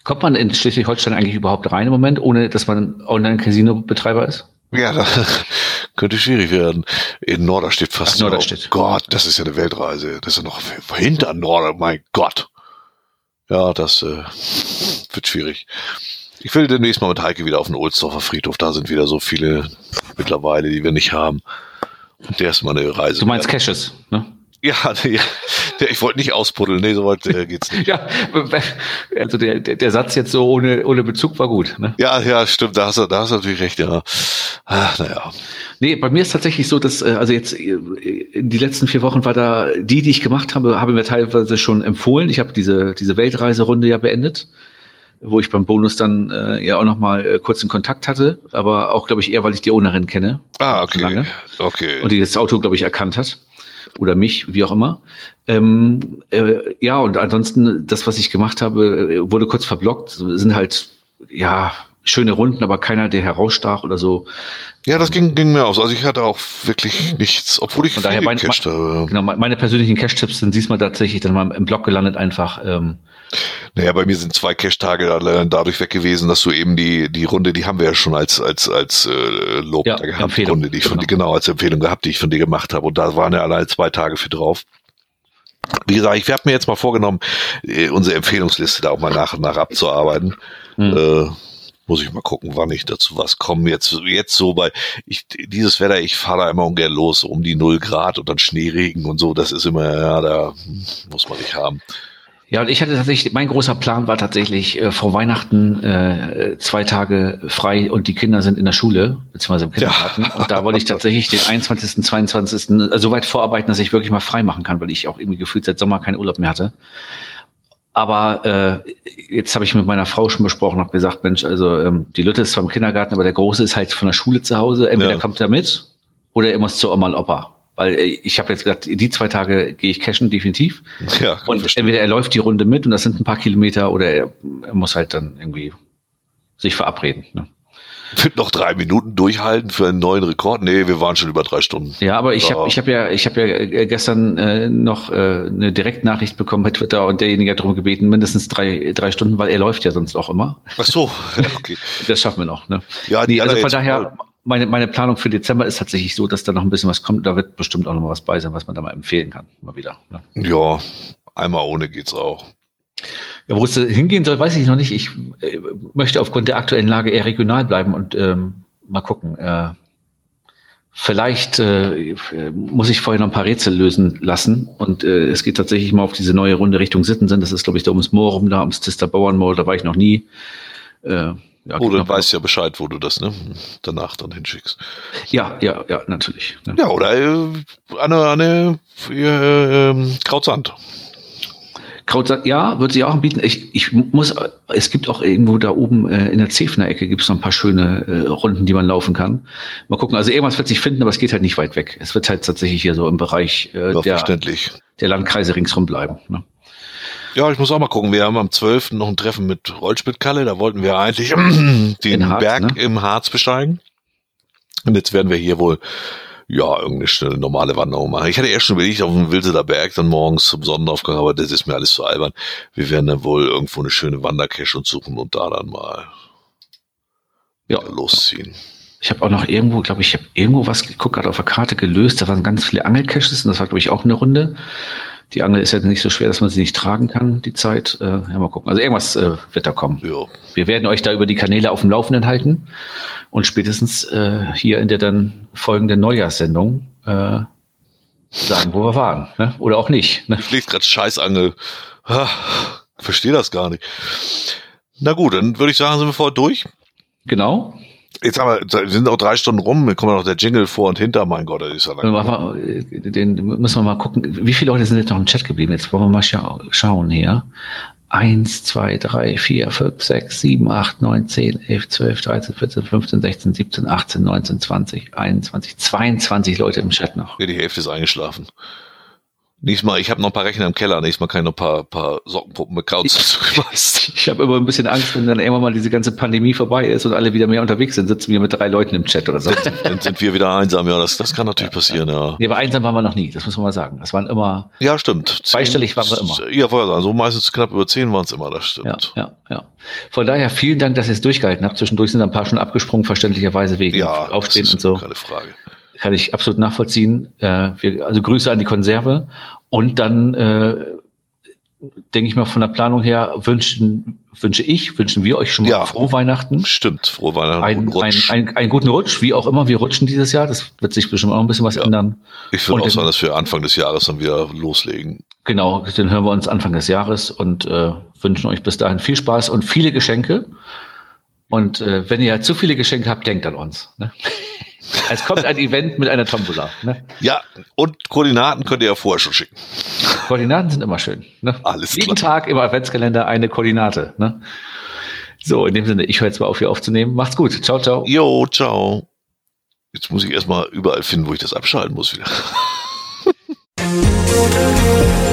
Kommt man in Schleswig-Holstein eigentlich überhaupt rein im Moment, ohne dass man Online-Casino-Betreiber ist? Ja, das könnte schwierig werden. In Norderstedt fast. Ach, Norderstedt. Oh Gott, das ist ja eine Weltreise. Das ist ja noch hinter Norderstedt. Mein Gott. Ja, das wird schwierig. Ich will demnächst mal mit Heike wieder auf den Ohlsdorfer Friedhof. Da sind wieder so viele mittlerweile, die wir nicht haben. Und der ist mal eine Reise. Du meinst Caches, ne? Ja, ich wollte nicht auspuddeln. Nee, so weit geht's nicht. Ja, also der Satz jetzt so ohne Bezug war gut, ne? Ja, stimmt. Da hast du natürlich recht, ja. Naja. Nee, bei mir ist tatsächlich so, dass, also jetzt in die letzten 4 Wochen war da, die ich gemacht habe, haben mir teilweise schon empfohlen. Ich habe diese Weltreiserunde ja beendet, wo ich beim Bonus dann ja auch nochmal kurz in Kontakt hatte, aber auch, glaube ich, eher, weil ich die Ownerin kenne. Okay. Lange. Okay. Und die das Auto, glaube ich, erkannt hat. Oder mich, wie auch immer. Ja, und ansonsten, das, was ich gemacht habe, wurde kurz verblockt. Sind halt, ja, schöne Runden, aber keiner, der herausstach oder so. Ja, das ging mir aus. Also ich hatte auch wirklich nichts, obwohl ich Von daher gecached habe. Genau, meine persönlichen Cache-Tipps sind diesmal tatsächlich dann mal im Blog gelandet, einfach. Naja, bei mir sind 2 Cache-Tage dadurch weg gewesen, dass du eben die Runde, die haben wir ja schon als Lob Ja, da gehabt, Empfehlung, Runde, die ich von dir, genau, als Empfehlung gehabt, die ich von dir gemacht habe. Und da waren ja allein 2 Tage für drauf. Wie gesagt, ich habe mir jetzt mal vorgenommen, unsere Empfehlungsliste da auch mal nach und nach abzuarbeiten. Muss ich mal gucken, wann ich dazu was komme. Jetzt so dieses Wetter, ich fahre da immer ungern los, um die 0 Grad und dann Schneeregen und so, das ist immer, ja, da muss man nicht haben. Ja, und ich hatte tatsächlich, mein großer Plan war tatsächlich vor Weihnachten 2 Tage frei und die Kinder sind in der Schule, beziehungsweise im Kindergarten. Ja. Und da wollte ich tatsächlich den 21., 22. So weit vorarbeiten, dass ich wirklich mal frei machen kann, weil ich auch irgendwie gefühlt seit Sommer keinen Urlaub mehr hatte. Aber jetzt habe ich mit meiner Frau schon besprochen, habe gesagt, Mensch, also die Lütte ist zwar im Kindergarten, aber der Große ist halt von der Schule zu Hause. Entweder kommt er mit oder er muss zu Oma und Opa. Weil ich habe jetzt gesagt, die 2 Tage gehe ich cashen, definitiv. Ja, und entweder er läuft die Runde mit und das sind ein paar Kilometer oder er muss halt dann irgendwie sich verabreden. Ne? Wird noch 3 Minuten durchhalten für einen neuen Rekord? Nee, wir waren schon über 3 Stunden. Ja, aber ich hab ja gestern noch eine Direktnachricht bekommen bei Twitter und derjenige hat darum gebeten, mindestens 3 Stunden, weil er läuft ja sonst auch immer. Ach so, okay. Das schaffen wir noch. Ne? Ja, also von daher, meine Planung für Dezember ist tatsächlich so, dass da noch ein bisschen was kommt. Da wird bestimmt auch noch mal was bei sein, was man da mal empfehlen kann. Mal wieder. Ne? Ja, einmal ohne geht's auch. Ja, wo es hingehen soll, weiß ich noch nicht. Ich möchte aufgrund der aktuellen Lage eher regional bleiben und mal gucken. Vielleicht muss ich vorher noch ein paar Rätsel lösen lassen. Und es geht tatsächlich mal auf diese neue Runde Richtung Sittensinn. Das ist, glaube ich, da ums Moor rum, da ums Zister Bauernmoor. Da war ich noch nie. Ja, dann weißt du ja Bescheid, wo du das danach dann hinschickst. Ja, natürlich. Ne? Ja, oder eine Krautsand. Krautsand, ja, wird sie auch anbieten. Es gibt auch irgendwo da oben in der Zefner Ecke gibt es noch ein paar schöne Runden, die man laufen kann. Mal gucken, also irgendwas wird sich finden, aber es geht halt nicht weit weg. Es wird halt tatsächlich hier so im Bereich der Landkreise ringsrum bleiben. Ne? Ja, ich muss auch mal gucken. Wir haben am 12. noch ein Treffen mit Rollspit-Kalle. Da wollten wir eigentlich den Harz, Berg im Harz besteigen. Und jetzt werden wir hier wohl irgendeine normale Wanderung machen. Ich hatte erst schon überlegt auf dem Wilseler Berg dann morgens zum Sonnenaufgang, aber das ist mir alles zu albern. Wir werden dann wohl irgendwo eine schöne Wandercache und suchen und da dann mal losziehen. Ich habe auch noch irgendwo, glaube ich, was geguckt, gerade auf der Karte gelöst. Da waren ganz viele Angelcaches und das war, glaube ich, auch eine Runde. Die Angel ist ja nicht so schwer, dass man sie nicht tragen kann, die Zeit. Mal gucken. Also irgendwas wird da kommen. Ja. Wir werden euch da über die Kanäle auf dem Laufenden halten und spätestens hier in der dann folgenden Neujahrssendung sagen, wo wir waren. Ne? Oder auch nicht. Ne? Ich fliegt gerade Scheißangel. Verstehe das gar nicht. Na gut, dann würde ich sagen, sind wir vorher durch. Genau. Jetzt sind auch 3 Stunden rum, mir kommt noch der Jingle vor und hinter, mein Gott, das ist ja lang. Den müssen wir mal gucken. Wie viele Leute sind jetzt noch im Chat geblieben? Jetzt wollen wir mal schauen hier. 1, 2, 3, 4, 5, 6, 7, 8, 9, 10, 11, 12, 13, 14, 15, 16, 17, 18, 19, 20, 21, 22 Leute im Chat noch. Ja, die Hälfte ist eingeschlafen. Nächstes Mal, ich habe noch ein paar Rechner im Keller, nächstes Mal kann ich noch ein paar Sockenpuppen mit Kraut zugeschmeißt. Ich habe immer ein bisschen Angst, wenn dann irgendwann mal diese ganze Pandemie vorbei ist und alle wieder mehr unterwegs sind, sitzen wir mit 3 Leuten im Chat oder so. Dann sind wir wieder einsam, ja, das kann natürlich passieren, ja. Nee, aber einsam waren wir noch nie, das muss man mal sagen. Das waren immer... Ja, stimmt. Zweistellig waren wir immer. Ja, vorher sagen, so meistens knapp über 10 waren es immer, das stimmt. Ja. Von daher vielen Dank, dass ihr es durchgehalten habt. Zwischendurch sind ein paar schon abgesprungen, verständlicherweise wegen Aufstehen und so. Keine Frage. Kann ich absolut nachvollziehen. Also Grüße an die Konserve. Und dann denke ich mal, von der Planung her wünschen wir euch schon mal frohe Weihnachten. Stimmt, frohe Weihnachten. Einen guten Rutsch, wie auch immer wir rutschen dieses Jahr. Das wird sich bestimmt auch ein bisschen was ändern. Ich würde auch sagen, dass wir Anfang des Jahres dann wieder loslegen. Genau, dann hören wir uns Anfang des Jahres und wünschen euch bis dahin viel Spaß und viele Geschenke. Und wenn ihr zu viele Geschenke habt, denkt an uns. Ne? Es kommt ein Event mit einer Tombola. Ne? Ja, und Koordinaten könnt ihr ja vorher schon schicken. Koordinaten sind immer schön. Ne? Alles klar. Jeden Tag im Adventskalender eine Koordinate. Ne? So, in dem Sinne, ich höre jetzt mal auf, hier aufzunehmen. Macht's gut. Ciao, ciao. Jo, ciao. Jetzt muss ich erstmal überall finden, wo ich das abschalten muss wieder.